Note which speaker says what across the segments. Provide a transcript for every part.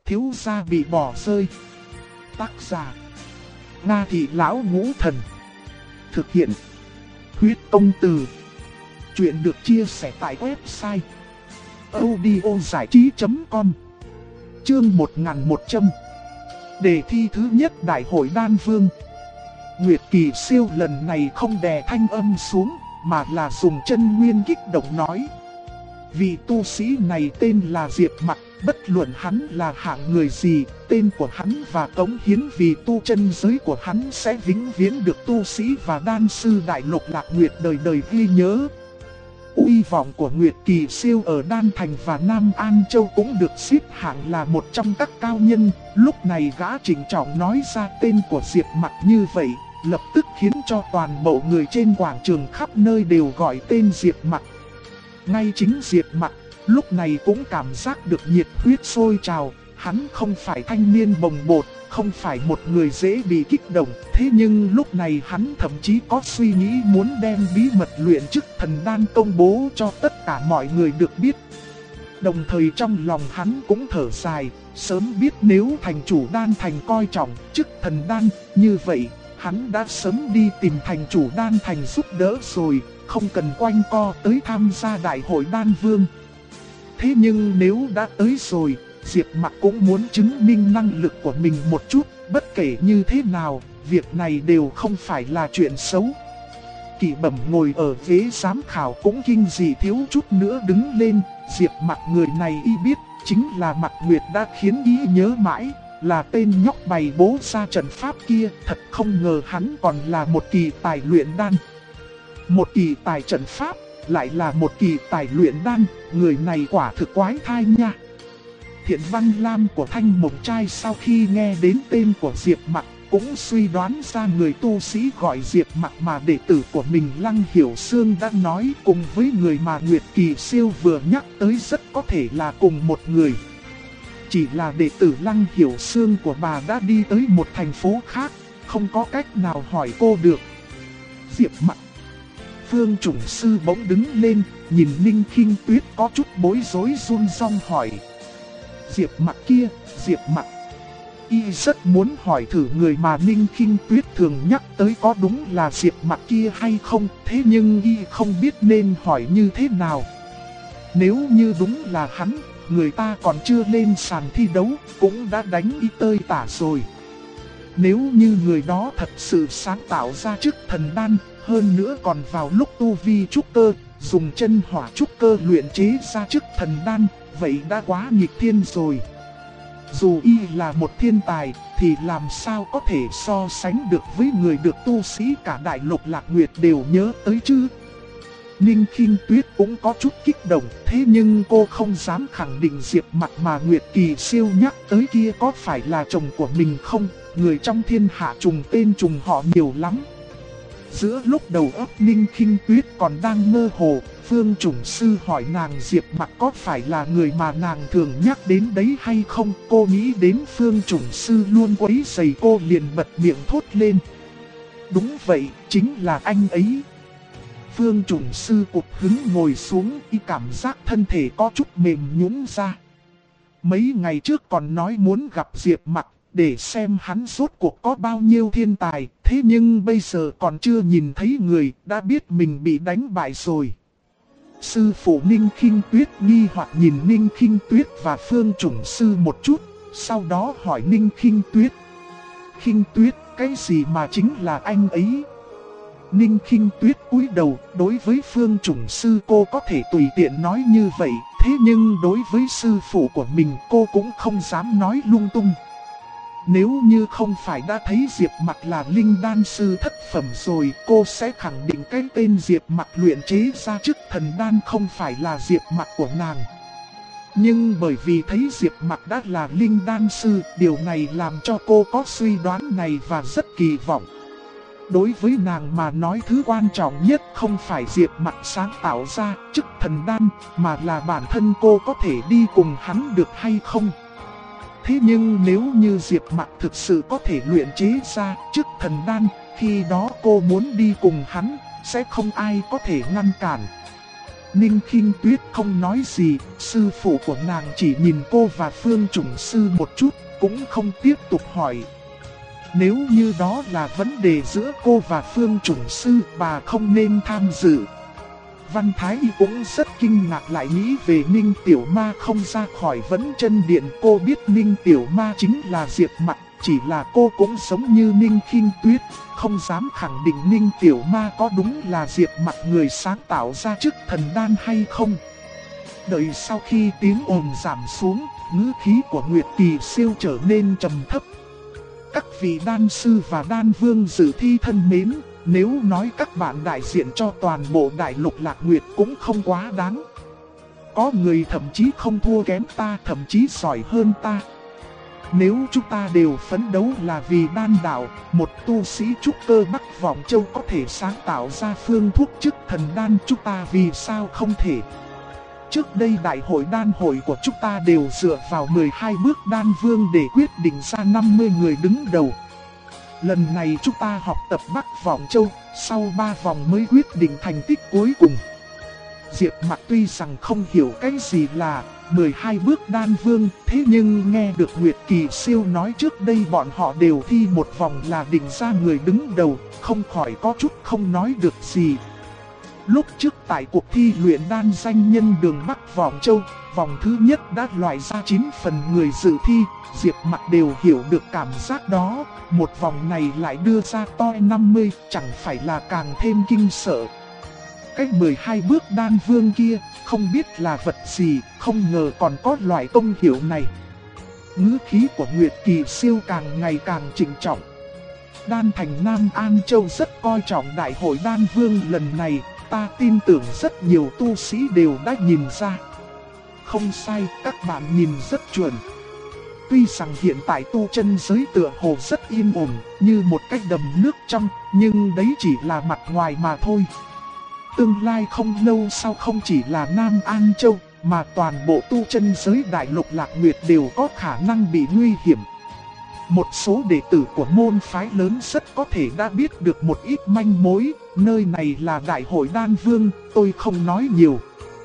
Speaker 1: thiếu gia bị bỏ rơi. Tác giả: Nga Thị Lão Ngũ Thần. Thực hiện: Huyết Công Từ. Chuyện được chia sẻ tại website audiozảichí.com. Chương 1100. Đề thi thứ nhất Đại hội Đan Vương. Nguyệt Kỳ Siêu lần này không đè thanh âm xuống, mà là dùng chân nguyên kích động nói. Vị tu sĩ này tên là Diệp Mặc, bất luận hắn là hạng người gì, tên của hắn và cống hiến vì tu chân giới của hắn sẽ vĩnh viễn được tu sĩ và đan sư Đại Lục Lạc Nguyệt đời đời ghi nhớ. Uy vọng của Nguyệt Kỳ Siêu ở Đan Thành và Nam An Châu cũng được xếp hạng là một trong các cao nhân. Lúc này gã trịnh trọng nói ra tên của Diệp Mặc như vậy, lập tức khiến cho toàn bộ người trên quảng trường khắp nơi đều gọi tên Diệp Mặc. Ngay chính Diệp Mặc lúc này cũng cảm giác được nhiệt huyết sôi trào. Hắn không phải thanh niên bồng bột, không phải một người dễ bị kích động. Thế nhưng lúc này hắn thậm chí có suy nghĩ muốn đem bí mật luyện chức thần đan công bố cho tất cả mọi người được biết. Đồng thời trong lòng hắn cũng thở dài, sớm biết nếu thành chủ Đan Thành coi trọng chức thần đan như vậy, hắn đã sớm đi tìm thành chủ Đan Thành giúp đỡ rồi, không cần quanh co tới tham gia Đại hội Đan Vương. Thế nhưng nếu đã tới rồi, Diệp Mặc cũng muốn chứng minh năng lực của mình một chút, bất kể như thế nào, việc này đều không phải là chuyện xấu. Kỷ Bẩm ngồi ở ghế giám khảo cũng kinh dị thiếu chút nữa đứng lên. Diệp Mặc người này y biết, chính là Mặc Nguyệt đã khiến y nhớ mãi, là tên nhóc bày bố ra trận pháp kia. Thật không ngờ hắn còn là một kỳ tài luyện đan. Một kỳ tài trận pháp, lại là một kỳ tài luyện đan, người này quả thực quái thai nha. Thiện Văn Lam của Thanh Mộng Trai sau khi nghe đến tên của Diệp Mặc cũng suy đoán ra người tu sĩ gọi Diệp Mặc mà đệ tử của mình Lăng Hiểu Sương đã nói cùng với người mà Nguyệt Kỳ Siêu vừa nhắc tới rất có thể là cùng một người. Chỉ là đệ tử Lăng Hiểu Sương của bà đã đi tới một thành phố khác, không có cách nào hỏi cô được. Diệp Mặc. Phương Chủng Sư bỗng đứng lên, nhìn Ninh Khinh Tuyết có chút bối rối run rong hỏi. Diệp Mặc kia, Diệp Mặc. Y rất muốn hỏi thử người mà Ninh Khinh Tuyết thường nhắc tới có đúng là Diệp Mặc kia hay không, thế nhưng Y không biết nên hỏi như thế nào. Nếu như đúng là hắn, người ta còn chưa lên sàn thi đấu, cũng đã đánh Y tơi tả rồi. Nếu như người đó thật sự sáng tạo ra chức thần đan, hơn nữa còn vào lúc tu vi trúc cơ, dùng chân hỏa trúc cơ luyện chế ra chức thần đan, vậy đã quá nghịch thiên rồi. Dù Y là một thiên tài, thì làm sao có thể so sánh được với người được tu sĩ cả Đại Lục Lạc Nguyệt đều nhớ tới chứ. Ninh Khinh Tuyết cũng có chút kích động, thế nhưng cô không dám khẳng định Diệp Mặc mà Nguyệt Kỳ Siêu nhắc tới kia có phải là chồng của mình không. Người trong thiên hạ trùng tên trùng họ nhiều lắm. Giữa lúc đầu óc Ninh Khinh Tuyết còn đang mơ hồ, Phương Chủng Sư hỏi nàng Diệp Mặc có phải là người mà nàng thường nhắc đến đấy hay không. Cô nghĩ đến Phương Chủng Sư luôn quấy rầy cô liền bật miệng thốt lên. Đúng vậy, chính là anh ấy. Phương Chủng Sư cụp hứng ngồi xuống, y cảm giác thân thể có chút mềm nhũn ra. Mấy ngày trước còn nói muốn gặp Diệp Mặc, để xem hắn rốt cuộc có bao nhiêu thiên tài, thế nhưng bây giờ còn chưa nhìn thấy người, đã biết mình bị đánh bại rồi. Sư phụ Ninh Khinh Tuyết nghi hoặc nhìn Ninh Khinh Tuyết và Phương Chủng Sư một chút, sau đó hỏi Ninh Khinh Tuyết. Khinh Tuyết, cái gì mà chính là anh ấy? Ninh Khinh Tuyết cúi đầu, đối với Phương Chủng Sư cô có thể tùy tiện nói như vậy, thế nhưng đối với sư phụ của mình cô cũng không dám nói lung tung. Nếu như không phải đã thấy Diệp Mặc là linh đan sư thất phẩm rồi, cô sẽ khẳng định cái tên Diệp Mặc luyện chế ra chức thần đan không phải là Diệp Mặc của nàng. Nhưng bởi vì thấy Diệp Mặc đã là linh đan sư, điều này làm cho cô có suy đoán này và rất kỳ vọng. Đối với nàng mà nói thứ quan trọng nhất không phải Diệp Mặc sáng tạo ra chức thần đan, mà là bản thân cô có thể đi cùng hắn được hay không. Thế nhưng nếu như Diệp Mặc thực sự có thể luyện chế ra chức thần đan, khi đó cô muốn đi cùng hắn, sẽ không ai có thể ngăn cản. Ninh Khinh Tuyết không nói gì, sư phụ của nàng chỉ nhìn cô và Phương Chủng Sư một chút, cũng không tiếp tục hỏi. Nếu như đó là vấn đề giữa cô và Phương Chủng Sư, bà không nên tham dự. Văn Thái Y cũng rất kinh ngạc, lại nghĩ về Ninh Tiểu Ma không ra khỏi Vấn Chân Điện. Cô biết Ninh Tiểu Ma chính là Diệp Mặc, chỉ là cô cũng giống như Ninh Khinh Tuyết, không dám khẳng định Ninh Tiểu Ma có đúng là Diệp Mặc người sáng tạo ra chức thần đan hay không. Đợi sau khi tiếng ồn giảm xuống, ngữ khí của Nguyệt Kỳ Siêu trở nên trầm thấp. Các vị đan sư và đan vương dự thi thân mến, nếu nói các bạn đại diện cho toàn bộ đại lục Lạc Nguyệt cũng không quá đáng. Có người thậm chí không thua kém ta, thậm chí giỏi hơn ta. Nếu chúng ta đều phấn đấu là vì đan đạo, một tu sĩ trúc cơ Bắc Vọng Châu có thể sáng tạo ra phương thuốc chức thần đan, chúng ta vì sao không thể? Trước đây đại hội đan hội của chúng ta đều dựa vào 12 bước đan vương để quyết định ra 50 người đứng đầu. Lần này chúng ta học tập Bắc Vọng Châu, sau 3 vòng mới quyết định thành tích cuối cùng. Diệp Mặc tuy rằng không hiểu cái gì là 12 bước đan vương, thế nhưng nghe được Nguyệt Kỳ Siêu nói trước đây bọn họ đều thi một vòng là định ra người đứng đầu, không khỏi có chút không nói được gì. Lúc trước tại cuộc thi luyện đan danh nhân đường Bắc Vọng Châu, vòng thứ nhất đã loại ra 9 phần người dự thi, Diệp Mặc đều hiểu được cảm giác đó, một vòng này lại đưa ra toi 50, chẳng phải là càng thêm kinh sợ. Cái 12 bước đan vương kia, không biết là vật gì, không ngờ còn có loại công hiệu này. Ngữ khí của Nguyệt Kỳ Siêu càng ngày càng trịnh trọng. Đan thành Nam An Châu rất coi trọng đại hội đan vương lần này, ta tin tưởng rất nhiều tu sĩ đều đã nhìn ra. Không sai, các bạn nhìn rất chuẩn. Tuy rằng hiện tại tu chân giới tựa hồ rất yên ổn, như một cái đầm nước trong, nhưng đấy chỉ là mặt ngoài mà thôi. Tương lai không lâu sau không chỉ là Nam An Châu, mà toàn bộ tu chân giới đại lục Lạc Nguyệt đều có khả năng bị nguy hiểm. Một số đệ tử của môn phái lớn rất có thể đã biết được một ít manh mối, nơi này là đại hội đan vương, tôi không nói nhiều.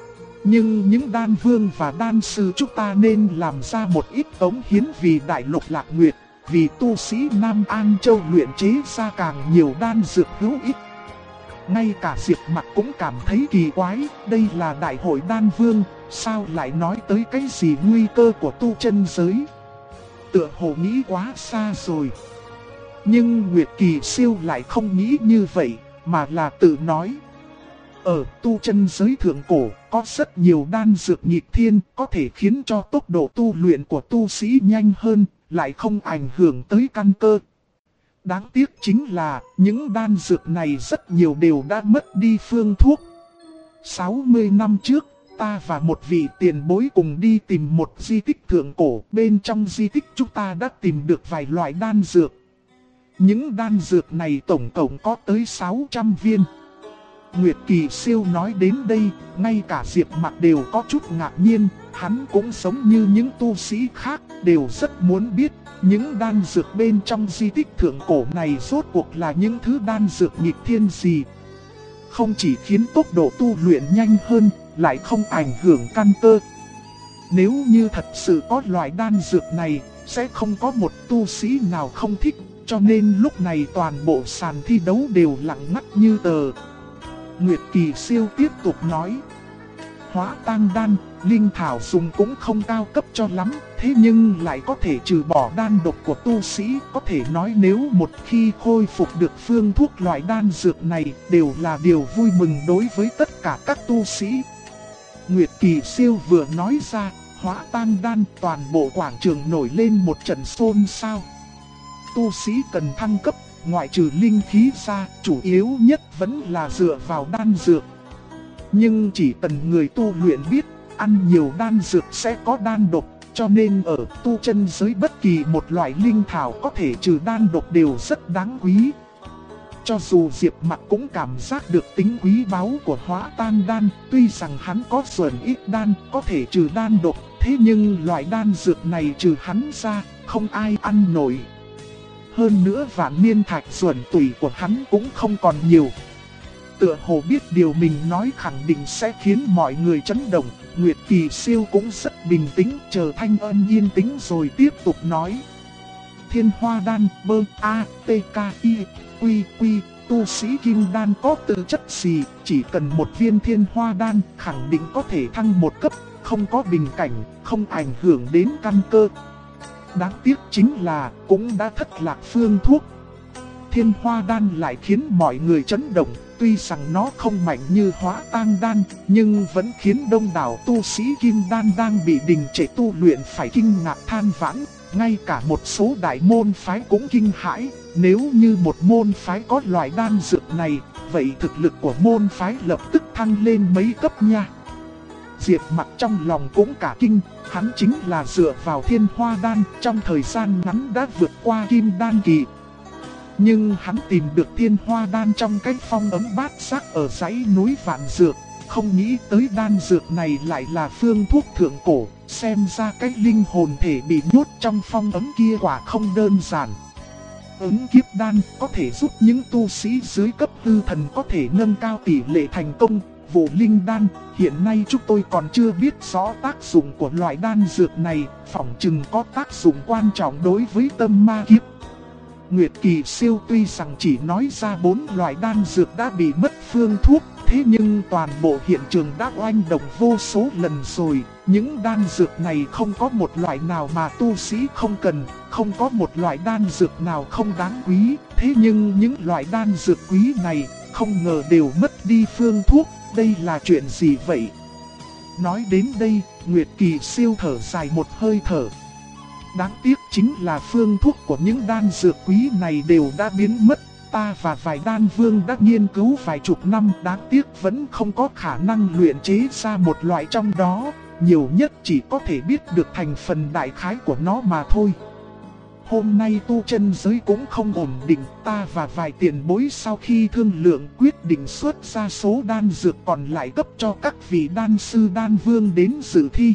Speaker 1: Nhưng những đan vương và đan sư chúng ta nên làm ra một ít cống hiến vì đại lục Lạc Nguyệt, vì tu sĩ Nam An Châu luyện chế ra càng nhiều đan dược hữu ích. Ngay cả Diệp Mặc cũng cảm thấy kỳ quái, đây là đại hội đan vương, sao lại nói tới cái gì nguy cơ của tu chân giới. Tựa hồ nghĩ quá xa rồi. Nhưng Nguyệt Kỳ Siêu lại không nghĩ như vậy, mà là tự nói. Ở tu chân giới thượng cổ, có rất nhiều đan dược nghịch thiên, có thể khiến cho tốc độ tu luyện của tu sĩ nhanh hơn, lại không ảnh hưởng tới căn cơ. Đáng tiếc chính là, những đan dược này rất nhiều đều đã mất đi phương thuốc. 60 năm trước, ta và một vị tiền bối cùng đi tìm một di tích thượng cổ, bên trong di tích chúng ta đã tìm được vài loại đan dược. Những đan dược này tổng cộng có tới 600 viên. Nguyệt Kỳ Siêu nói đến đây, ngay cả Diệp Mặc đều có chút ngạc nhiên, hắn cũng giống như những tu sĩ khác, đều rất muốn biết những đan dược bên trong di tích thượng cổ này rốt cuộc là những thứ đan dược nghịch thiên gì. Không chỉ khiến tốc độ tu luyện nhanh hơn, lại không ảnh hưởng căn cơ. Nếu như thật sự có loại đan dược này, sẽ không có một tu sĩ nào không thích, cho nên lúc này toàn bộ sàn thi đấu đều lặng ngắt như tờ. Nguyệt Kỳ Siêu tiếp tục nói. Hóa tang đan, linh thảo dùng cũng không cao cấp cho lắm, thế nhưng lại có thể trừ bỏ đan độc của tu sĩ. Có thể nói nếu một khi khôi phục được phương thuốc loại đan dược này, đều là điều vui mừng đối với tất cả các tu sĩ. Nguyệt Kỳ Siêu vừa nói ra, hóa tang đan, toàn bộ quảng trường nổi lên một trận xôn xao. Tu sĩ cần thăng cấp, ngoại trừ linh khí ra, chủ yếu nhất vẫn là dựa vào đan dược. Nhưng chỉ cần người tu luyện biết, ăn nhiều đan dược sẽ có đan độc, cho nên ở tu chân giới bất kỳ một loại linh thảo có thể trừ đan độc đều rất đáng quý. Cho dù Diệp Mặc cũng cảm giác được tính quý báu của hóa tang đan, tuy rằng hắn có xuẩn ít đan có thể trừ đan độc, thế nhưng loại đan dược này trừ hắn ra, không ai ăn nổi. Hơn nữa vạn niên thạch xuẩn tủy của hắn cũng không còn nhiều. Tựa hồ biết điều mình nói khẳng định sẽ khiến mọi người chấn động, Nguyệt Kỳ Siêu cũng rất bình tĩnh, chờ Thanh Ân yên tĩnh rồi tiếp tục nói. Thiên Hoa Đan bơ a t k i quy quy, tu sĩ kim đan có tư chất gì, chỉ cần một viên Thiên Hoa Đan khẳng định có thể thăng một cấp, không có bình cảnh, không ảnh hưởng đến căn cơ. Đáng tiếc chính là cũng đã thất lạc phương thuốc. Thiên Hoa Đan lại khiến mọi người chấn động, tuy rằng nó không mạnh như Hóa Tang Đan, nhưng vẫn khiến đông đảo tu sĩ kim đan đang bị đình trệ tu luyện phải kinh ngạc than vãn, ngay cả một số đại môn phái cũng kinh hãi. Nếu như một môn phái có loại đan dược này, vậy thực lực của môn phái lập tức thăng lên mấy cấp nha. Diệp Mặc trong lòng cũng cả kinh, hắn chính là dựa vào Thiên Hoa Đan trong thời gian ngắn đã vượt qua Kim Đan kỳ. Nhưng hắn tìm được Thiên Hoa Đan trong cái phong ấm bát giác ở dãy núi Vạn Dược, không nghĩ tới đan dược này lại là phương thuốc thượng cổ, xem ra cái linh hồn thể bị nhốt trong phong ấm kia quả không đơn giản. Ứng kiếp đan có thể giúp những tu sĩ dưới cấp hư thần có thể nâng cao tỷ lệ thành công. Vụ linh đan, hiện nay chúng tôi còn chưa biết rõ tác dụng của loại đan dược này, phỏng chừng có tác dụng quan trọng đối với tâm ma kiếp. Nguyệt Kỳ Siêu tuy rằng chỉ nói ra 4 loại đan dược đã bị mất phương thuốc, thế nhưng toàn bộ hiện trường đã oanh động vô số lần rồi. Những đan dược này không có một loại nào mà tu sĩ không cần, không có một loại đan dược nào không đáng quý. Thế nhưng những loại đan dược quý này không ngờ đều mất đi phương thuốc, đây là chuyện gì vậy? Nói đến đây, Nguyệt Kỳ Siêu thở dài một hơi thở. Đáng tiếc chính là phương thuốc của những đan dược quý này đều đã biến mất. Ta và vài đan vương đã nghiên cứu vài chục năm, đáng tiếc vẫn không có khả năng luyện chế ra một loại trong đó. Nhiều nhất chỉ có thể biết được thành phần đại khái của nó mà thôi. Hôm nay tu chân giới cũng không ổn định, ta và vài tiền bối sau khi thương lượng quyết định xuất ra số đan dược còn lại cấp cho các vị đan sư đan vương đến dự thi.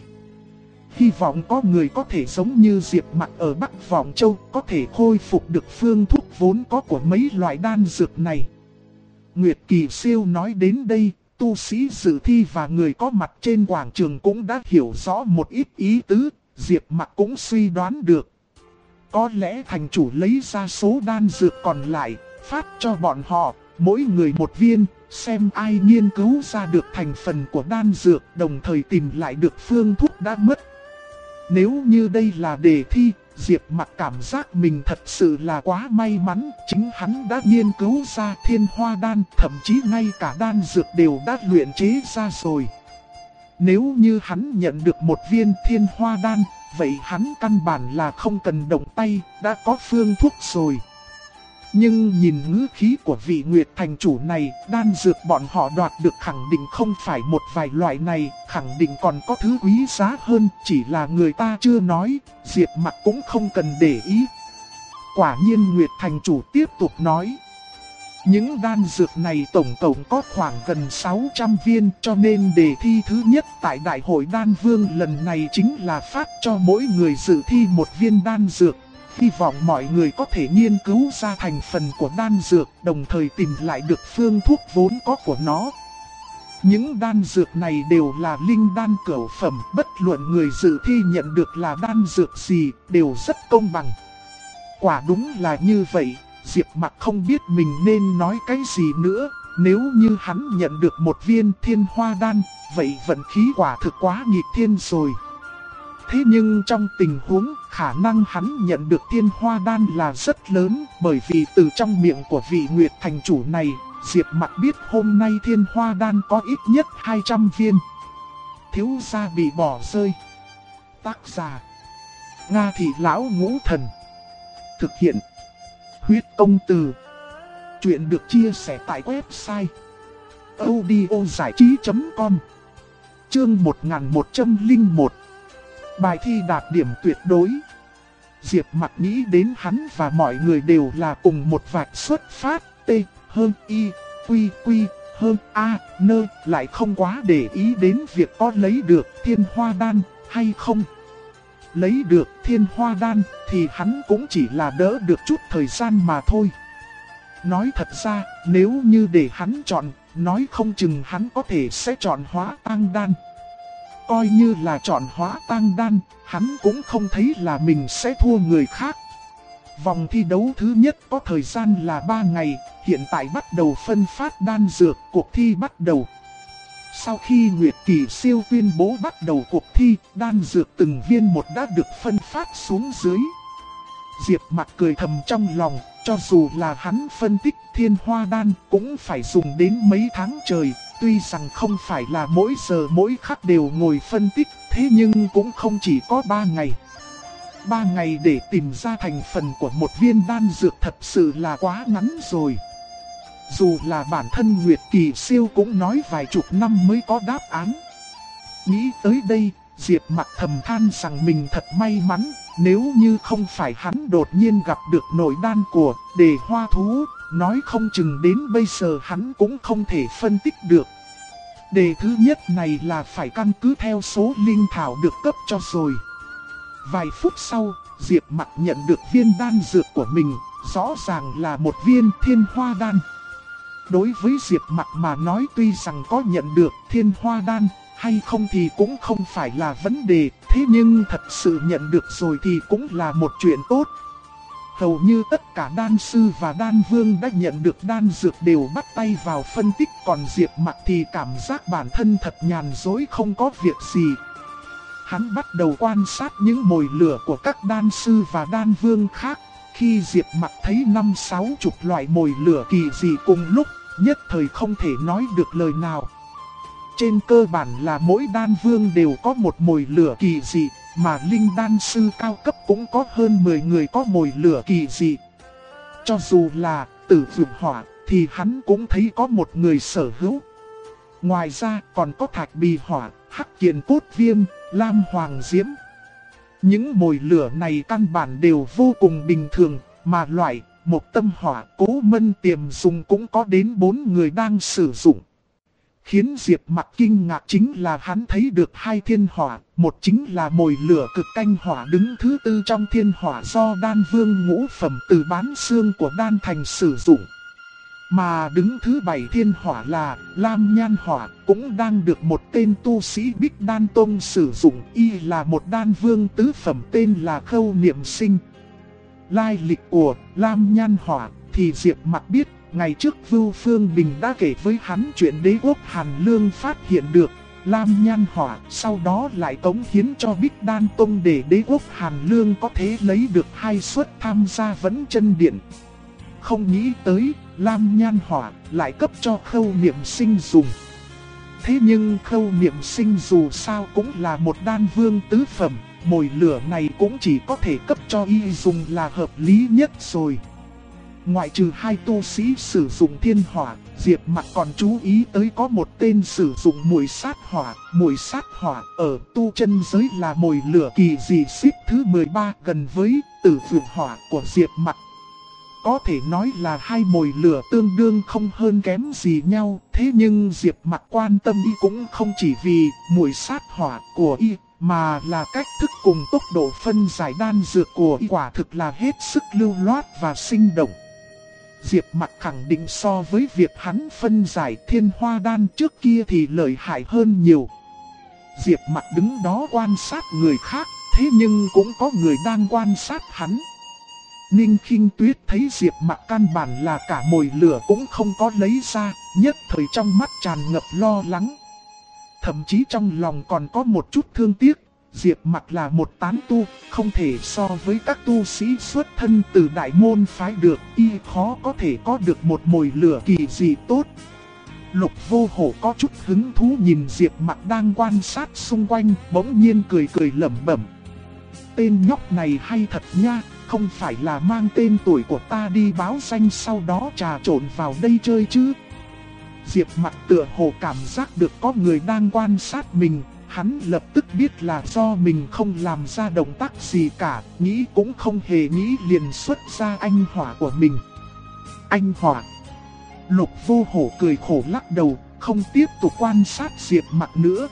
Speaker 1: Hy vọng có người có thể giống như Diệp Mặc ở Bắc Vọng Châu, có thể khôi phục được phương thuốc vốn có của mấy loại đan dược này. Nguyệt Kỳ Siêu nói đến đây, tu sĩ dự thi và người có mặt trên quảng trường cũng đã hiểu rõ một ít ý tứ, Diệp Mặc cũng suy đoán được. Có lẽ thành chủ lấy ra số đan dược còn lại, phát cho bọn họ, mỗi người một viên, xem ai nghiên cứu ra được thành phần của đan dược, đồng thời tìm lại được phương thuốc đã mất. Nếu như đây là đề thi, Diệp Mặc cảm giác mình thật sự là quá may mắn, chính hắn đã nghiên cứu ra Thiên Hoa Đan, thậm chí ngay cả đan dược đều đã luyện chế ra rồi. Nếu như hắn nhận được một viên Thiên Hoa Đan, vậy hắn căn bản là không cần động tay, đã có phương thuốc rồi. Nhưng nhìn ngữ khí của vị Nguyệt thành chủ này, đan dược bọn họ đoạt được khẳng định không phải một vài loại này, khẳng định còn có thứ quý giá hơn, chỉ là người ta chưa nói, Diệp Mặc cũng không cần để ý. Quả nhiên Nguyệt thành chủ tiếp tục nói. Những đan dược này tổng cộng có khoảng gần 600 viên, cho nên đề thi thứ nhất tại Đại hội Đan Vương lần này chính là phát cho mỗi người dự thi một viên đan dược. Hy vọng mọi người có thể nghiên cứu ra thành phần của đan dược, đồng thời tìm lại được phương thuốc vốn có của nó. Những đan dược này đều là linh đan cửu phẩm, bất luận người dự thi nhận được là đan dược gì, đều rất công bằng. Quả đúng là như vậy, Diệp Mặc không biết mình nên nói cái gì nữa, nếu như hắn nhận được một viên Thiên Hoa Đan, vậy vận khí quả thực quá nghịch thiên rồi. Thế nhưng trong tình huống khả năng hắn nhận được Thiên Hoa Đan là rất lớn, bởi vì từ trong miệng của vị Nguyệt thành chủ này, Diệp Mặc biết hôm nay Thiên Hoa Đan có ít nhất 200 viên. Thiếu gia bị bỏ rơi. Tác giả: Nga Thị Lão Ngũ Thần. Thực hiện: Huyết Công Từ. Chuyện được chia sẻ tại website audiozảichí.com. Chương 1101. Bài thi đạt điểm tuyệt đối. Diệp Mặc nghĩ đến hắn và mọi người đều là cùng một vạch xuất phát, T, hơn Y, Quy, Quy, hơn A, Nơ, lại không quá để ý đến việc có lấy được Thiên Hoa Đan hay không. Lấy được Thiên Hoa Đan thì hắn cũng chỉ là đỡ được chút thời gian mà thôi. Nói thật ra, nếu như để hắn chọn, nói không chừng hắn có thể sẽ chọn hóa tang đan. Coi như là chọn hóa tang đan, hắn cũng không thấy là mình sẽ thua người khác. Vòng thi đấu thứ nhất có thời gian là 3 ngày, hiện tại bắt đầu phân phát đan dược, cuộc thi bắt đầu. Sau khi Nguyệt Kỳ Siêu tuyên bố bắt đầu cuộc thi, đan dược từng viên một đã được phân phát xuống dưới. Diệp Mặc cười thầm trong lòng, cho dù là hắn phân tích thiên hoa đan cũng phải dùng đến mấy tháng trời. Tuy rằng không phải là mỗi giờ mỗi khắc đều ngồi phân tích, thế nhưng cũng không chỉ có 3 ngày. 3 ngày để tìm ra thành phần của một viên đan dược thật sự là quá ngắn rồi. Dù là bản thân Nguyệt Kỳ Siêu cũng nói vài chục năm mới có đáp án. Nghĩ tới đây, Diệp Mặc thầm than rằng mình thật may mắn, nếu như không phải hắn đột nhiên gặp được nội đan của Đề Hoa Thú, nói không chừng đến bây giờ hắn cũng không thể phân tích được. Đề thứ nhất này là phải căn cứ theo số linh thảo được cấp cho rồi. Vài phút sau, Diệp Mặc nhận được viên đan dược của mình, rõ ràng là một viên thiên hoa đan. Đối với Diệp Mặc mà nói, tuy rằng có nhận được thiên hoa đan hay không thì cũng không phải là vấn đề, thế nhưng thật sự nhận được rồi thì cũng là một chuyện tốt. Hầu như tất cả đan sư và đan vương đã nhận được đan dược đều bắt tay vào phân tích, còn Diệp Mặc thì cảm giác bản thân thật nhàn rỗi không có việc gì. Hắn bắt đầu quan sát những mồi lửa của các đan sư và đan vương khác. Khi Diệp Mặc thấy 5-60 loại mồi lửa kỳ dị cùng lúc, nhất thời không thể nói được lời nào. Trên cơ bản là mỗi đan vương đều có một mồi lửa kỳ dị, mà linh đan sư cao cấp cũng có hơn 10 người có mồi lửa kỳ dị. Cho dù là Tử Dược Hỏa thì hắn cũng thấy có một người sở hữu. Ngoài ra còn có Thạch Bì Hỏa, Hắc Kiền Cốt Viêm, Lam Hoàng Diễm. Những mồi lửa này căn bản đều vô cùng bình thường, mà loại Mộc Tâm Hỏa, Cố Mân Tiềm dùng cũng có đến 4 người đang sử dụng. Khiến Diệp Mặc kinh ngạc chính là hắn thấy được 2 thiên hỏa, một chính là mồi lửa cực canh hỏa đứng thứ 4 trong thiên hỏa do đan vương ngũ phẩm từ bán xương của đan thành sử dụng. Mà đứng thứ 7 thiên hỏa là Lam Nhan Hỏa, cũng đang được một tên tu sĩ Bích Đan Tông sử dụng, y là một đan vương tứ phẩm tên là Khâu Niệm Sinh. Lai lịch của Lam Nhan Hỏa thì Diệp Mặc biết. Ngày trước Vưu Phương Bình đã kể với hắn chuyện đế quốc Hàn Lương phát hiện được Lam Nhan Hỏa, sau đó lại cống hiến cho Bích Đan Tông để đế quốc Hàn Lương có thể lấy được 2 suất tham gia Vấn Chân Điện. Không nghĩ tới Lam Nhan Hỏa lại cấp cho Khâu Niệm Sinh dùng. Thế nhưng Khâu Niệm Sinh dù sao cũng là một đan vương tứ phẩm, mồi lửa này cũng chỉ có thể cấp cho y dùng là hợp lý nhất rồi. Ngoại trừ 2 tu sĩ sử dụng thiên hỏa, Diệp Mặc còn chú ý tới có một tên sử dụng muội sát hỏa. Muội sát hỏa ở tu chân giới là mồi lửa kỳ dị xếp thứ 13, gần với Tử Dược Hỏa của Diệp Mặc. Có thể nói là 2 mồi lửa tương đương không hơn kém gì nhau, thế nhưng Diệp Mặc quan tâm y cũng không chỉ vì muội sát hỏa của y, mà là cách thức cùng tốc độ phân giải đan dược của y quả thực là hết sức lưu loát và sinh động. Diệp Mặc khẳng định so với việc hắn phân giải thiên hoa đan trước kia thì lợi hại hơn nhiều. Diệp Mặc đứng đó quan sát người khác, thế nhưng cũng có người đang quan sát hắn. Ninh Khinh Tuyết thấy Diệp Mặc căn bản là cả mồi lửa cũng không có lấy ra, nhất thời trong mắt tràn ngập lo lắng. Thậm chí trong lòng còn có một chút thương tiếc. Diệp Mặc là một tán tu, không thể so với các tu sĩ xuất thân từ đại môn phái được, y khó có thể có được một mồi lửa kỳ dị tốt. Lục Vô Hổ có chút hứng thú nhìn Diệp Mặc đang quan sát xung quanh, bỗng nhiên cười cười lẩm bẩm. Tên nhóc này hay thật nha, không phải là mang tên tuổi của ta đi báo danh sau đó trà trộn vào đây chơi chứ. Diệp Mặc tựa hồ cảm giác được có người đang quan sát mình. Hắn lập tức biết là do mình không làm ra động tác gì cả, nghĩ cũng không hề nghĩ liền xuất ra anh hỏa của mình. Anh hỏa. Lục Vô Hổ cười khổ lắc đầu, không tiếp tục quan sát Diệp Mặc nữa.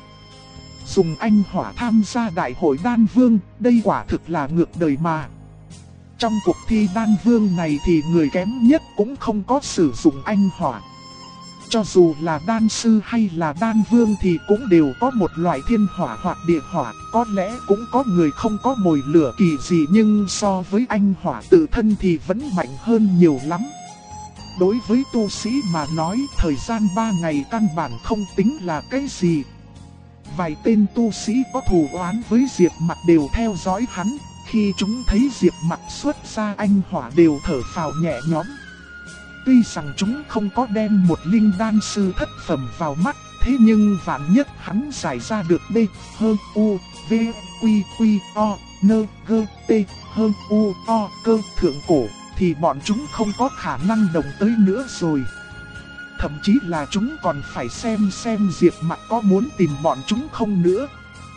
Speaker 1: Dùng anh hỏa tham gia đại hội đan vương, đây quả thực là ngược đời mà. Trong cuộc thi đan vương này thì người kém nhất cũng không có sử dụng anh hỏa. cho dù là đan sư hay là đan vương thì cũng đều có một loại thiên hỏa hoặc địa hỏa. Có lẽ cũng có người không có mồi lửa kỳ gì, nhưng so với anh hỏa tự thân thì vẫn mạnh hơn nhiều lắm. Đối với tu sĩ mà nói, thời gian 3 ngày căn bản không tính là cái gì. Vài tên tu sĩ có thù oán với Diệp Mặc đều theo dõi hắn. Khi chúng thấy Diệp Mặc xuất ra anh hỏa đều thở phào nhẹ nhõm. Tuy rằng chúng không có đem một linh đan sư thất phẩm vào mắt, thế nhưng vạn nhất hắn giải ra được D, H, U, V, Quy, Quy, O, N, G, T, H, U, O, cơ thượng cổ, thì bọn chúng không có khả năng đồng tới nữa rồi. Thậm chí là chúng còn phải xem Diệp Mặc có muốn tìm bọn chúng không nữa.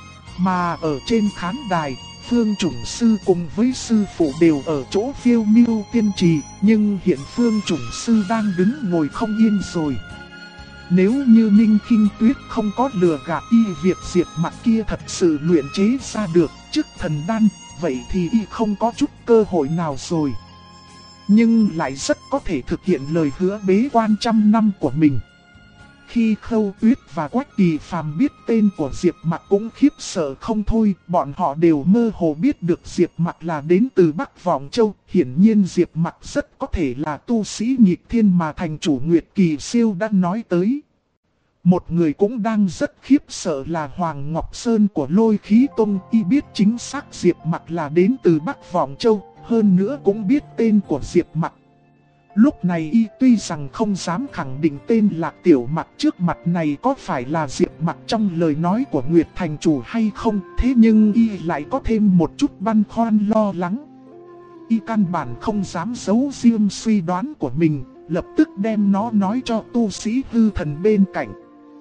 Speaker 1: Mà ở trên khán đài, Phương Chủng Sư cùng với sư phụ đều ở chỗ Phiêu Miêu Tiên Trì, nhưng hiện Phương Chủng Sư đang đứng ngồi không yên rồi. Nếu như Ninh Kinh Tuyết không có lừa gạt y việc Diệp Mặc kia thật sự luyện chế ra được chức thần đan, vậy thì y không có chút cơ hội nào rồi. Nhưng lại rất có thể thực hiện lời hứa bế quan 100 năm của mình. Khi Khâu Tuyết và Quách Kỳ Phàm biết tên của Diệp Mặc cũng khiếp sợ không thôi, bọn họ đều mơ hồ biết được Diệp Mặc là đến từ Bắc Vọng Châu. Hiển nhiên Diệp Mặc rất có thể là tu sĩ nghịch thiên mà thành chủ Nguyệt Kỳ Siêu đã nói tới. Một người cũng đang rất khiếp sợ là Hoàng Ngọc Sơn của Lôi Khí Tông, y biết chính xác Diệp Mặc là đến từ Bắc Vọng Châu, hơn nữa cũng biết tên của Diệp Mặc. Lúc này y tuy rằng không dám khẳng định tên Lạc Tiểu Mặc trước mặt này có phải là Diệp Mặc trong lời nói của Nguyệt Thành Chủ hay không, thế nhưng y lại có thêm một chút băn khoăn lo lắng. Y căn bản không dám giấu riêng suy đoán của mình, lập tức đem nó nói cho tu sĩ hư thần bên cạnh.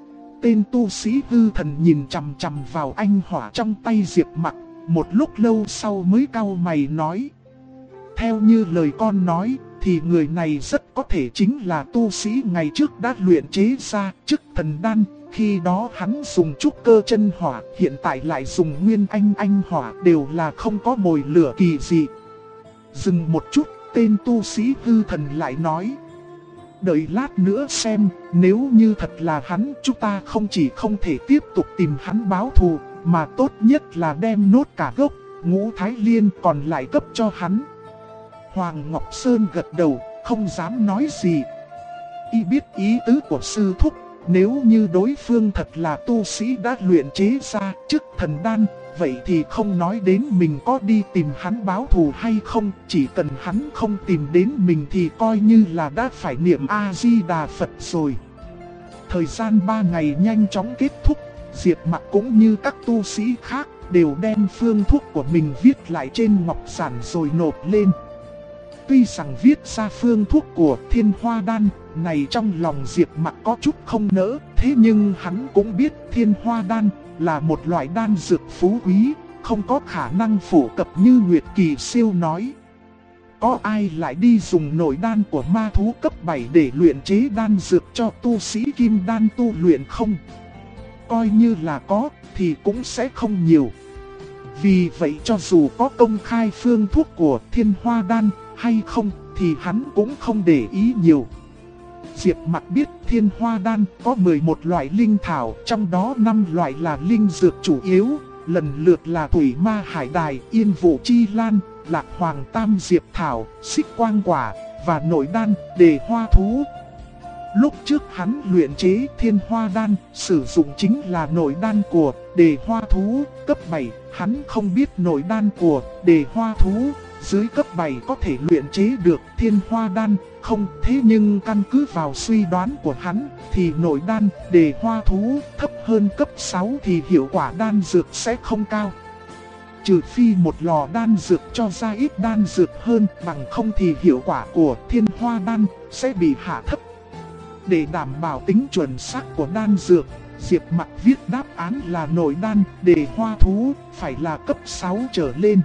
Speaker 1: Tên tu sĩ hư thần nhìn chằm chằm vào anh hỏa trong tay Diệp Mặc, một lúc lâu sau mới cau mày nói: theo như lời con nói, thì người này rất có thể chính là tu sĩ ngày trước đã luyện chế ra chức thần đan. Khi đó hắn dùng trúc cơ chân hỏa, hiện tại lại dùng nguyên anh hỏa, đều là không có mồi lửa kỳ gì. Dừng một chút, tên tu sĩ hư thần lại nói: đợi lát nữa xem, nếu như thật là hắn, chúng ta không chỉ không thể tiếp tục tìm hắn báo thù, mà tốt nhất là đem nốt cả gốc Ngũ Thái Liên còn lại cấp cho hắn. Hoàng Ngọc Sơn gật đầu, không dám nói gì. Y biết ý tứ của sư thúc, nếu như đối phương thật là tu sĩ đã luyện chế ra chức thần đan, vậy thì không nói đến mình có đi tìm hắn báo thù hay không, chỉ cần hắn không tìm đến mình thì coi như là đã phải niệm A-di-đà Phật rồi. Thời gian 3 ngày nhanh chóng kết thúc, Diệp Mặc cũng như các tu sĩ khác đều đem phương thuốc của mình viết lại trên ngọc giản rồi nộp lên. Tuy rằng viết ra phương thuốc của Thiên Hoa Đan này trong lòng Diệp Mặc có chút không nỡ, thế nhưng hắn cũng biết Thiên Hoa Đan là một loại đan dược phú quý, không có khả năng phổ cập như Nguyệt Kỳ Siêu nói. Có ai lại đi dùng nội đan của ma thú cấp 7 để luyện chế đan dược cho tu sĩ kim đan tu luyện không? Coi như là có thì cũng sẽ không nhiều. Vì vậy cho dù có công khai phương thuốc của Thiên Hoa Đan hay không thì hắn cũng không để ý nhiều. Diệp Mặc biết Thiên Hoa Đan có 11 loại linh thảo, trong đó 5 loại là linh dược chủ yếu, lần lượt là Thủy Ma Hải Đài, Yên Vũ Chi Lan, Lạc Hoàng Tam Diệp Thảo, Xích Quang Quả và nội đan Đề Hoa Thú. Lúc trước hắn luyện chế Thiên Hoa Đan sử dụng chính là nội đan của Đề Hoa Thú cấp 7, hắn không biết nội đan của Đề Hoa Thú dưới cấp 7 có thể luyện chế được Thiên Hoa Đan không. Thế nhưng căn cứ vào suy đoán của hắn thì nội đan Đề Hoa Thú thấp hơn cấp 6 thì hiệu quả đan dược sẽ không cao. Trừ phi một lò đan dược cho ra ít đan dược hơn, bằng không thì hiệu quả của Thiên Hoa Đan sẽ bị hạ thấp. Để đảm bảo tính chuẩn xác của đan dược, Diệp Mặc viết đáp án là nội đan Đề Hoa Thú phải là cấp 6 trở lên.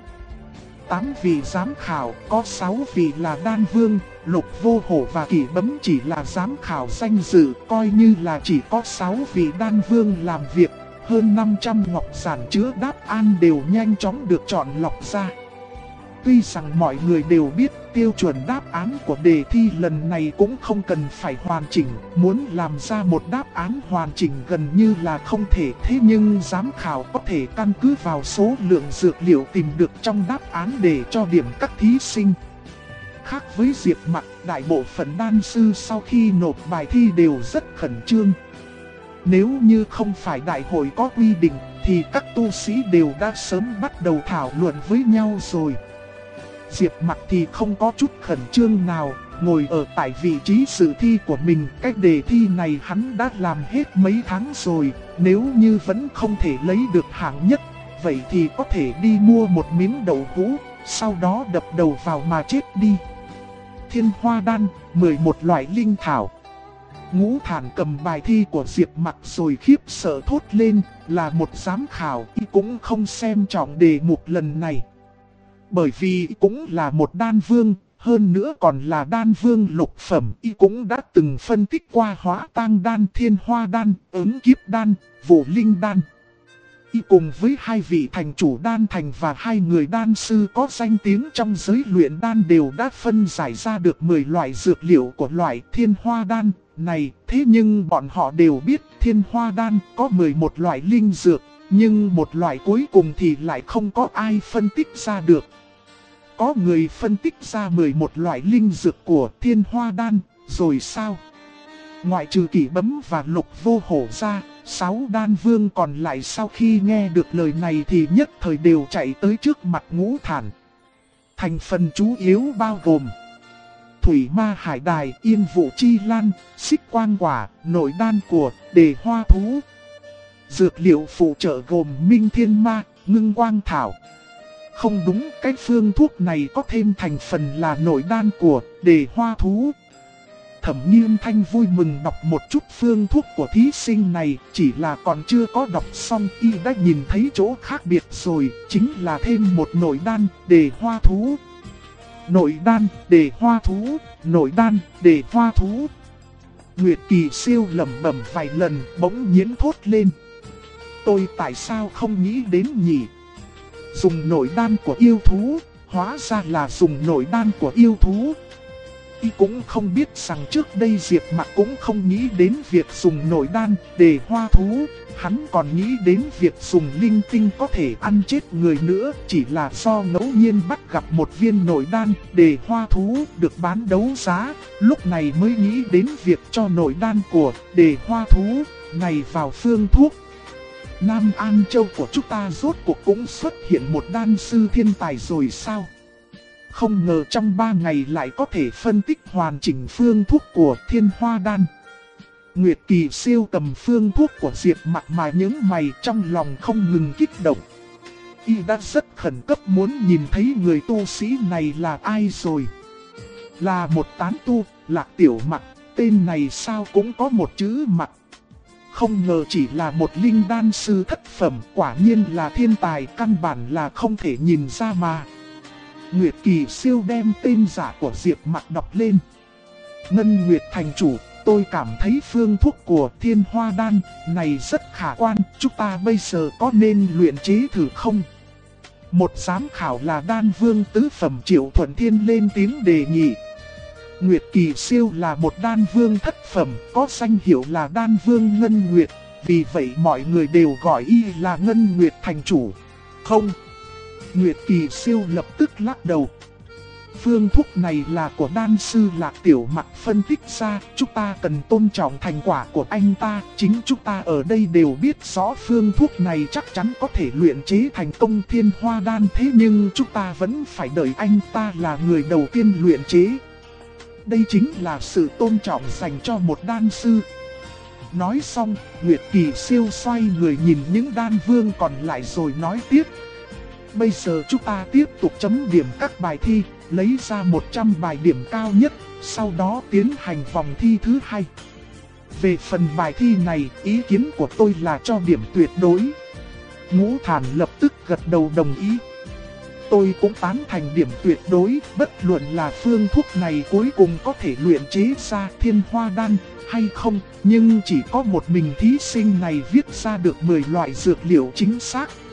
Speaker 1: 8 vị giám khảo, có 6 vị là đan vương, Lục Vô Hổ và Kỷ Bấm chỉ là giám khảo danh dự, coi như là chỉ có 6 vị đan vương làm việc. Hơn 500 ngọc giản chứa đáp án đều nhanh chóng được chọn lọc ra. Tuy rằng mọi người đều biết tiêu chuẩn đáp án của đề thi lần này cũng không cần phải hoàn chỉnh, muốn làm ra một đáp án hoàn chỉnh gần như là không thể. Thế nhưng giám khảo có thể căn cứ vào số lượng dược liệu tìm được trong đáp án để cho điểm các thí sinh. Khác với Diệp Mặc, đại bộ phận đan sư sau khi nộp bài thi đều rất khẩn trương. Nếu như không phải đại hội có quy định thì các tu sĩ đều đã sớm bắt đầu thảo luận với nhau rồi. Diệp Mặc thì không có chút khẩn trương nào, ngồi ở tại vị trí dự thi của mình. Cái đề thi này hắn đã làm hết mấy tháng rồi, nếu như vẫn không thể lấy được hạng nhất, vậy thì có thể đi mua một miếng đậu hũ, sau đó đập đầu vào mà chết đi. Thiên Hoa Đan, 11 loại linh thảo. Ngũ Thản cầm bài thi của Diệp Mặc rồi khiếp sợ thốt lên, là một giám khảo y cũng không xem trọng đề mục lần này. Bởi vì cũng là một đan vương, hơn nữa còn là đan vương lục phẩm, y cũng đã từng phân tích qua Hóa Tang Đan, Thiên Hoa Đan, Ứng Kiếp Đan, Vô Linh Đan. Y cùng với hai vị thành chủ đan thành và hai người đan sư có danh tiếng trong giới luyện đan đều đã phân giải ra được 10 loại dược liệu của loại Thiên Hoa Đan này. Thế nhưng bọn họ đều biết Thiên Hoa Đan có 11 loại linh dược, nhưng một loại cuối cùng thì lại không có ai phân tích ra được. Có người phân tích ra 11 loại linh dược của Thiên Hoa Đan, rồi sao? Ngoại trừ Kỷ Bấm và Lục Vô Hổ ra, 6 đan vương còn lại sau khi nghe được lời này thì nhất thời đều chạy tới trước mặt Ngũ Thản. Thành phần chủ yếu bao gồm Thủy Ma Hải Đài, Yên Vũ Chi Lan, Xích Quang Quả, Nội Đan của Đề Hoa Thú. Dược liệu phụ trợ gồm Minh Thiên Ma, Ngưng Quang Thảo. Không đúng, cái phương thuốc này có thêm thành phần là Nội Đan của Đề Hoa Thú. Thẩm Nghiêm Thanh vui mừng đọc một chút phương thuốc của thí sinh này, chỉ là còn chưa có đọc xong y đã nhìn thấy chỗ khác biệt rồi, chính là thêm một Nội Đan, Đề Hoa Thú. Nội Đan, Đề Hoa Thú, Nội Đan, Đề Hoa Thú. Nguyệt Kỳ Siêu lẩm bẩm vài lần, bỗng nhiên thốt lên. Tôi tại sao không nghĩ đến nhỉ? Dùng nội đan của yêu thú, hóa ra là dùng nội đan của yêu thú. Y cũng không biết rằng trước đây Diệp Mặc cũng không nghĩ đến việc dùng nội đan, Đề Hoa Thú. Hắn còn nghĩ đến việc dùng linh tinh có thể ăn chết người nữa, chỉ là do ngẫu nhiên bắt gặp một viên nội đan, Đề Hoa Thú được bán đấu giá, lúc này mới nghĩ đến việc cho nội đan của Đề Hoa Thú này vào phương thuốc. Nam An Châu của chúng ta rốt cuộc cũng xuất hiện một đan sư thiên tài rồi sao? Không ngờ trong 3 ngày lại có thể phân tích hoàn chỉnh phương thuốc của Thiên Hoa Đan. Nguyệt Kỳ Siêu cầm phương thuốc của Diệp Mặc mà những mày trong lòng không ngừng kích động. Y đã rất khẩn cấp muốn nhìn thấy người tu sĩ này là ai rồi. Là một tán tu, Lạc Tiểu Mặc, tên này sao cũng có một chữ Mặc. Không ngờ chỉ là một linh đan sư thất phẩm, quả nhiên là thiên tài, căn bản là không thể nhìn ra mà. Nguyệt Kỳ Siêu đem tên giả của Diệp Mặc đọc lên. Ngân Nguyệt thành chủ, tôi cảm thấy phương thuốc của Thiên Hoa Đan này rất khả quan, chúng ta bây giờ có nên luyện chế thử không? Một giám khảo là đan vương tứ phẩm Triệu Thuận Thiên lên tiếng đề nghị. Nguyệt Kỳ Siêu là một đan vương thất phẩm, có danh hiệu là đan vương Ngân Nguyệt, vì vậy mọi người đều gọi y là Ngân Nguyệt thành chủ. Không. Nguyệt Kỳ Siêu lập tức lắc đầu. Phương thuốc này là của đan sư Lạc Tiểu Mặc phân tích ra, chúng ta cần tôn trọng thành quả của anh ta. Chính chúng ta ở đây đều biết rõ phương thuốc này chắc chắn có thể luyện chế thành công Thiên Hoa Đan, thế nhưng chúng ta vẫn phải đợi anh ta là người đầu tiên luyện chế. Đây chính là sự tôn trọng dành cho một đan sư. Nói xong, Nguyệt Kỳ Siêu xoay người nhìn những đan vương còn lại rồi nói tiếp. Bây giờ chúng ta tiếp tục chấm điểm các bài thi, lấy ra 100 bài điểm cao nhất, sau đó tiến hành vòng thi thứ 2. Về phần bài thi này, ý kiến của tôi là cho điểm tuyệt đối. Ngũ Thản lập tức gật đầu đồng ý. Tôi cũng tán thành điểm tuyệt đối, bất luận là phương thuốc này cuối cùng có thể luyện chế ra Thiên Hoa Đan hay không, nhưng chỉ có một mình thí sinh này viết ra được 10 loại dược liệu chính xác,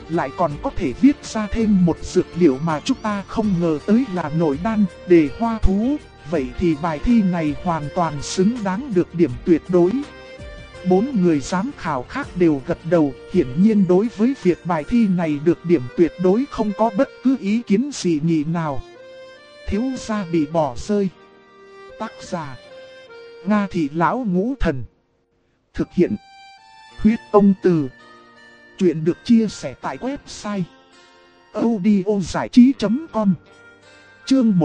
Speaker 1: lại còn có thể viết ra thêm một dược liệu mà chúng ta không ngờ tới là nội đan, đề hoa thú. Vậy thì bài thi này hoàn toàn xứng đáng được điểm tuyệt đối. 4 người giám khảo khác đều gật đầu, hiển nhiên đối với việc bài thi này được điểm tuyệt đối không có bất cứ ý kiến gì nhị nào. Thiếu gia bị bỏ rơi. Tác giả: Nga Thị Lão Ngũ Thần. Thực hiện: Huyết Ông Từ. Chuyện được chia sẻ tại website audiozảichí.com. Chương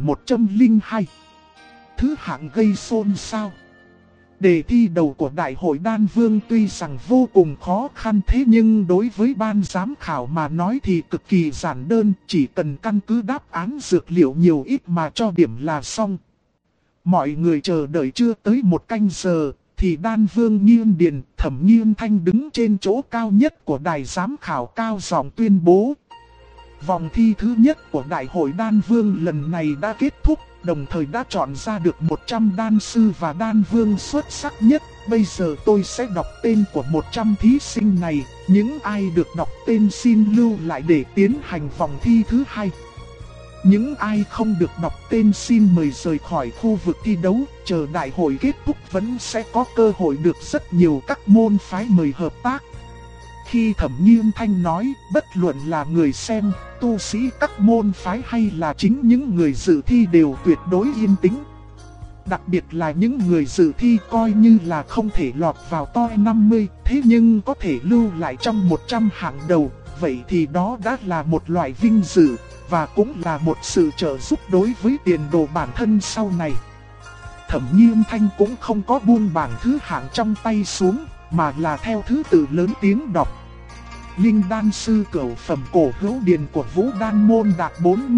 Speaker 1: 1102. Thứ hạng gây xôn xao. Đề thi đầu của Đại hội Đan Vương tuy rằng vô cùng khó khăn, thế nhưng đối với ban giám khảo mà nói thì cực kỳ giản đơn, chỉ cần căn cứ đáp án dược liệu nhiều ít mà cho điểm là xong. Mọi người chờ đợi chưa tới 1 canh giờ, thì Đan Vương Nghiên Điền, Thẩm Nghiên Thanh đứng trên chỗ cao nhất của đài giám khảo cao giọng tuyên bố. Vòng thi thứ nhất của Đại hội Đan Vương lần này đã kết thúc, đồng thời đã chọn ra được 100 đan sư và đan vương xuất sắc nhất. Bây giờ tôi sẽ đọc tên của 100 thí sinh này, những ai được đọc tên xin lưu lại để tiến hành vòng thi thứ hai. Những ai không được đọc tên xin mời rời khỏi khu vực thi đấu, chờ đại hội kết thúc vẫn sẽ có cơ hội được rất nhiều các môn phái mời hợp tác. Khi Thẩm Nghiên Thanh nói, bất luận là người xem, tu sĩ các môn phái hay là chính những người dự thi đều tuyệt đối yên tĩnh. Đặc biệt là những người dự thi coi như là không thể lọt vào top 50, thế nhưng có thể lưu lại trong 100 hạng đầu, vậy thì đó đã là một loại vinh dự, và cũng là một sự trợ giúp đối với tiền đồ bản thân sau này. Thẩm Nghiên Thanh cũng không có buông bảng thứ hạng trong tay xuống, mà là theo thứ tự lớn tiếng đọc. Linh đan sư cửu phẩm Cổ Hữu Điền của Vũ Đan Môn đạt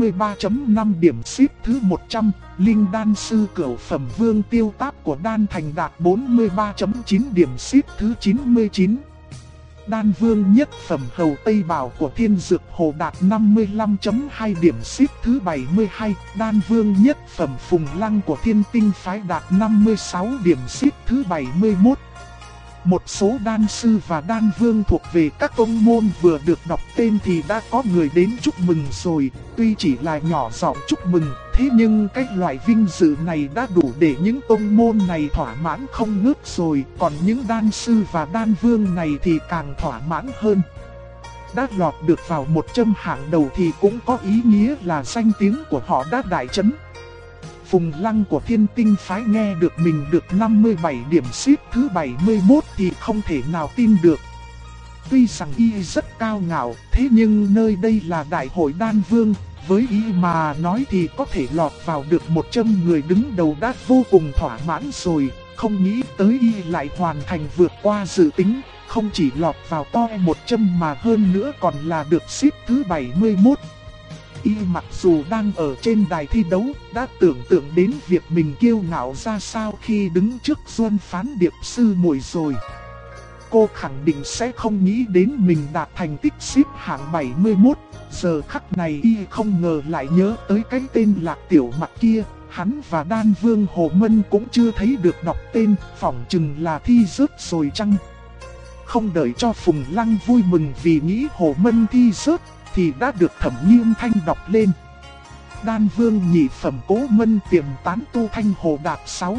Speaker 1: 43.5 điểm xếp thứ 100. Linh đan sư cửu phẩm Vương Tiêu Táp của Đan Thành đạt 43.9 điểm xếp thứ 99. Đan vương nhất phẩm Hầu Tây Bảo của Thiên Dược Hồ đạt 55.2 điểm xếp thứ 72. Đan vương nhất phẩm Phùng Lăng của Thiên Tinh Phái đạt 56 điểm xếp thứ 71. Một số đan sư và đan vương thuộc về các tông môn vừa được đọc tên thì đã có người đến chúc mừng rồi. Tuy chỉ là nhỏ giọng chúc mừng, thế nhưng cái loại vinh dự này đã đủ để những tông môn này thỏa mãn không ngớt rồi. Còn những đan sư và đan vương này thì càng thỏa mãn hơn. Đã lọt được vào 100 hạng đầu thì cũng có ý nghĩa là danh tiếng của họ đã đại chấn. Phùng Lăng của Thiên Tinh Phái nghe được mình được 57 điểm xếp thứ 71 thì không thể nào tin được. Tuy rằng y rất cao ngạo, thế nhưng nơi đây là Đại hội Đan Vương, với y mà nói thì có thể lọt vào được 100 người đứng đầu đã vô cùng thỏa mãn rồi. Không nghĩ tới y lại hoàn thành vượt qua dự tính, không chỉ lọt vào top 100 mà hơn nữa còn là được xếp thứ 71. Y mặc dù đang ở trên đài thi đấu, đã tưởng tượng đến việc mình kiêu ngạo ra sao khi đứng trước Duân Phán Điệp sư muội rồi. Cô khẳng định sẽ không nghĩ đến mình đạt thành tích xếp hạng 71. Giờ khắc này y không ngờ lại nhớ tới cái tên Lạc Tiểu Mặc kia. Hắn và Đan Vương Hồ Mân cũng chưa thấy được đọc tên, phỏng chừng là thi rớt rồi chăng. Không đợi cho Phùng Lăng vui mừng vì nghĩ Hồ Mân thi rớt, thì đã được Thẩm Nghiên Thanh đọc lên. Đan vương nhị phẩm Cố Mân Tiềm Tán Tu Thanh Hồ đạt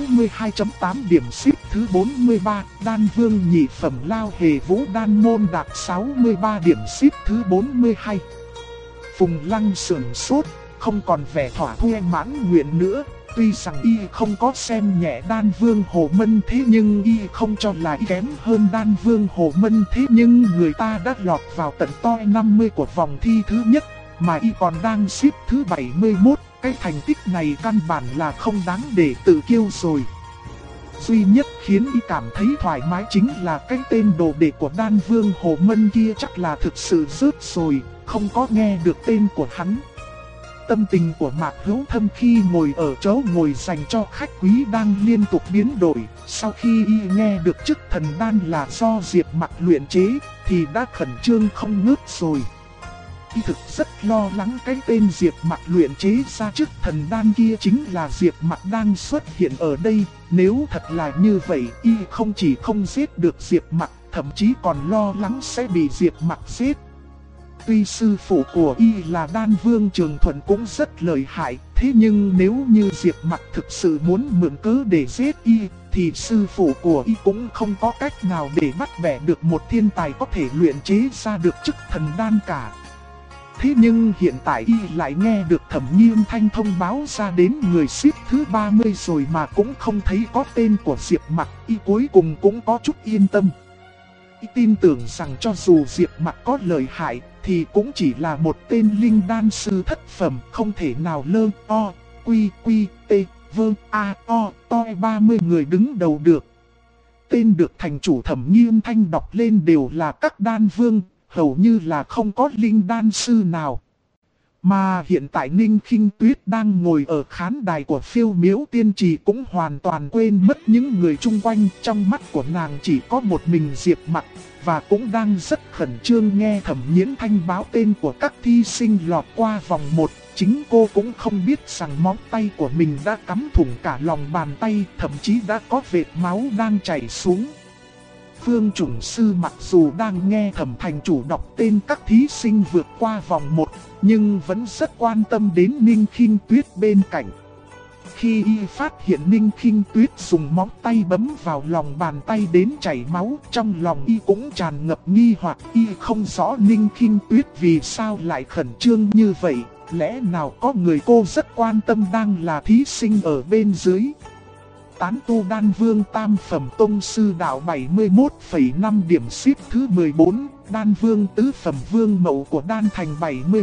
Speaker 1: 62.8 điểm xếp thứ 43. Đan vương nhị phẩm Lao Hề Vũ Đan Môn đạt 63 điểm xếp thứ 42. Phùng Lăng sửng sốt, không còn vẻ thỏa thuê mãn nguyện nữa. Tuy rằng y không có xem nhẹ Đan Vương Hồ Mân, thế nhưng y không cho là y kém hơn Đan Vương Hồ Mân. Thế nhưng người ta đã lọt vào tận top 50 của vòng thi thứ nhất, mà y còn đang xếp thứ 71. Cái thành tích này căn bản là không đáng để tự kiêu rồi. Duy nhất khiến y cảm thấy thoải mái chính là cái tên đồ đệ của Đan Vương Hồ Mân kia chắc là thực sự rớt rồi, không có nghe được tên của hắn. Tâm tình của Mạc Hữu Thâm khi ngồi ở chỗ ngồi dành cho khách quý đang liên tục biến đổi. Sau khi y nghe được chức thần đan là do Diệp Mặc luyện chế, thì đã khẩn trương không ngớt rồi. Y thực rất lo lắng cái tên Diệp Mặc luyện chế ra chức thần đan kia chính là Diệp Mặc đang xuất hiện ở đây. Nếu thật là như vậy, y không chỉ không giết được Diệp Mặc, thậm chí còn lo lắng sẽ bị Diệp Mặc giết. Tuy sư phụ của y là Đan Vương Trường Thuần cũng rất lợi hại, thế nhưng nếu như Diệp Mặc thực sự muốn mượn cớ để giết y, thì sư phụ của y cũng không có cách nào để bắt bẻ được một thiên tài có thể luyện chế ra được chức thần đan cả. Thế nhưng hiện tại y lại nghe được Thẩm Nghiêm Thanh thông báo ra đến người ship thứ 30 rồi mà cũng không thấy có tên của Diệp Mặc, y cuối cùng cũng có chút yên tâm. Y tin tưởng rằng cho dù Diệp Mặc có lợi hại thì cũng chỉ là một tên linh đan sư thất phẩm, không thể nào lơ o quy quy t vơ a o toi 30 người đứng đầu được. Tên được thành chủ Thẩm Nghiêm Thanh đọc lên đều là các đan vương, hầu như là không có linh đan sư nào. Mà hiện tại Ninh Khinh Tuyết đang ngồi ở khán đài của Phiêu Miếu Tiên Trì cũng hoàn toàn quên mất những người chung quanh, trong mắt của nàng chỉ có một mình Diệp Mặc, và cũng đang rất khẩn trương nghe Thẩm Nhiễn Thanh báo tên của các thí sinh lọt qua vòng 1. Chính cô cũng không biết rằng móng tay của mình đã cắm thủng cả lòng bàn tay, thậm chí đã có vệt máu đang chảy xuống. Phương Chủng Sư mặc dù đang nghe Thẩm thành chủ đọc tên các thí sinh vượt qua vòng 1, nhưng vẫn rất quan tâm đến Ninh Khinh Tuyết bên cạnh. Khi y phát hiện Ninh Khinh Tuyết dùng móng tay bấm vào lòng bàn tay đến chảy máu, trong lòng y cũng tràn ngập nghi hoặc. Y không rõ Ninh Khinh Tuyết vì sao lại khẩn trương như vậy, lẽ nào có người cô rất quan tâm đang là thí sinh ở bên dưới. Tán tu đan vương tam phẩm tông sư đạo 71,5 điểm xếp thứ 14, đan vương tứ phẩm vương mậu của đan thành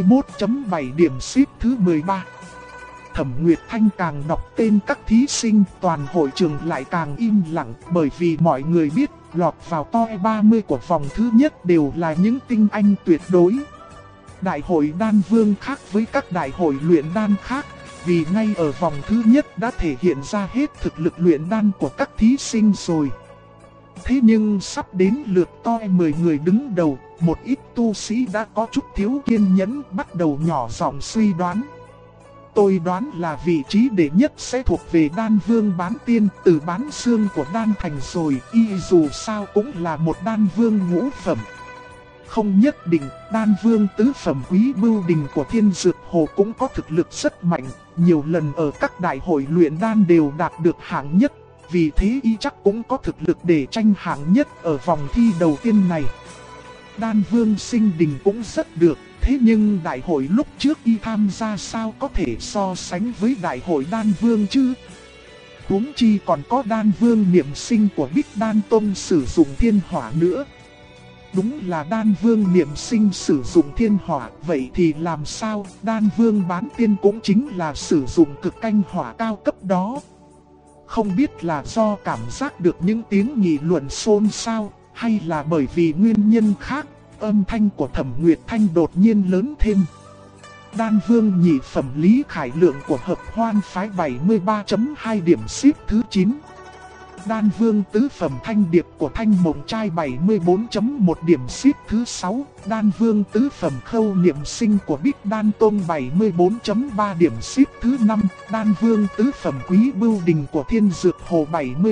Speaker 1: 71,7 điểm xếp thứ 13. Thẩm Nguyệt Thanh càng đọc tên các thí sinh, toàn hội trường lại càng im lặng, bởi vì mọi người biết lọt vào top 30 của vòng thứ nhất đều là những tinh anh tuyệt đối. Đại hội đan vương khác với các đại hội luyện đan khác, vì ngay ở vòng thứ nhất đã thể hiện ra hết thực lực luyện đan của các thí sinh rồi. Thế nhưng sắp đến lượt toi 10 người đứng đầu, một ít tu sĩ đã có chút thiếu kiên nhẫn, bắt đầu nhỏ giọng suy đoán. Tôi đoán là vị trí đệ nhất sẽ thuộc về đan vương Bán Tiên, từ Bán Xương của đan thành rồi, y dù sao cũng là một đan vương ngũ phẩm. Không nhất định, đan vương tứ phẩm Quý Bưu Đình của Thiên Dược Hồ cũng có thực lực rất mạnh, nhiều lần ở các đại hội luyện đan đều đạt được hạng nhất, vì thế y chắc cũng có thực lực để tranh hạng nhất ở vòng thi đầu tiên này. Đan vương Sinh Đình cũng rất được, thế nhưng đại hội lúc trước y tham gia sao có thể so sánh với đại hội đan vương chứ? Huống chi còn có đan vương Niệm Sinh của Bích Đan Tông sử dụng thiên hỏa nữa. Đúng là đan vương Niệm Sinh sử dụng thiên hỏa, vậy thì làm sao đan vương Bán Tiên cũng chính là sử dụng cực canh hỏa cao cấp đó. Không biết là do cảm giác được những tiếng nghị luận xôn xao, hay là bởi vì nguyên nhân khác, âm thanh của Thẩm Nguyệt Thanh đột nhiên lớn thêm. Đan vương nhị phẩm Lý Khải Lượng của Hợp Hoan phái 73,2 điểm xếp thứ 9. Đan vương tứ phẩm Thanh Điệp của Thanh Mộng Trai 74,1 điểm xếp thứ 6. Đan vương tứ phẩm Khâu Niệm Sinh của Bích Đan Tông 74,3 điểm xếp thứ 5. Đan vương tứ phẩm Quý Bưu Đình của Thiên Dược Hồ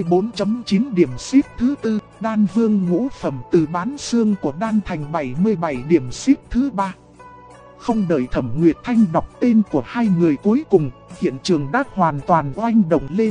Speaker 1: 74,9 điểm xếp thứ 4. Đan vương ngũ phẩm Từ Bán Xương của Đan Thành 77 điểm xếp thứ 3. Không đợi Thẩm Nguyệt Thanh đọc tên của hai người cuối cùng, hiện trường đã hoàn toàn oanh động lên.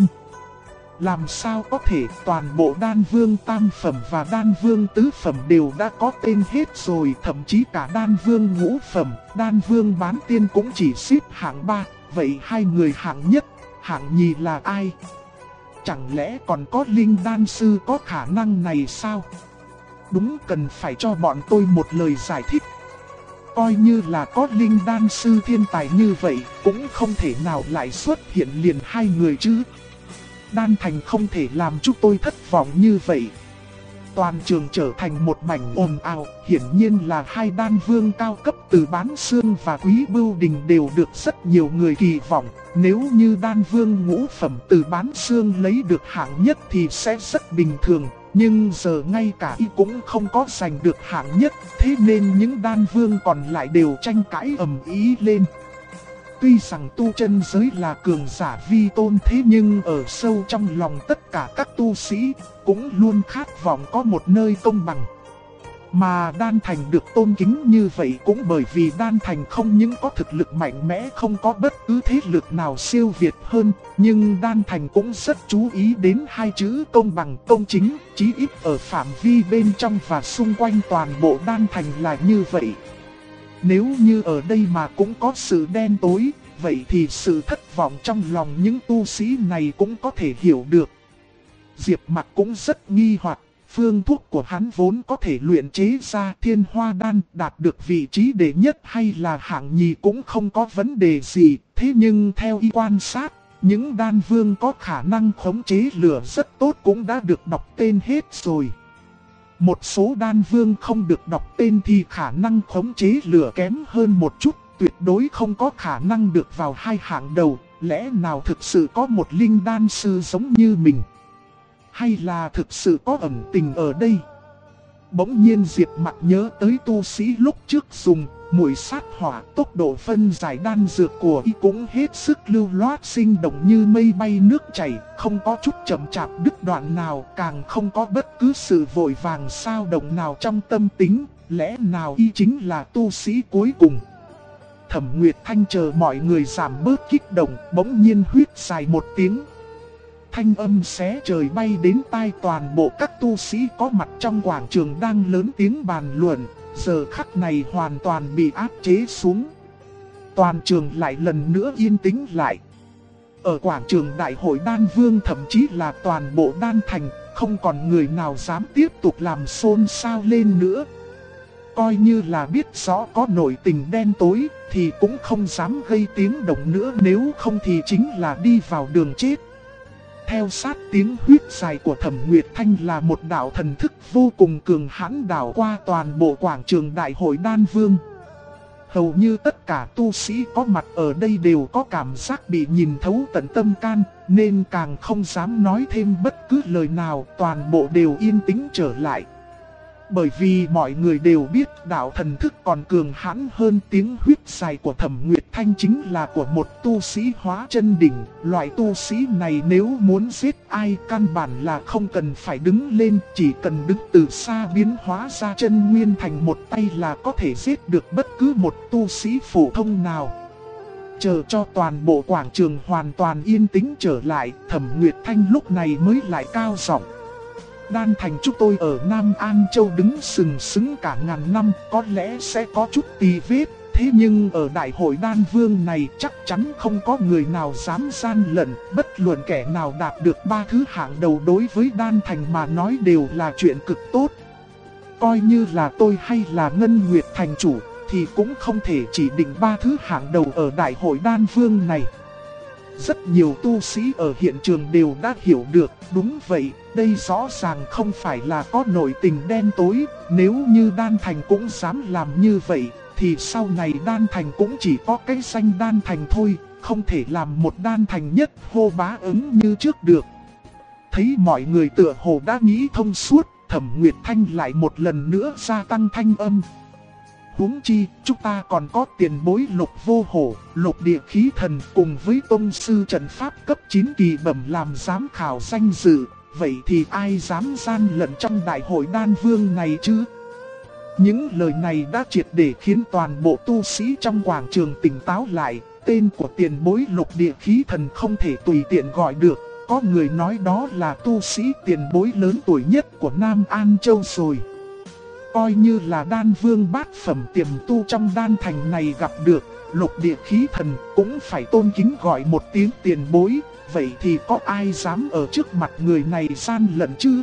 Speaker 1: Làm sao có thể toàn bộ đan vương tam phẩm và đan vương tứ phẩm đều đã có tên hết rồi, thậm chí cả đan vương ngũ phẩm, đan vương Bán Tiên cũng chỉ xếp hạng 3, vậy hai người hạng nhất, hạng nhì là ai? Chẳng lẽ còn có linh đan sư có khả năng này sao? Đúng, cần phải cho bọn tôi một lời giải thích. Coi như là có linh đan sư thiên tài như vậy, cũng không thể nào lại xuất hiện liền hai người chứ. Đan thành không thể làm chúng tôi thất vọng như vậy. Toàn trường trở thành một mảnh ồn ào, hiển nhiên là hai đan vương cao cấp Từ Bán Xương và Quý Bưu Đình đều được rất nhiều người kỳ vọng. Nếu như đan vương ngũ phẩm Từ Bán Xương lấy được hạng nhất thì sẽ rất bình thường. Nhưng giờ ngay cả y cũng không có giành được hạng nhất, thế nên những đan vương còn lại đều tranh cãi ầm ĩ lên. Tuy rằng tu chân giới là cường giả vi tôn, thế nhưng ở sâu trong lòng tất cả các tu sĩ cũng luôn khát vọng có một nơi công bằng. Mà Đan Thành được tôn kính như vậy cũng bởi vì Đan Thành không những có thực lực mạnh mẽ, không có bất cứ thế lực nào siêu việt hơn, nhưng Đan Thành cũng rất chú ý đến hai chữ công bằng công chính, chí ít ở phạm vi bên trong và xung quanh toàn bộ Đan Thành là như vậy. Nếu như ở đây mà cũng có sự đen tối, vậy thì sự thất vọng trong lòng những tu sĩ này cũng có thể hiểu được. Diệp Mặc cũng rất nghi hoặc. Phương thuốc của hắn vốn có thể luyện chế ra Thiên Hoa Đan, đạt được vị trí đệ nhất hay là hạng nhì cũng không có vấn đề gì. Thế nhưng theo y quan sát, những đan vương có khả năng khống chế lửa rất tốt cũng đã được đọc tên hết rồi. Một số đan vương không được đọc tên thì khả năng khống chế lửa kém hơn một chút, tuyệt đối không có khả năng được vào hai hạng đầu. Lẽ nào thực sự có một linh đan sư giống như mình? Hay là thực sự có ẩn tình ở đây? Bỗng nhiên Diệp Mặc nhớ tới tu sĩ lúc trước dùng muội sát hỏa, tốc độ phân giải đan dược của y cũng hết sức lưu loát sinh động như mây bay nước chảy, không có chút chậm chạp đứt đoạn nào, càng không có bất cứ sự vội vàng sao động nào trong tâm tính, lẽ nào y chính là tu sĩ cuối cùng? Thẩm Nguyệt Thanh chờ mọi người giảm bớt kích động, bỗng nhiên huýt dài một tiếng. Thanh âm xé trời bay đến tai toàn bộ các tu sĩ có mặt trong quảng trường đang lớn tiếng bàn luận, giờ khắc này hoàn toàn bị áp chế xuống. Toàn trường lại lần nữa yên tĩnh lại. Ở quảng trường Đại hội Đan Vương thậm chí là toàn bộ Đan Thành, không còn người nào dám tiếp tục làm xôn xao lên nữa. Coi như là biết rõ có nội tình đen tối, thì cũng không dám gây tiếng động nữa, nếu không thì chính là đi vào đường chết. Theo sát tiếng huýt dài của Thẩm Nguyệt Thanh là một đạo thần thức vô cùng cường hãn đảo qua toàn bộ quảng trường Đại hội Đan Vương. Hầu như tất cả tu sĩ có mặt ở đây đều có cảm giác bị nhìn thấu tận tâm can, nên càng không dám nói thêm bất cứ lời nào, toàn bộ đều yên tĩnh trở lại. Bởi vì mọi người đều biết đạo thần thức còn cường hãn hơn tiếng huýt dài của Thẩm Nguyệt Thanh chính là của một tu sĩ hóa chân đỉnh. Loại tu sĩ này nếu muốn giết ai căn bản là không cần phải đứng lên, chỉ cần đứng từ xa biến hóa ra chân nguyên thành một tay là có thể giết được bất cứ một tu sĩ phổ thông nào. Chờ cho toàn bộ quảng trường hoàn toàn yên tĩnh trở lại, Thẩm Nguyệt Thanh lúc này mới lại cao giọng. Đan Thành chúng tôi ở Nam An Châu đứng sừng sững cả ngàn năm, có lẽ sẽ có chút tì vết. Thế nhưng ở Đại hội Đan Vương này chắc chắn không có người nào dám gian lận, bất luận kẻ nào đạt được ba thứ hạng đầu đối với Đan Thành mà nói đều là chuyện cực tốt. Coi như là tôi hay là Ngân Nguyệt Thành chủ, thì cũng không thể chỉ định ba thứ hạng đầu ở Đại hội Đan Vương này. Rất nhiều tu sĩ ở hiện trường đều đã hiểu được, đúng vậy, đây rõ ràng không phải là có nội tình đen tối, nếu như Đan Thành cũng dám làm như vậy, thì sau này Đan Thành cũng chỉ có cái danh Đan Thành thôi, không thể làm một Đan Thành nhất hô bá ứng như trước được. Thấy mọi người tựa hồ đã nghĩ thông suốt, Thẩm Nguyệt Thanh lại một lần nữa gia tăng thanh âm. Huống chi, chúng ta còn có tiền bối Lục Vô Hổ, Lục Địa Khí Thần cùng với tông sư trận pháp cấp 9 kỳ bẩm làm giám khảo danh dự, vậy thì ai dám gian lận trong Đại hội Đan Vương này chứ? Những lời này đã triệt để khiến toàn bộ tu sĩ trong quảng trường tỉnh táo lại, tên của tiền bối Lục Địa Khí Thần không thể tùy tiện gọi được, có người nói đó là tu sĩ tiền bối lớn tuổi nhất của Nam An Châu rồi. Coi như là Đan Vương bát phẩm tiềm tu trong Đan Thành này gặp được, Lục Địa Khí Thần cũng phải tôn kính gọi một tiếng tiền bối, vậy thì có ai dám ở trước mặt người này gian lận chứ?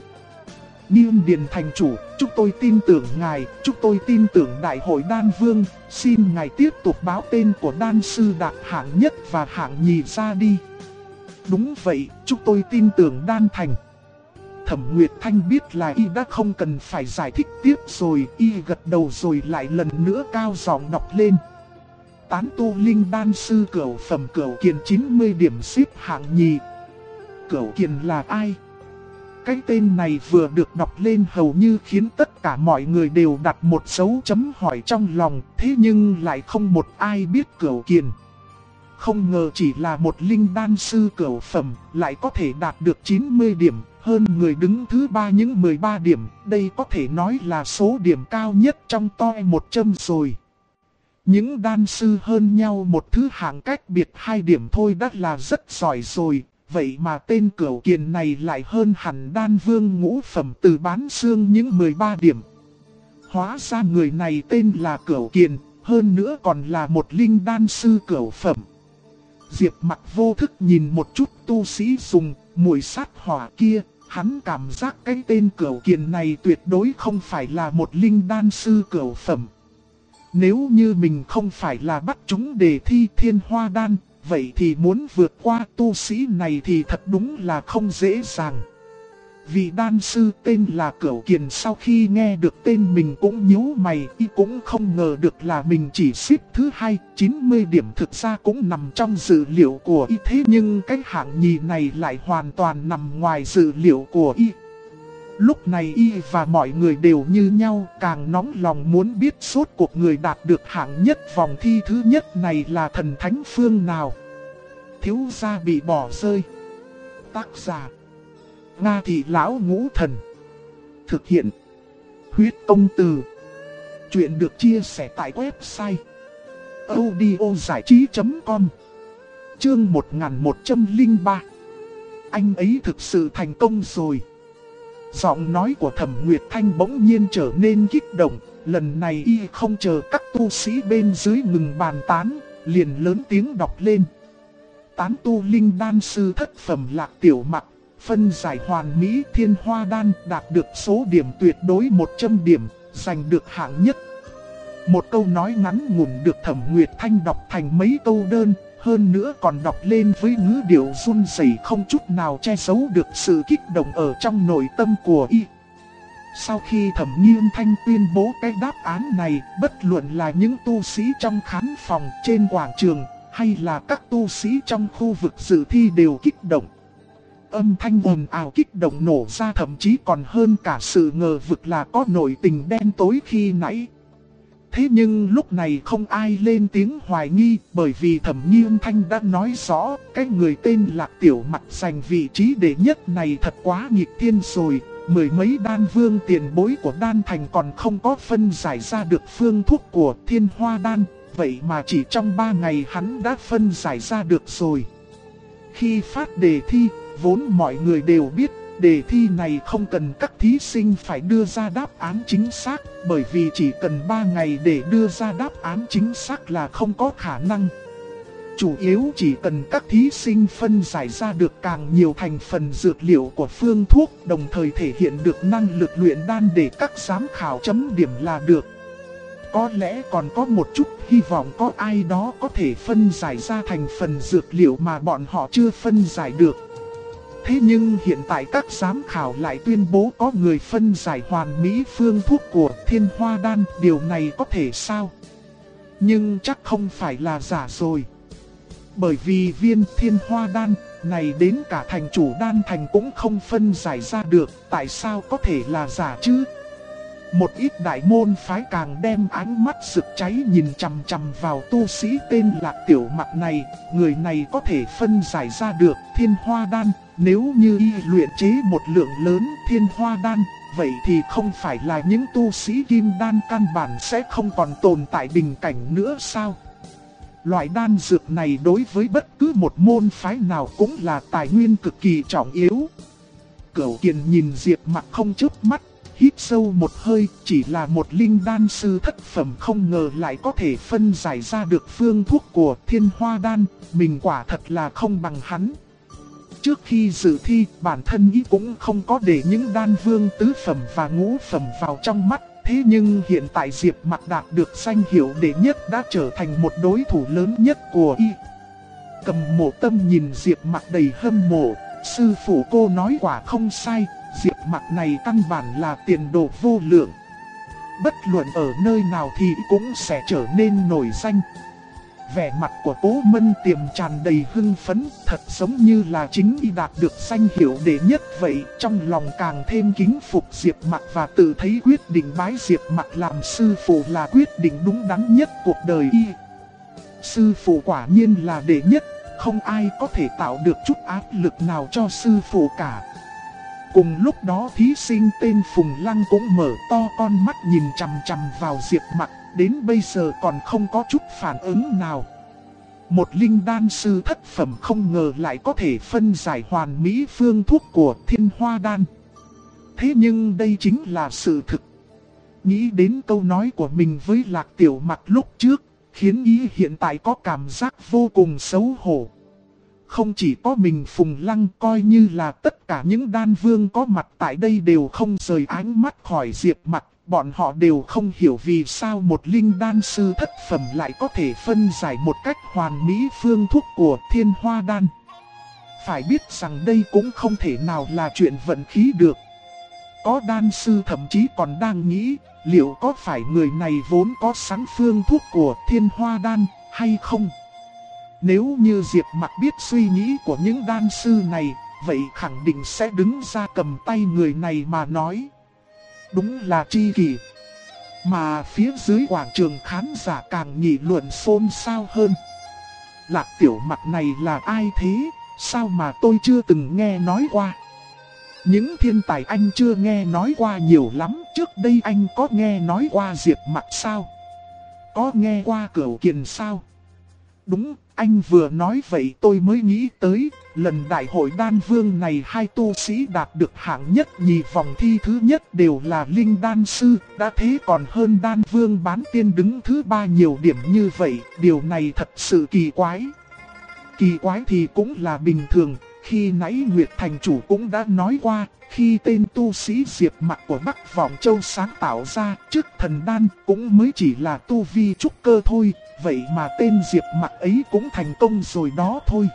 Speaker 1: Niên Điền Thành chủ, chúng tôi tin tưởng ngài, chúng tôi tin tưởng Đại hội Đan Vương, xin ngài tiếp tục báo tên của đan sư đạt hạng nhất và hạng nhì ra đi. Đúng vậy, chúng tôi tin tưởng Đan Thành. Thẩm Nguyệt Thanh biết là y đã không cần phải giải thích tiếp rồi, y gật đầu rồi lại lần nữa cao giọng đọc lên. Tán tu linh đan sư Cửu phẩm Cửu Kiền 90 điểm xếp hạng nhì. Cửu Kiền là ai? Cái tên này vừa được đọc lên hầu như khiến tất cả mọi người đều đặt một dấu chấm hỏi trong lòng, thế nhưng lại không một ai biết Cửu Kiền. Không ngờ chỉ là một linh đan sư Cửu phẩm lại có thể đạt được 90 điểm, hơn người đứng thứ 3 những 13 điểm, đây có thể nói là số điểm cao nhất trong top 100 rồi. Những đan sư hơn nhau một thứ hạng cách biệt 2 điểm thôi đã là rất giỏi rồi, vậy mà tên Cửu Kiền này lại hơn hẳn đan vương ngũ phẩm từ bán xương những 13 điểm. Hóa ra người này tên là Cửu Kiền, hơn nữa còn là một linh đan sư cửu phẩm. Diệp Mặc vô thức nhìn một chút tu sĩ dùng muội sát hỏa kia, hắn cảm giác cái tên Cửu Kiền này tuyệt đối không phải là một linh đan sư cửu phẩm. Nếu như mình không phải là bắt chúng đề thi thiên hoa đan, vậy thì muốn vượt qua tu sĩ này thì thật đúng là không dễ dàng. Vị đan sư tên là Cửu Kiền sau khi nghe được tên mình cũng nhíu mày, y cũng không ngờ được là mình chỉ xếp thứ 2, 90 điểm thực ra cũng nằm trong dự liệu của y, thế nhưng cái hạng nhì này lại hoàn toàn nằm ngoài dự liệu của y. Lúc này y và mọi người đều như nhau, càng nóng lòng muốn biết suốt cuộc người đạt được hạng nhất vòng thi thứ nhất này là thần thánh phương nào. Thiếu gia bị bỏ rơi. Tác giả Nga Thị Lão Ngũ Thần. Thực hiện Huyết Công Từ. Chuyện được chia sẻ tại website audiozảichí.com. Chương 1103. Anh ấy thực sự thành công rồi. Giọng nói của Thẩm Nguyệt Thanh bỗng nhiên trở nên kích động. Lần này y không chờ các tu sĩ bên dưới ngừng bàn tán, liền lớn tiếng đọc lên. Tán tu linh đan sư thất phẩm Lạc Tiểu Mặc, phân giải hoàn mỹ thiên hoa đan, đạt được số điểm tuyệt đối 100 điểm, giành được hạng nhất. Một câu nói ngắn ngủn được Thẩm Nguyệt Thanh đọc thành mấy câu đơn, hơn nữa còn đọc lên với ngữ điệu run rẩy không chút nào che giấu được sự kích động ở trong nội tâm của y. Sau khi Thẩm Nghiên Thanh tuyên bố cái đáp án này, bất luận là những tu sĩ trong khán phòng trên quảng trường, hay là các tu sĩ trong khu vực dự thi đều kích động. Âm thanh ồn ào kích động nổ ra, thậm chí còn hơn cả sự ngờ vực là có nội tình đen tối khi nãy. Thế nhưng lúc này không ai lên tiếng hoài nghi, bởi vì Thẩm Nghiên Thanh đã nói rõ, cái người tên Lạc Tiểu Mặc giành vị trí đệ nhất này thật quá nghịch thiên rồi. Mười mấy đan vương tiền bối của đan thành còn không có phân giải ra được phương thuốc của thiên hoa đan, vậy mà chỉ trong 3 ngày hắn đã phân giải ra được rồi. Khi phát đề thi, vốn mọi người đều biết, đề thi này không cần các thí sinh phải đưa ra đáp án chính xác, bởi vì chỉ cần 3 ngày để đưa ra đáp án chính xác là không có khả năng. Chủ yếu chỉ cần các thí sinh phân giải ra được càng nhiều thành phần dược liệu của phương thuốc, đồng thời thể hiện được năng lực luyện đan để các giám khảo chấm điểm là được. Có lẽ còn có một chút hy vọng có ai đó có thể phân giải ra thành phần dược liệu mà bọn họ chưa phân giải được. Thế nhưng hiện tại các giám khảo lại tuyên bố có người phân giải hoàn mỹ phương thuốc của thiên hoa đan, điều này có thể sao? Nhưng chắc không phải là giả rồi. Bởi vì viên thiên hoa đan này đến cả thành chủ đan thành cũng không phân giải ra được, tại sao có thể là giả chứ? Một ít đại môn phái càng đem ánh mắt rực cháy nhìn chằm chằm vào tu sĩ tên Lạc Tiểu Mặc này. Người này có thể phân giải ra được thiên hoa đan, nếu như y luyện chế một lượng lớn thiên hoa đan, vậy thì không phải là những tu sĩ kim đan căn bản sẽ không còn tồn tại bình cảnh nữa sao? Loại đan dược này đối với bất cứ một môn phái nào cũng là tài nguyên cực kỳ trọng yếu. Cửu Kiền nhìn Diệp Mặc không chớp mắt, hít sâu một hơi, chỉ là một linh đan sư thất phẩm không ngờ lại có thể phân giải ra được phương thuốc của thiên hoa đan, mình quả thật là không bằng hắn. Trước khi dự thi, bản thân ý cũng không có để những đan vương tứ phẩm và ngũ phẩm vào trong mắt. Thế nhưng hiện tại Diệp Mặc đạt được danh hiệu đệ nhất đã trở thành một đối thủ lớn nhất của y. Cầm Mộ Tâm nhìn Diệp Mặc đầy hâm mộ, sư phụ cô nói quả không sai, Diệp Mặc này căn bản là tiền đồ vô lượng. Bất luận ở nơi nào thì cũng sẽ trở nên nổi danh. Vẻ mặt của Cố Mân Tiềm tràn đầy hưng phấn, thật giống như là chính y đạt được danh hiệu đệ nhất vậy. Trong lòng càng thêm kính phục Diệp Mặc và tự thấy quyết định bái Diệp Mặc làm sư phụ là quyết định đúng đắn nhất cuộc đời y. Sư phụ quả nhiên là đệ nhất, không ai có thể tạo được chút áp lực nào cho sư phụ cả. Cùng lúc đó thí sinh tên Phùng Lăng cũng mở to con mắt nhìn chằm chằm vào Diệp Mặc, đến bây giờ còn không có chút phản ứng nào. Một linh đan sư thất phẩm không ngờ lại có thể phân giải hoàn mỹ phương thuốc của Thiên Hoa Đan. Thế nhưng đây chính là sự thực. Nghĩ đến câu nói của mình với Lạc Tiểu Mặc lúc trước, khiến ý hiện tại có cảm giác vô cùng xấu hổ. Không chỉ có mình Phùng Lăng, coi như là tất cả những đan vương có mặt tại đây đều không rời ánh mắt khỏi Diệp Mặc. Bọn họ đều không hiểu vì sao một linh đan sư thất phẩm lại có thể phân giải một cách hoàn mỹ phương thuốc của Thiên Hoa Đan. Phải biết rằng đây cũng không thể nào là chuyện vận khí được. Có đan sư thậm chí còn đang nghĩ liệu có phải người này vốn có sẵn phương thuốc của Thiên Hoa Đan hay không. Nếu như Diệp Mặc biết suy nghĩ của những đan sư này, vậy khẳng định sẽ đứng ra cầm tay người này mà nói. Đúng là tri kỷ. Mà phía dưới quảng trường khán giả càng nghị luận xôn xao hơn. Lạc Tiểu Mặc này là ai thế? Sao mà tôi chưa từng nghe nói qua? Những thiên tài anh chưa nghe nói qua nhiều lắm. Trước đây anh có nghe nói qua Diệp Mặc sao? Có nghe qua Cửu Kiền sao? Đúng, anh vừa nói vậy tôi mới nghĩ tới, lần đại hội đan vương này hai tu sĩ đạt được hạng nhất nhì vòng thi thứ nhất đều là linh đan sư, đã thế còn hơn đan vương bán tiên đứng thứ ba nhiều điểm như vậy, điều này thật sự kỳ quái. Kỳ quái thì cũng là bình thường, khi nãy Nguyệt Thành Chủ cũng đã nói qua, khi tên tu sĩ Diệp Mặc của Bắc Vọng Châu sáng tạo ra trước thần đan cũng mới chỉ là tu vi trúc cơ thôi. Vậy mà tên Diệp Mặc ấy cũng thành công rồi đó thôi.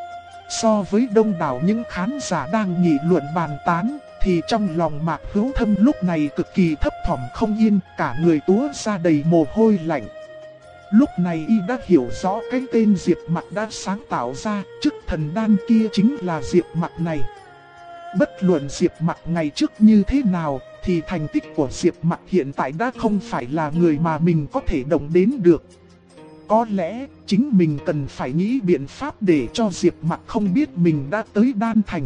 Speaker 1: So với đông đảo những khán giả đang nghị luận bàn tán, thì trong lòng Mạc Hữu Thâm lúc này cực kỳ thấp thỏm không yên, cả người túa ra đầy mồ hôi lạnh. Lúc này y đã hiểu rõ cái tên Diệp Mặc đã sáng tạo ra trước thần đan kia chính là Diệp Mặc này. Bất luận Diệp Mặc ngày trước như thế nào, thì thành tích của Diệp Mặc hiện tại đã không phải là người mà mình có thể động đến được. Có lẽ chính mình cần phải nghĩ biện pháp để cho Diệp Mặc không biết mình đã tới đan thành.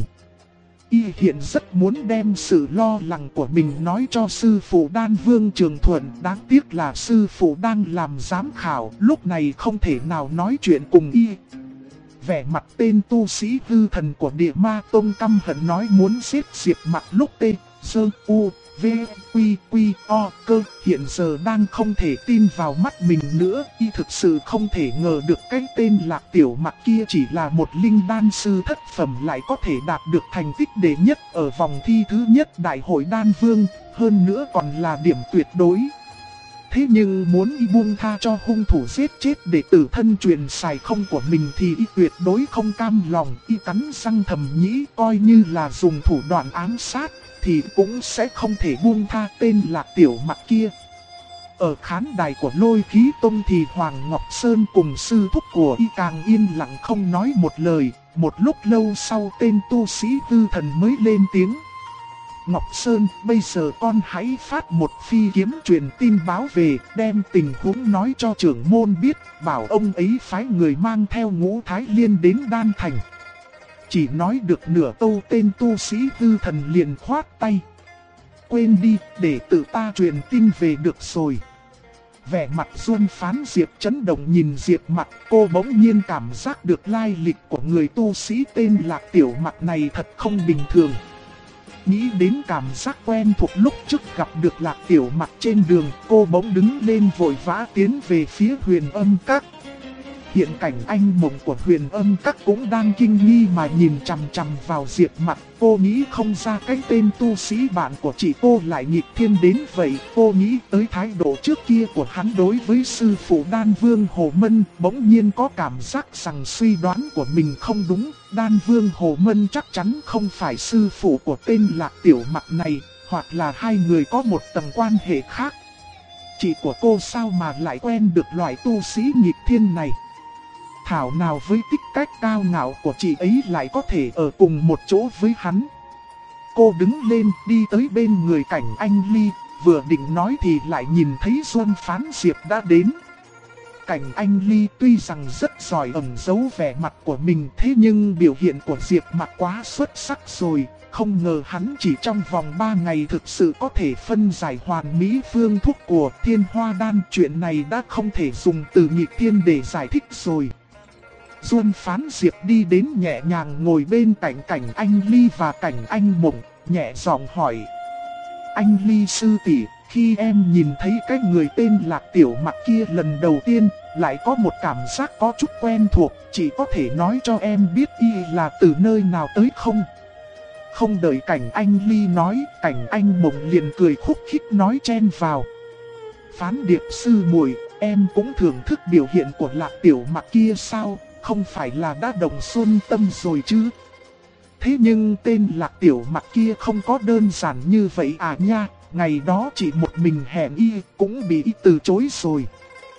Speaker 1: Y hiện rất muốn đem sự lo lắng của mình nói cho sư phụ đan vương Trường Thuận. Đáng tiếc là sư phụ đang làm giám khảo, lúc này không thể nào nói chuyện cùng y. Vẻ mặt tên tu sĩ hư thần của Địa Ma Tông căm hận nói muốn giết Diệp Mặc lúc T, Sơ, U, V, Quy, Quy, O, Cơ hiện giờ đang không thể tin vào mắt mình nữa. Y thực sự không thể ngờ được cái tên Lạc Tiểu Mặc kia chỉ là một linh đan sư thất phẩm lại có thể đạt được thành tích đệ nhất ở vòng thi thứ nhất đại hội đan vương, hơn nữa còn là điểm tuyệt đối. Thế nhưng muốn y buông tha cho hung thủ giết chết để tử thân truyền xài không của mình thì y tuyệt đối không cam lòng. Y cắn răng thầm nghĩ coi như là dùng thủ đoạn ám sát thì cũng sẽ không thể buông tha tên Lạc Tiểu Mặc kia. Ở khán đài của Lôi Khí Tông thì Hoàng Ngọc Sơn cùng sư thúc của y càng yên lặng không nói một lời. Một lúc lâu sau tên tu sĩ hư thần mới lên tiếng. Ngọc Sơn, bây giờ con hãy phát một phi kiếm truyền tin báo về, đem tình huống nói cho trưởng môn biết, bảo ông ấy phái người mang theo Ngũ Thái Liên đến đan thành. Chỉ nói được nửa câu tên tu sĩ hư thần liền khoát tay. Quên đi, để tự ta truyền tin về được rồi. Vẻ mặt Duân Phán Diệp chấn động nhìn Diệp Mặc, cô bỗng nhiên cảm giác được lai lịch của người tu sĩ tên Lạc Tiểu Mặc này thật không bình thường. Nghĩ đến cảm giác quen thuộc lúc trước gặp được Lạc Tiểu Mặc trên đường, cô bỗng đứng lên vội vã tiến về phía Huyền Âm Các. Hiện cảnh anh mộng của Huyền Âm Các cũng đang kinh nghi mà nhìn chằm chằm vào Diệp Mặc. Cô nghĩ không ra cái tên tu sĩ bạn của chị cô lại nghịch thiên đến vậy. Cô nghĩ tới thái độ trước kia của hắn đối với sư phụ đan vương Hồ Mân. Bỗng nhiên có cảm giác rằng suy đoán của mình không đúng. Đan vương Hồ Mân chắc chắn không phải sư phụ của tên Lạc Tiểu Mặc này, hoặc là hai người có một tầng quan hệ khác. Chị của cô sao mà lại quen được loại tu sĩ nghịch thiên này? Thảo nào với tích cách cao ngạo của chị ấy lại có thể ở cùng một chỗ với hắn. Cô đứng lên đi tới bên người Cảnh Anh Ly, vừa định nói thì lại nhìn thấy Duân Phán Diệp đã đến. Cảnh Anh Ly tuy rằng rất giỏi ẩn giấu vẻ mặt của mình, thế nhưng biểu hiện của Diệp Mặc quá xuất sắc rồi. Không ngờ hắn chỉ trong vòng 3 ngày thực sự có thể phân giải hoàn mỹ phương thuốc của Thiên Hoa Đan. Chuyện này đã không thể dùng từ nghịch thiên để giải thích rồi. Duân Phán Diệp đi đến nhẹ nhàng ngồi bên cạnh Cảnh Anh Ly và Cảnh Anh Mộng, nhẹ giọng hỏi. Anh Ly sư tỷ, khi em nhìn thấy cái người tên Lạc Tiểu Mặc kia lần đầu tiên, lại có một cảm giác có chút quen thuộc, chỉ có thể nói cho em biết y là từ nơi nào tới không? Không đợi Cảnh Anh Ly nói, Cảnh Anh Mộng liền cười khúc khích nói chen vào. Phán Điệp sư muội, em cũng thưởng thức biểu hiện của Lạc Tiểu Mặc kia sao, không phải là đã đồng xuân tâm rồi chứ? Thế nhưng tên Lạc Tiểu Mặc kia không có đơn giản như vậy à nha, ngày đó chỉ một mình hẹn y cũng bị y từ chối rồi.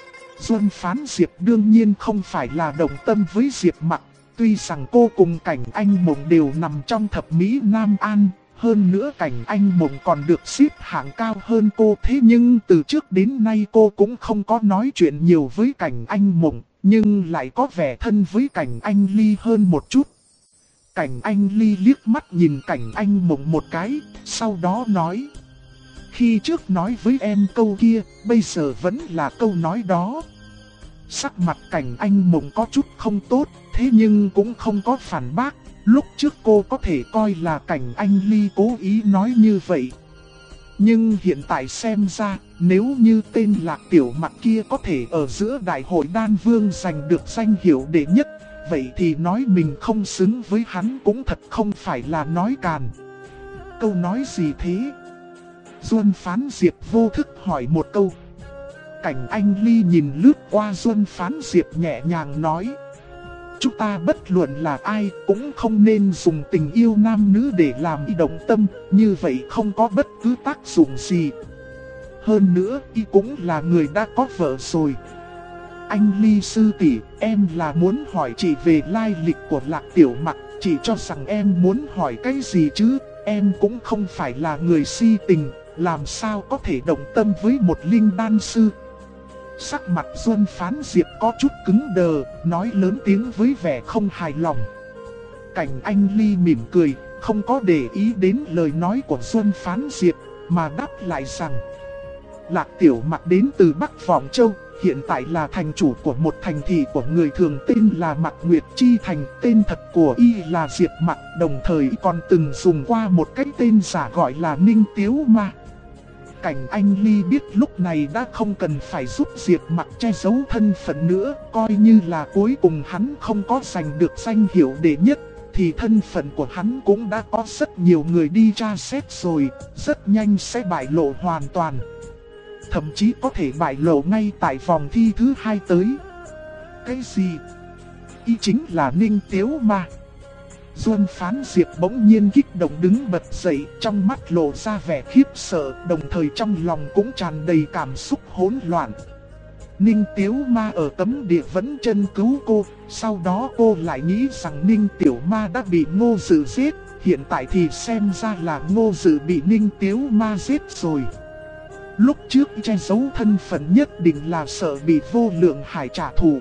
Speaker 1: Duân Phán Diệp đương nhiên không phải là đồng tâm với Diệp Mặc, tuy rằng cô cùng Cảnh Anh Mộng đều nằm trong thập mỹ Nam An, hơn nữa Cảnh Anh Mộng còn được xếp hạng cao hơn cô, thế nhưng từ trước đến nay cô cũng không có nói chuyện nhiều với Cảnh Anh Mộng, nhưng lại có vẻ thân với Cảnh Anh Ly hơn một chút. Cảnh Anh Ly liếc mắt nhìn Cảnh Anh Mộng một cái, sau đó nói. Khi trước nói với em câu kia, bây giờ vẫn là câu nói đó. Sắc mặt Cảnh Anh Mộng có chút không tốt, thế nhưng cũng không có phản bác. Lúc trước cô có thể coi là Cảnh Anh Ly cố ý nói như vậy. Nhưng hiện tại xem ra, nếu như tên Lạc Tiểu Mặc kia có thể ở giữa đại hội Đan Vương giành được danh hiệu đệ nhất, vậy thì nói mình không xứng với hắn cũng thật không phải là nói càn. Câu nói gì thế? Duân Phán Diệp vô thức hỏi một câu. Cảnh Anh Ly nhìn lướt qua Duân Phán Diệp nhẹ nhàng nói. Chúng ta bất luận là ai cũng không nên dùng tình yêu nam nữ để làm y động tâm, như vậy không có bất cứ tác dụng gì. Hơn nữa, y cũng là người đã có vợ rồi. Anh Ly sư tỷ, em là muốn hỏi chị về lai lịch của Lạc Tiểu Mặc, chỉ cho rằng em muốn hỏi cái gì chứ, em cũng không phải là người si tình, làm sao có thể động tâm với một linh đan sư. Sắc mặt Duân Phán Diệp có chút cứng đờ, nói lớn tiếng với vẻ không hài lòng. Cảnh Anh Ly mỉm cười, không có để ý đến lời nói của Duân Phán Diệp, mà đáp lại rằng Lạc Tiểu Mặc đến từ Bắc Vọng Châu, hiện tại là thành chủ của một thành thị của người thường tên là Mạc Nguyệt Chi Thành. Tên thật của y là Diệp Mặc, đồng thời còn từng dùng qua một cái tên giả gọi là Ninh Tiếu Ma. Cảnh Anh Ly biết lúc này đã không cần phải giúp Diệp Mặc che giấu thân phận nữa, coi như là cuối cùng hắn không có giành được danh hiệu đệ nhất, thì thân phận của hắn cũng đã có rất nhiều người đi tra xét rồi, rất nhanh sẽ bại lộ hoàn toàn. Thậm chí có thể bại lộ ngay tại vòng thi thứ 2 tới. Cái gì? Y chính là Ninh Tiếu Ma. Duân Phán Diệp bỗng nhiên kích động đứng bật dậy, trong mắt lộ ra vẻ khiếp sợ, đồng thời trong lòng cũng tràn đầy cảm xúc hỗn loạn. Ninh Tiếu Ma ở Cấm Địa vẫn chân cứu cô, sau đó cô lại nghĩ rằng Ninh Tiểu Ma đã bị Ngô Dự giết, hiện tại thì xem ra là Ngô Dự bị Ninh Tiếu Ma giết rồi. Lúc trước che giấu thân phận nhất định là sợ bị Vô Lượng Hải trả thù.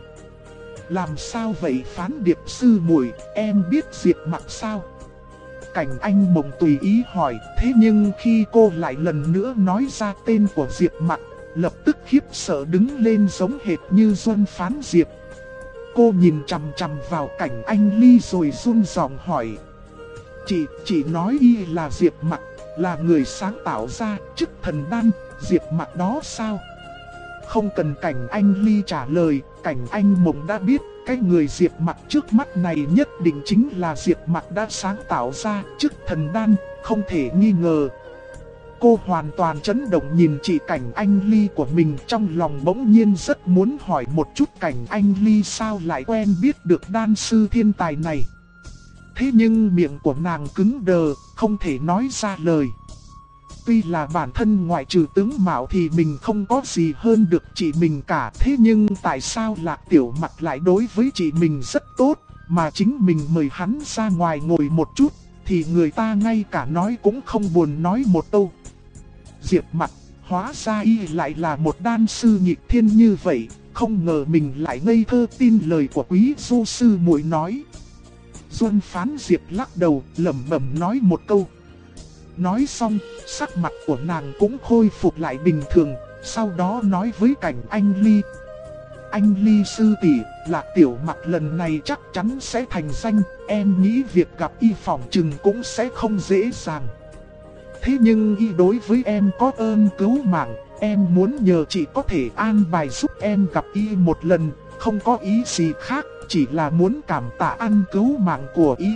Speaker 1: Làm sao vậy Phán Điệp sư muội, em biết Diệp Mặc sao? Cảnh Anh Mộng tùy ý hỏi, thế nhưng khi cô lại lần nữa nói ra tên của Diệp Mặc, lập tức khiếp sợ đứng lên giống hệt như Duân Phán Diệp. Cô nhìn chằm chằm vào Cảnh Anh Ly rồi run giọng hỏi. Chị nói y là Diệp Mặc, là người sáng tạo ra chức thần đan, Diệp Mặc đó sao? Không cần Cảnh Anh Ly trả lời, Cảnh Anh Mộng đã biết cái người Diệp Mặc trước mắt này nhất định chính là Diệp Mặc đã sáng tạo ra chức thần đan, không thể nghi ngờ. Cô hoàn toàn chấn động nhìn chị Cảnh Anh Ly của mình, trong lòng bỗng nhiên rất muốn hỏi một chút Cảnh Anh Ly sao lại quen biết được đan sư thiên tài này. Thế nhưng miệng của nàng cứng đờ, không thể nói ra lời. Tuy là bản thân ngoại trừ tướng mạo thì mình không có gì hơn được chị mình cả, thế nhưng tại sao Lạc Tiểu Mặc lại đối với chị mình rất tốt, mà chính mình mời hắn ra ngoài ngồi một chút, thì người ta ngay cả nói cũng không buồn nói một câu. Diệp Mặc, hóa ra y lại là một đan sư nghịch thiên như vậy, không ngờ mình lại ngây thơ tin lời của quý du sư muội nói. Duân Phán Diệp lắc đầu, lẩm bẩm nói một câu. Nói xong, sắc mặt của nàng cũng khôi phục lại bình thường, sau đó nói với Cảnh Anh Ly. Anh Ly sư tỷ, Lạc Tiểu Mặc lần này chắc chắn sẽ thành danh, em nghĩ việc gặp y phỏng chừng cũng sẽ không dễ dàng. Thế nhưng y đối với em có ơn cứu mạng, em muốn nhờ chị có thể an bài giúp em gặp y một lần, không có ý gì khác, chỉ là muốn cảm tạ ân cứu mạng của y.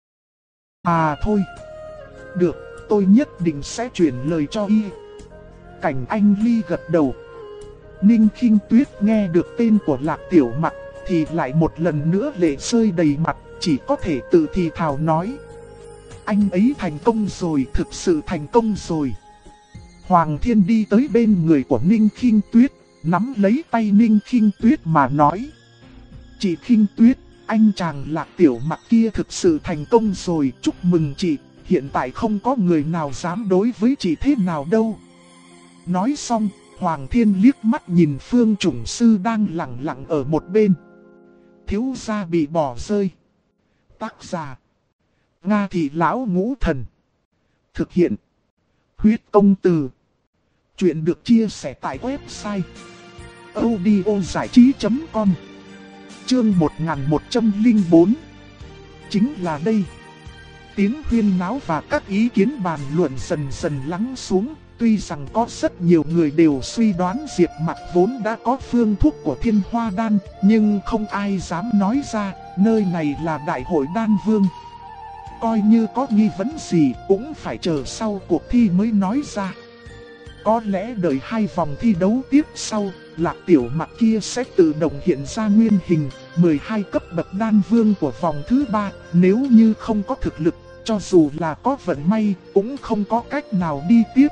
Speaker 1: À thôi, được, tôi nhất định sẽ chuyển lời cho y. Cảnh Anh Ly gật đầu. Ninh Khinh Tuyết nghe được tên của Lạc Tiểu Mặc thì lại một lần nữa lệ rơi đầy mặt, chỉ có thể tự thì thào nói. Anh ấy thành công rồi, thực sự thành công rồi. Hoàng Thiên đi tới bên người của Ninh Khinh Tuyết, nắm lấy tay Ninh Khinh Tuyết mà nói. Chị Khinh Tuyết, anh chàng Lạc Tiểu Mặc kia thực sự thành công rồi, chúc mừng chị, hiện tại không có người nào dám đối với chị thế nào đâu. Nói xong, Hoàng Thiên liếc mắt nhìn Phương Chủng Sư đang lặng lặng ở một bên. Thiếu gia bị bỏ rơi. Tác giả: Nga Thị Lão Ngũ Thần. Thực hiện: Huyết Công Từ. Chuyện được chia sẻ tại website audiozảichí.com. Chương 1104. Chính là đây. Tiếng huyên náo và các ý kiến bàn luận dần dần lắng xuống. Tuy rằng có rất nhiều người đều suy đoán Diệp Mặc vốn đã có phương thuốc của Thiên Hoa Đan, nhưng không ai dám nói ra, nơi này là Đại hội Đan Vương. Coi như có nghi vấn gì cũng phải chờ sau cuộc thi mới nói ra. Có lẽ đợi 2 vòng thi đấu tiếp sau, Lạc Tiểu Mặc kia sẽ tự động hiện ra nguyên hình 12 cấp bậc đan vương của vòng thứ 3, nếu như không có thực lực, cho dù là có vận may cũng không có cách nào đi tiếp.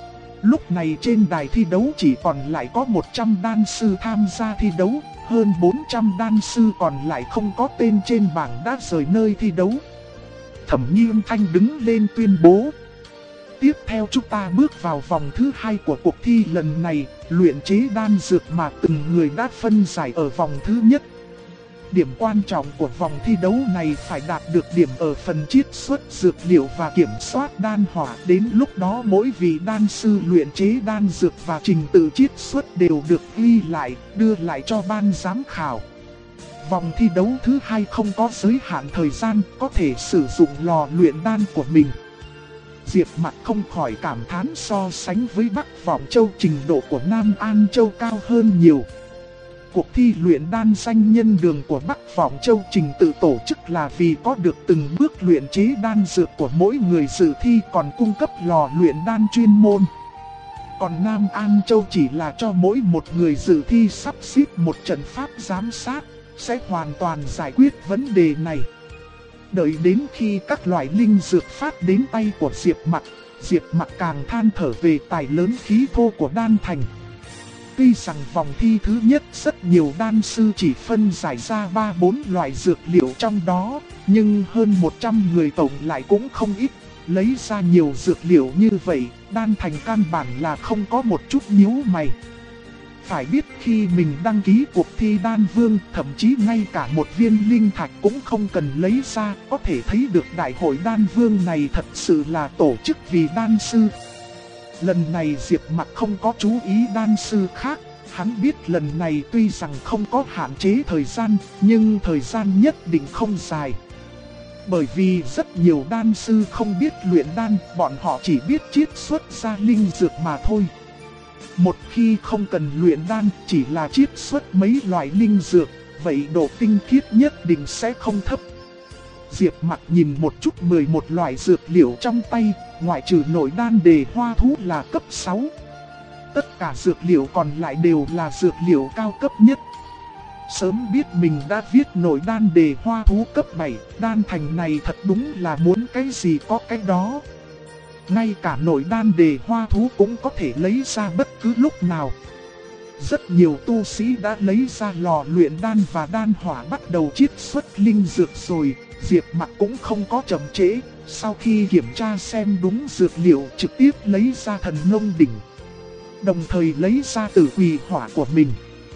Speaker 1: Lúc này trên đài thi đấu chỉ còn lại có 100 đan sư tham gia thi đấu, hơn 400 đan sư còn lại không có tên trên bảng đã rời nơi thi đấu. Thẩm Nghiên Thanh đứng lên tuyên bố. Tiếp theo chúng ta bước vào vòng thứ 2 của cuộc thi lần này, luyện chế đan dược mà từng người đã phân giải ở vòng thứ nhất. Điểm quan trọng của vòng thi đấu này phải đạt được điểm ở phần chiết xuất dược liệu và kiểm soát đan hỏa. Đến lúc đó mỗi vị đan sư luyện chế đan dược và trình tự chiết xuất đều được ghi lại, đưa lại cho ban giám khảo. Vòng thi đấu thứ 2 không có giới hạn thời gian, có thể sử dụng lò luyện đan của mình. Diệp Mặc không khỏi cảm thán, so sánh với Bắc Vọng Châu trình độ của Nam An Châu cao hơn nhiều. Cuộc thi luyện đan danh nhân đường của Bắc Vọng Châu trình tự tổ chức là vì có được từng bước luyện chế đan dược của mỗi người dự thi, còn cung cấp lò luyện đan chuyên môn. Còn Nam An Châu chỉ là cho mỗi một người dự thi sắp xếp một trận pháp giám sát, sẽ hoàn toàn giải quyết vấn đề này. Đợi đến khi các loại linh dược phát đến tay của Diệp Mặc càng than thở về tài lớn khí thô của đan thành. Tuy rằng vòng thi thứ nhất rất nhiều đan sư chỉ phân giải ra 3-4 loại dược liệu trong đó, nhưng hơn 100 người tổng lại cũng không ít. Lấy ra nhiều dược liệu như vậy, đan thành căn bản là không có một chút nhíu mày. Phải biết khi mình đăng ký cuộc thi đan vương, thậm chí ngay cả một viên linh thạch cũng không cần lấy ra, có thể thấy được đại hội đan vương này thật sự là tổ chức vì đan sư. Lần này Diệp Mặc không có chú ý đan sư khác, hắn biết lần này tuy rằng không có hạn chế thời gian, nhưng thời gian nhất định không dài. Bởi vì rất nhiều đan sư không biết luyện đan, bọn họ chỉ biết chiết xuất ra linh dược mà thôi. Một khi không cần luyện đan, chỉ là chiết xuất mấy loại linh dược, vậy độ tinh khiết nhất định sẽ không thấp. Diệp Mặc nhìn một chút 11 loại dược liệu trong tay, ngoại trừ nội đan đề hoa thú là cấp 6. Tất cả dược liệu còn lại đều là dược liệu cao cấp nhất. Sớm biết mình đã viết nội đan đề hoa thú cấp 7, đan thành này thật đúng là muốn cái gì có cái đó. Ngay cả nội đan đề hoa thú cũng có thể lấy ra bất cứ lúc nào. Rất nhiều tu sĩ đã lấy ra lò luyện đan và đan hỏa bắt đầu chiết xuất linh dược rồi. Diệp Mặc cũng không có chậm trễ, sau khi kiểm tra xem đúng dược liệu trực tiếp lấy ra thần nông đỉnh, đồng thời lấy ra tử quỳ hỏa của mình.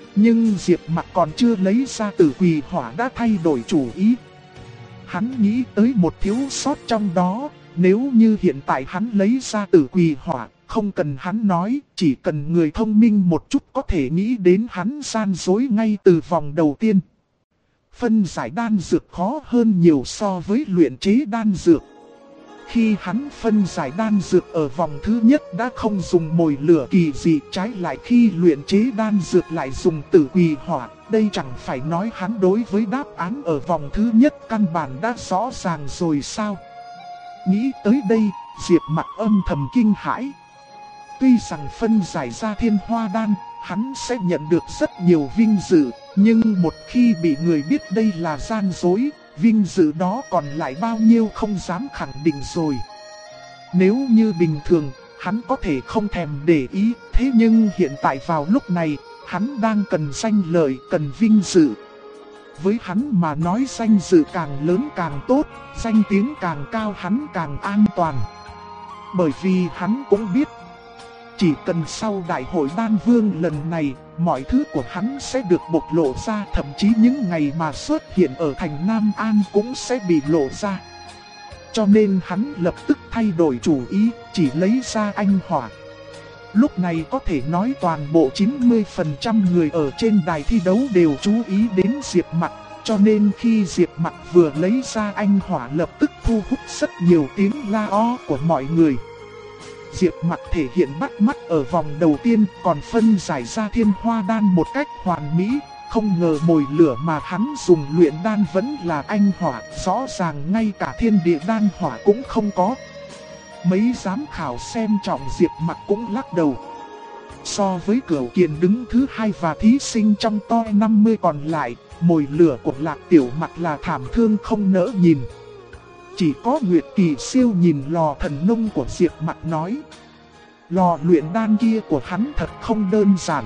Speaker 1: Nhưng Diệp Mặc còn chưa lấy ra tử quỷ hỏa đã thay đổi chủ ý. Hắn nghĩ tới một thiếu sót trong đó, nếu như hiện tại hắn lấy ra tử quỷ hỏa, không cần hắn nói, chỉ cần người thông minh một chút có thể nghĩ đến hắn gian dối ngay từ vòng đầu tiên. Phân giải đan dược khó hơn nhiều so với luyện chế đan dược. Khi hắn phân giải đan dược ở vòng thứ nhất đã không dùng mồi lửa kỳ dị, trái lại khi luyện chế đan dược lại dùng tử quỷ hỏa. Đây chẳng phải nói hắn đối với đáp án ở vòng thứ nhất căn bản đã rõ ràng rồi sao? Nghĩ tới đây, Diệp Mặc âm thầm kinh hãi. Tuy rằng phân giải ra thiên hoa đan, hắn sẽ nhận được rất nhiều vinh dự, nhưng một khi bị người biết đây là gian dối, vinh dự đó còn lại bao nhiêu không dám khẳng định rồi. Nếu như bình thường, hắn có thể không thèm để ý, thế nhưng hiện tại vào lúc này, hắn đang cần danh lợi, cần vinh dự. Với hắn mà nói danh dự càng lớn càng tốt, danh tiếng càng cao hắn càng an toàn. Bởi vì hắn cũng biết, chỉ cần sau đại hội đan vương lần này, mọi thứ của hắn sẽ được bộc lộ ra, thậm chí những ngày mà xuất hiện ở thành Nam An cũng sẽ bị lộ ra. Cho nên hắn lập tức thay đổi chủ ý, chỉ lấy ra anh hỏa. Lúc này có thể nói toàn bộ 90% người ở trên đài thi đấu đều chú ý đến Diệp Mặc, cho nên khi Diệp Mặc vừa lấy ra anh hỏa lập tức thu hút rất nhiều tiếng la o của mọi người. Diệp Mặc thể hiện bắt mắt ở vòng đầu tiên, còn phân giải ra thiên hoa đan một cách hoàn mỹ. Không ngờ mồi lửa mà hắn dùng luyện đan vẫn là anh hỏa, rõ ràng ngay cả thiên địa đan hỏa cũng không có. Mấy giám khảo xem trọng Diệp Mặc cũng lắc đầu. So với Cửu Kiền đứng thứ hai và thí sinh trong top 50 còn lại, mồi lửa của Lạc Tiểu Mặc là thảm thương không nỡ nhìn. Chỉ có Nguyệt Kỳ Siêu nhìn lò thần nông của Diệp Mặc nói, lò luyện đan kia của hắn thật không đơn giản.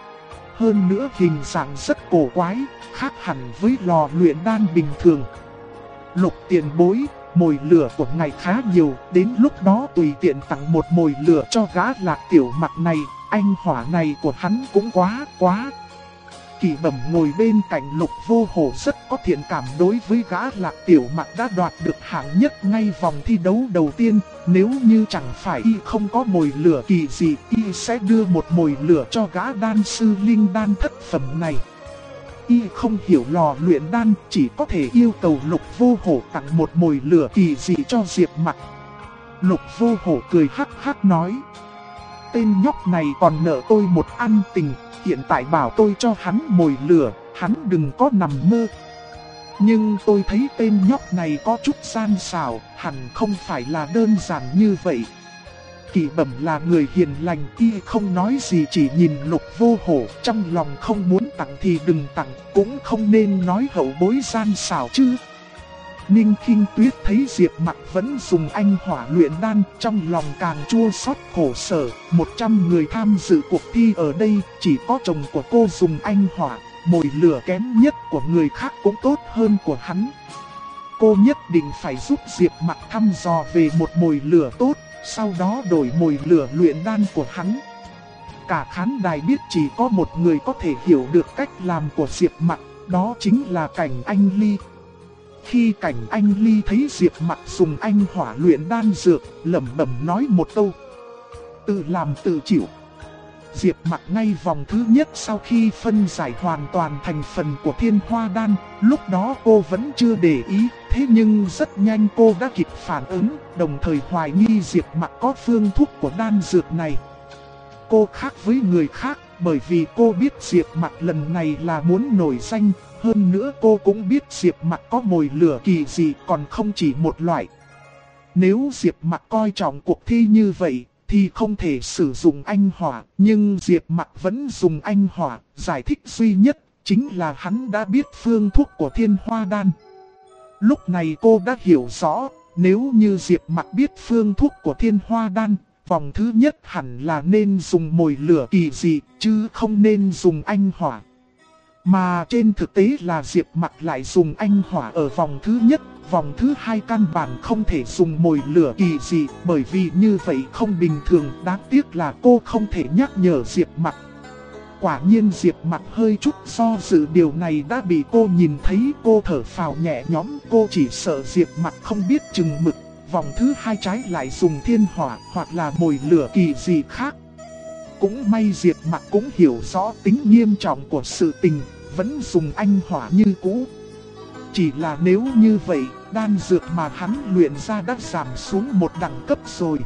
Speaker 1: Hơn nữa hình dạng rất cổ quái, khác hẳn với lò luyện đan bình thường. Lục tiền bối, mồi lửa của ngài khá nhiều, đến lúc đó tùy tiện tặng một mồi lửa cho gã Lạc Tiểu Mặc này, anh hỏa này của hắn cũng quá. Kỳ Bẩm ngồi bên cạnh Lục Vô Hổ rất có thiện cảm đối với gã Lạc Tiểu Mặc đã đoạt được hạng nhất ngay vòng thi đấu đầu tiên. Nếu như chẳng phải y không có mồi lửa kỳ dị, y sẽ đưa một mồi lửa cho gã đan sư linh đan thất phẩm này. Y không hiểu lò luyện đan, chỉ có thể yêu cầu Lục Vô Hổ tặng một mồi lửa kỳ dị cho Diệp Mặc. Lục Vô Hổ cười hắc hắc nói, tên nhóc này còn nợ tôi một ăn tình. Hiện tại bảo tôi cho hắn mồi lửa, hắn đừng có nằm mơ. Nhưng tôi thấy tên nhóc này có chút gian xảo, hẳn không phải là đơn giản như vậy. Kỳ Bẩm là người hiền lành, y không nói gì chỉ nhìn Lục Vô Hổ, trong lòng không muốn tặng thì đừng tặng, cũng không nên nói hậu bối gian xảo chứ. Ninh Khinh Tuyết thấy Diệp Mặc vẫn dùng anh hỏa luyện đan, trong lòng càng chua xót khổ sở. 100 người tham dự cuộc thi ở đây, chỉ có chồng của cô dùng anh hỏa, mồi lửa kém nhất của người khác cũng tốt hơn của hắn. Cô nhất định phải giúp Diệp Mặc thăm dò về một mồi lửa tốt, sau đó đổi mồi lửa luyện đan của hắn. Cả khán đài biết chỉ có một người có thể hiểu được cách làm của Diệp Mặc, đó chính là Cảnh Anh Ly. Khi Cảnh Anh Ly thấy Diệp Mặc dùng anh hỏa luyện đan dược, lẩm bẩm nói một câu, tự làm tự chịu. Diệp Mặc ngay vòng thứ nhất sau khi phân giải hoàn toàn thành phần của thiên hoa đan, lúc đó cô vẫn chưa để ý, thế nhưng rất nhanh cô đã kịp phản ứng, đồng thời hoài nghi Diệp Mặc có phương thuốc của đan dược này. Cô khác với người khác, bởi vì cô biết Diệp Mặc lần này là muốn nổi danh. Hơn nữa cô cũng biết Diệp Mặc có mồi lửa kỳ dị, còn không chỉ một loại. Nếu Diệp Mặc coi trọng cuộc thi như vậy thì không thể sử dụng anh hỏa, nhưng Diệp Mặc vẫn dùng anh hỏa. Giải thích duy nhất chính là hắn đã biết phương thuốc của thiên hoa đan. Lúc này cô đã hiểu rõ, nếu như Diệp Mặc biết phương thuốc của thiên hoa đan, vòng thứ nhất hẳn là nên dùng mồi lửa kỳ dị, chứ không nên dùng anh hỏa. Mà trên thực tế là Diệp Mặc lại dùng anh hỏa ở vòng thứ nhất, vòng thứ hai căn bản không thể dùng mồi lửa kỳ dị, bởi vì như vậy không bình thường. Đáng tiếc là cô không thể nhắc nhở Diệp Mặc. Quả nhiên Diệp Mặc hơi chút do dự, điều này đã bị cô nhìn thấy. Cô thở phào nhẹ nhõm, cô chỉ sợ Diệp Mặc không biết chừng mực, vòng thứ 2 trái lại dùng thiên hỏa hoặc là mồi lửa kỳ gì khác. Cũng may Diệp Mặc cũng hiểu rõ tính nghiêm trọng của sự tình, vẫn dùng anh hỏa như cũ. Chỉ là nếu như vậy, đan dược mà hắn luyện ra đã giảm xuống một đẳng cấp rồi.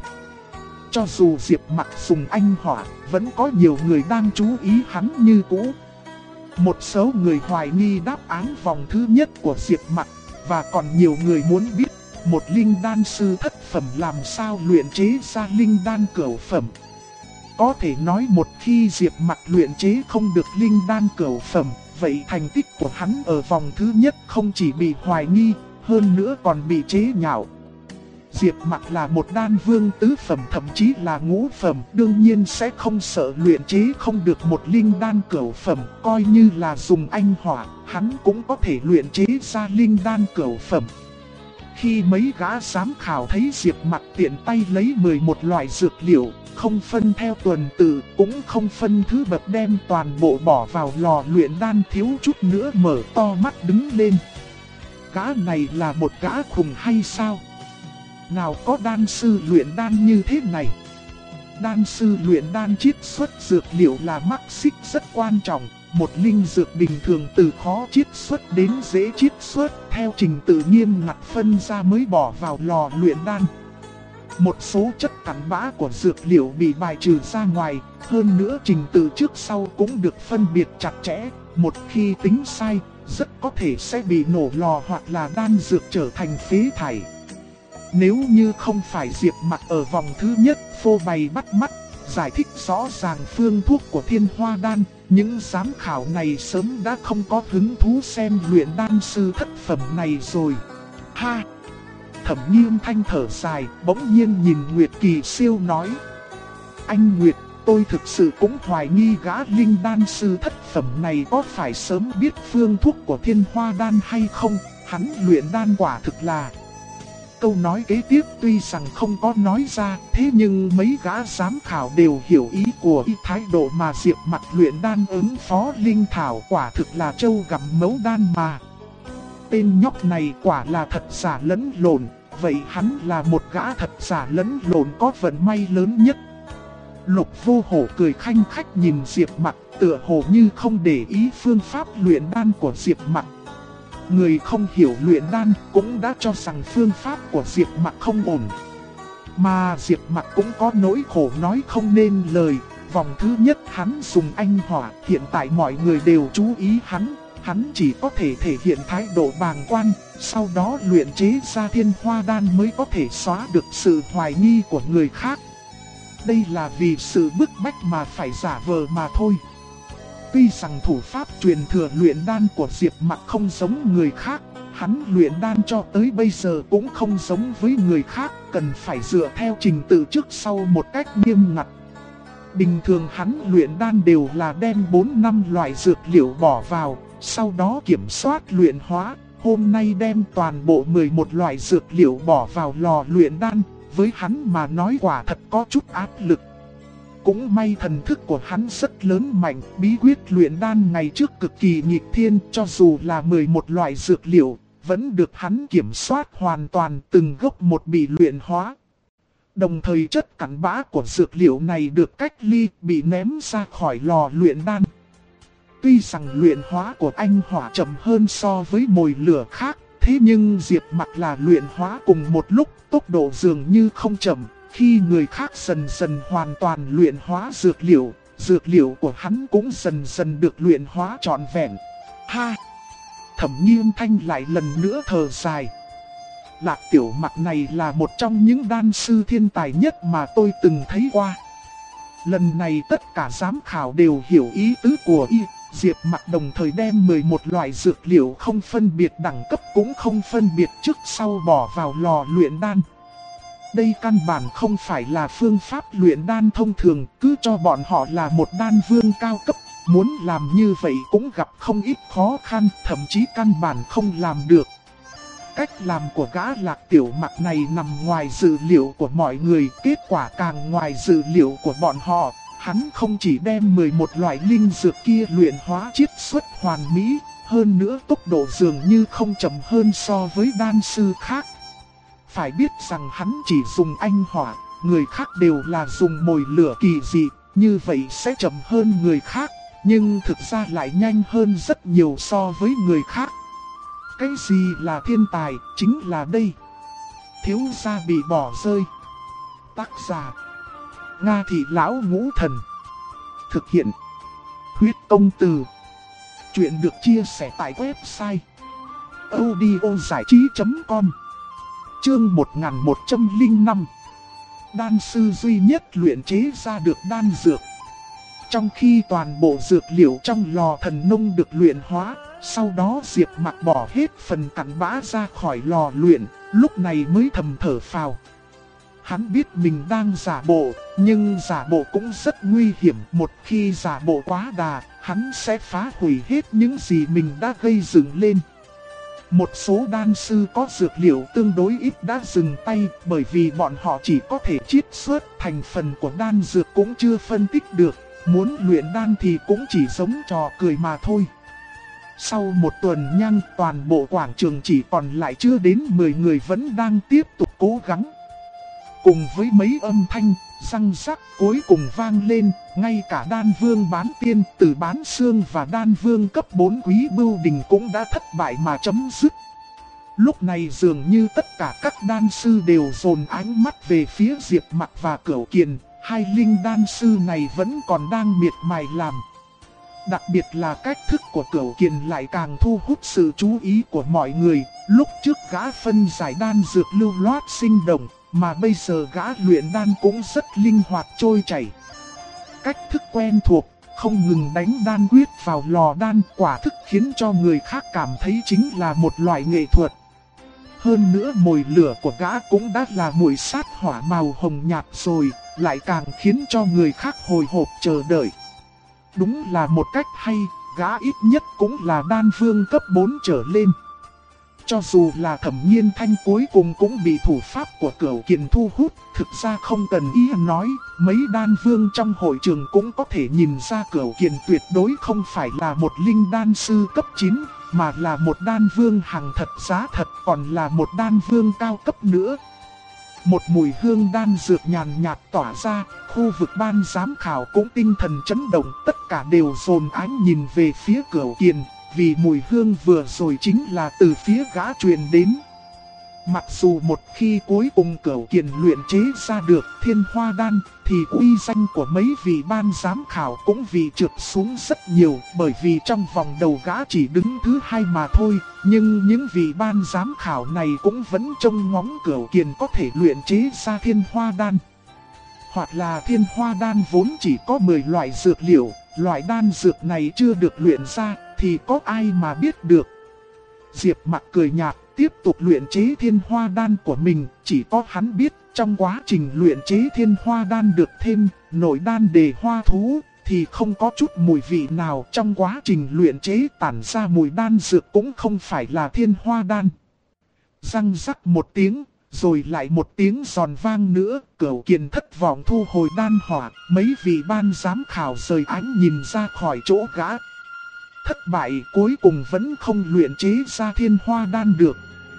Speaker 1: Cho dù Diệp Mặc dùng anh hỏa, vẫn có nhiều người đang chú ý hắn như cũ. Một số người hoài nghi đáp án vòng thứ nhất của Diệp Mặc, và còn nhiều người muốn biết một linh đan sư thất phẩm làm sao luyện chế ra linh đan cửu phẩm. Có thể nói một khi Diệp Mặc luyện chế không được linh đan cửu phẩm, vậy thành tích của hắn ở vòng thứ nhất không chỉ bị hoài nghi, hơn nữa còn bị chế nhạo. Diệp Mặc là một đan vương tứ phẩm, thậm chí là ngũ phẩm, đương nhiên sẽ không sợ luyện chế không được một linh đan cửu phẩm. Coi như là dùng anh hỏa, hắn cũng có thể luyện chế ra linh đan cửu phẩm. Khi mấy gã giám khảo thấy Diệp Mặc tiện tay lấy 11 loại dược liệu, không phân theo tuần tự, cũng không phân thứ bậc, đem toàn bộ bỏ vào lò luyện đan, thiếu chút nữa mở to mắt đứng lên. Gã này là một gã khùng hay sao? Nào có đan sư luyện đan như thế này? Đan sư luyện đan chiết xuất dược liệu là mắc xích rất quan trọng. Một linh dược bình thường từ khó chiết xuất đến dễ chiết xuất, theo trình tự nghiêm ngặt phân ra mới bỏ vào lò luyện đan. Một số chất cặn bã của dược liệu bị bài trừ ra ngoài, hơn nữa trình tự trước sau cũng được phân biệt chặt chẽ. Một khi tính sai, rất có thể sẽ bị nổ lò hoặc là đan dược trở thành phế thải. Nếu như không phải Diệp Mặc ở vòng thứ nhất phô bày bắt mắt, giải thích rõ ràng phương thuốc của Thiên Hoa Đan, những giám khảo này sớm đã không có hứng thú xem luyện đan sư thất phẩm này rồi. Ha! Thẩm Nghiêm Thanh thở dài, bỗng nhiên nhìn Nguyệt Kỳ Siêu nói: Anh Nguyệt, tôi thực sự cũng hoài nghi gã linh đan sư thất phẩm này có phải sớm biết phương thuốc của Thiên Hoa Đan hay không, hắn luyện đan quả thực là... Câu nói kế tiếp tuy rằng không có nói ra, thế nhưng mấy gã giám khảo đều hiểu ý của thái độ mà Diệp Mặc luyện đan ứng phó linh thảo quả thực là trâu gặm mấu đan mà. Tên nhóc này quả là thật giả lẫn lộn, vậy hắn là một gã thật giả lẫn lộn có vận may lớn nhất. Lục Vô Hổ cười khanh khách nhìn Diệp Mặc, tựa hồ như không để ý phương pháp luyện đan của Diệp Mặc. Người không hiểu luyện đan cũng đã cho rằng phương pháp của Diệp Mặc không ổn. Mà Diệp Mặc cũng có nỗi khổ nói không nên lời. Vòng thứ nhất hắn dùng anh hỏa, hiện tại mọi người đều chú ý hắn chỉ có thể thể hiện thái độ bàng quan, sau đó luyện chế ra Thiên Hoa Đan mới có thể xóa được sự hoài nghi của người khác. Đây là vì sự bức bách mà phải giả vờ mà thôi. Tuy rằng thủ pháp truyền thừa luyện đan của Diệp Mặc không giống người khác, hắn luyện đan cho tới bây giờ cũng không giống với người khác, cần phải dựa theo trình tự trước sau một cách nghiêm ngặt. Bình thường hắn luyện đan đều là đem 4-5 loại dược liệu bỏ vào, sau đó kiểm soát luyện hóa. Hôm nay đem toàn bộ 11 loại dược liệu bỏ vào lò luyện đan, với hắn mà nói quả thật có chút áp lực. Cũng may thần thức của hắn rất lớn mạnh, bí quyết luyện đan ngày trước cực kỳ nghịch thiên, cho dù là 11 loại dược liệu, vẫn được hắn kiểm soát hoàn toàn, từng gốc một bị luyện hóa. Đồng thời chất cặn bã của dược liệu này được cách ly, bị ném ra khỏi lò luyện đan. Tuy rằng luyện hóa của anh hỏa chậm hơn so với mồi lửa khác, thế nhưng Diệp Mặc là luyện hóa cùng một lúc, tốc độ dường như không chậm. Khi người khác dần dần hoàn toàn luyện hóa dược liệu của hắn cũng dần dần được luyện hóa trọn vẹn. Ha! Thẩm Nghiêm Thanh lại lần nữa thở dài. Lạc Tiểu Mặc này là một trong những đan sư thiên tài nhất mà tôi từng thấy qua. Lần này tất cả giám khảo đều hiểu ý tứ của y. Diệp Mặc đồng thời đem 11 loại dược liệu không phân biệt đẳng cấp cũng không phân biệt trước sau bỏ vào lò luyện đan. Đây căn bản không phải là phương pháp luyện đan thông thường, cứ cho bọn họ là một đan vương cao cấp, muốn làm như vậy cũng gặp không ít khó khăn, thậm chí căn bản không làm được. Cách làm của gã Lạc Tiểu Mặc này nằm ngoài dự liệu của mọi người, kết quả càng ngoài dự liệu của bọn họ, Hắn không chỉ đem 11 loại linh dược kia luyện hóa chiết xuất hoàn mỹ, hơn nữa tốc độ dường như không chậm hơn so với đan sư khác. Phải biết rằng hắn chỉ dùng anh hỏa, người khác đều là dùng mồi lửa kỳ dị, như vậy sẽ chậm hơn người khác, nhưng thực ra lại nhanh hơn rất nhiều so với người khác. Cái gì là thiên tài, chính là đây. Thiếu gia bị bỏ rơi. Tác giả: Nga Thị Lão Ngũ Thần. Thực hiện: Huyết Công Từ. Chuyện được chia sẻ tại website audiozảichí.com. Chương 1105. Đan sư duy nhất luyện chế ra được đan dược. Trong khi toàn bộ dược liệu trong lò thần nông được luyện hóa, sau đó Diệp Mặc bỏ hết phần cặn bã ra khỏi lò luyện, lúc này mới thầm thở phào. Hắn biết mình đang giả bộ, nhưng giả bộ cũng rất nguy hiểm. Một khi giả bộ quá đà, hắn sẽ phá hủy hết những gì mình đã gây dựng lên. Một số đan sư có dược liệu tương đối ít đã dừng tay, bởi vì bọn họ chỉ có thể chiết xuất thành phần của đan dược cũng chưa phân tích được. Muốn luyện đan thì cũng chỉ giống trò cười mà thôi. Sau một tuần nhang, toàn bộ quảng trường chỉ còn lại chưa đến 10 người vẫn đang tiếp tục cố gắng. Cùng với mấy âm thanh, răng rắc cuối cùng vang lên, ngay cả đan vương bán tiên, từ bán xương và đan vương cấp 4 quý bưu đình cũng đã thất bại mà chấm dứt. Lúc này dường như tất cả các đan sư đều dồn ánh mắt về phía Diệp Mặc và Cửu Kiền, hai linh đan sư này vẫn còn đang miệt mài làm. Đặc biệt là cách thức của Cửu Kiền lại càng thu hút sự chú ý của mọi người. Lúc trước gã phân giải đan dược lưu loát sinh động, mà bây giờ gã luyện đan cũng rất linh hoạt trôi chảy. Cách thức quen thuộc, không ngừng đánh đan quyết vào lò đan, quả thức khiến cho người khác cảm thấy chính là một loại nghệ thuật. Hơn nữa mồi lửa của gã cũng đã là mùi sát hỏa màu hồng nhạt rồi, lại càng khiến cho người khác hồi hộp chờ đợi. Đúng là một cách hay, gã ít nhất cũng là đan vương cấp 4 trở lên. Cho dù là Thẩm Nhiên Thanh cuối cùng cũng bị thủ pháp của Cửu Kiền thu hút, thực ra không cần ý nói, mấy đan vương trong hội trường cũng có thể nhìn ra Cửu Kiền tuyệt đối không phải là một linh đan sư cấp 9, mà là một đan vương hàng thật giá thật, còn là một đan vương cao cấp nữa. Một mùi hương đan dược nhàn nhạt tỏa ra, khu vực ban giám khảo cũng tinh thần chấn động, tất cả đều dồn ánh nhìn về phía Cửu Kiền. Vì mùi hương vừa rồi chính là từ phía gã truyền đến. Mặc dù một khi cuối cùng Cửu Kiền luyện chế ra được Thiên Hoa Đan, thì uy danh của mấy vị ban giám khảo cũng vì trượt xuống rất nhiều, bởi vì trong vòng đầu gã chỉ đứng thứ 2 mà thôi. Nhưng những vị ban giám khảo này cũng vẫn trông ngóng Cửu Kiền có thể luyện chế ra Thiên Hoa Đan. Hoặc là Thiên Hoa Đan vốn chỉ có 10 loại dược liệu, loại đan dược này chưa được luyện ra, thì có ai mà biết được. Diệp Mặc cười nhạt, tiếp tục luyện chế Thiên Hoa Đan của mình, chỉ có hắn biết trong quá trình luyện chế Thiên Hoa Đan được thêm nội đan đề hoa thú thì không có chút mùi vị nào. Trong quá trình luyện chế tản ra mùi đan dược cũng không phải là Thiên Hoa Đan. Răng rắc một tiếng, rồi lại một tiếng giòn vang nữa, Cửu Kiền thất vọng thu hồi đan hỏa, mấy vị ban giám khảo rời ánh nhìn ra khỏi chỗ gã. Thất bại cuối cùng vẫn không luyện chế ra Thiên Hoa Đan được.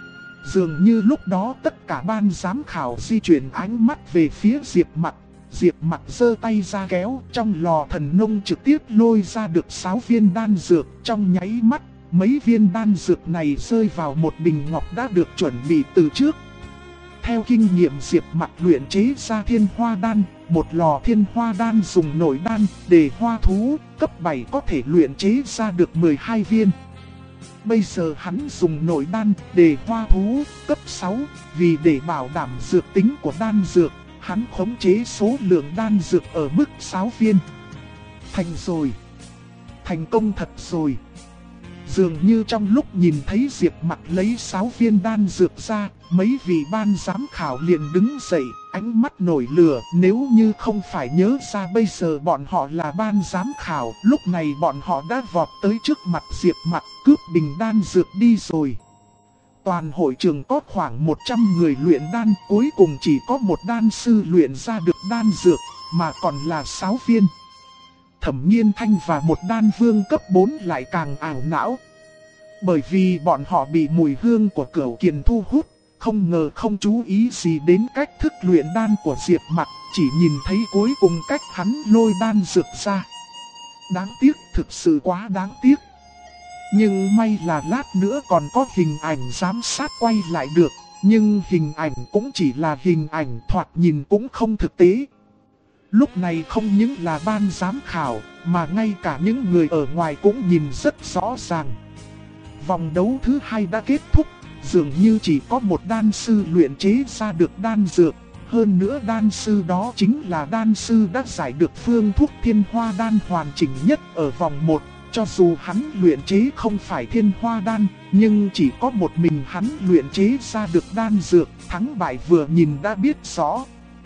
Speaker 1: Dường như lúc đó tất cả ban giám khảo di chuyển ánh mắt về phía Diệp Mặc. Diệp Mặc giơ tay ra kéo, trong lò thần nông trực tiếp lôi ra được 6 viên đan dược. Trong nháy mắt, mấy viên đan dược này rơi vào một bình ngọc đã được chuẩn bị từ trước. Theo kinh nghiệm Diệp Mặc luyện chế ra Thiên Hoa Đan, một lò Thiên Hoa Đan dùng nội đan, đề hoa thú, cấp 7 có thể luyện chế ra được 12 viên. Bây giờ hắn dùng nội đan, đề hoa thú, cấp 6, vì để bảo đảm dược tính của đan dược, hắn khống chế số lượng đan dược ở mức 6 viên. Thành rồi. Thành công thật rồi. Dường như trong lúc nhìn thấy Diệp Mặc lấy 6 viên đan dược ra, mấy vị ban giám khảo liền đứng dậy, ánh mắt nổi lửa. Nếu như không phải nhớ ra bây giờ bọn họ là ban giám khảo, lúc này bọn họ đã vọt tới trước mặt Diệp Mặc cướp bình đan dược đi rồi. Toàn hội trường có khoảng 100 người luyện đan, cuối cùng chỉ có một đan sư luyện ra được đan dược. mà còn là 6 viên. Thẩm Nghiên Thanh và một đan vương cấp 4 lại càng ảo não. Bởi vì bọn họ bị mùi hương của Cửu Kiền thu hút, không ngờ không chú ý gì đến cách thức luyện đan của Diệp Mặc, chỉ nhìn thấy cuối cùng cách hắn lôi đan dược ra. Đáng tiếc, thực sự quá đáng tiếc. Nhưng may là lát nữa còn có hình ảnh giám sát quay lại được, nhưng hình ảnh cũng chỉ là hình ảnh, thoạt nhìn cũng không thực tế. Lúc này không những là ban giám khảo, mà ngay cả những người ở ngoài cũng nhìn rất rõ ràng. Vòng đấu thứ 2 đã kết thúc, dường như chỉ có một đan sư luyện chế ra được đan dược. Hơn nữa đan sư đó chính là đan sư đã giải được phương thuốc thiên hoa đan hoàn chỉnh nhất ở vòng 1. Cho dù hắn luyện chế không phải thiên hoa đan, nhưng chỉ có một mình hắn luyện chế ra được đan dược, thắng bại vừa nhìn đã biết rõ.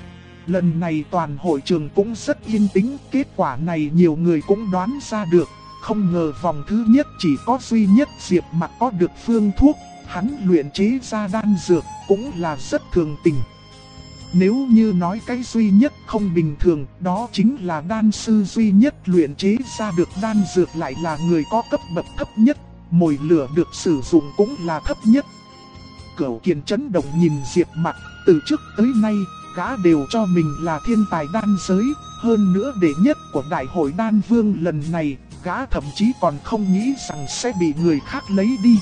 Speaker 1: Lần này toàn hội trường cũng rất yên tĩnh, kết quả này nhiều người cũng đoán ra được. Không ngờ vòng thứ nhất chỉ có duy nhất Diệp Mặc có được phương thuốc, hắn luyện chế ra đan dược cũng là rất thường tình. Nếu như nói cái duy nhất không bình thường, đó chính là đan sư duy nhất luyện chế ra được đan dược lại là người có cấp bậc thấp nhất, mồi lửa được sử dụng cũng là thấp nhất. Cửu Kiền chấn động nhìn Diệp Mặc, từ trước tới nay, gã đều cho mình là thiên tài đan giới, hơn nữa đệ nhất của đại hội đan vương lần này, gã thậm chí còn không nghĩ rằng sẽ bị người khác lấy đi.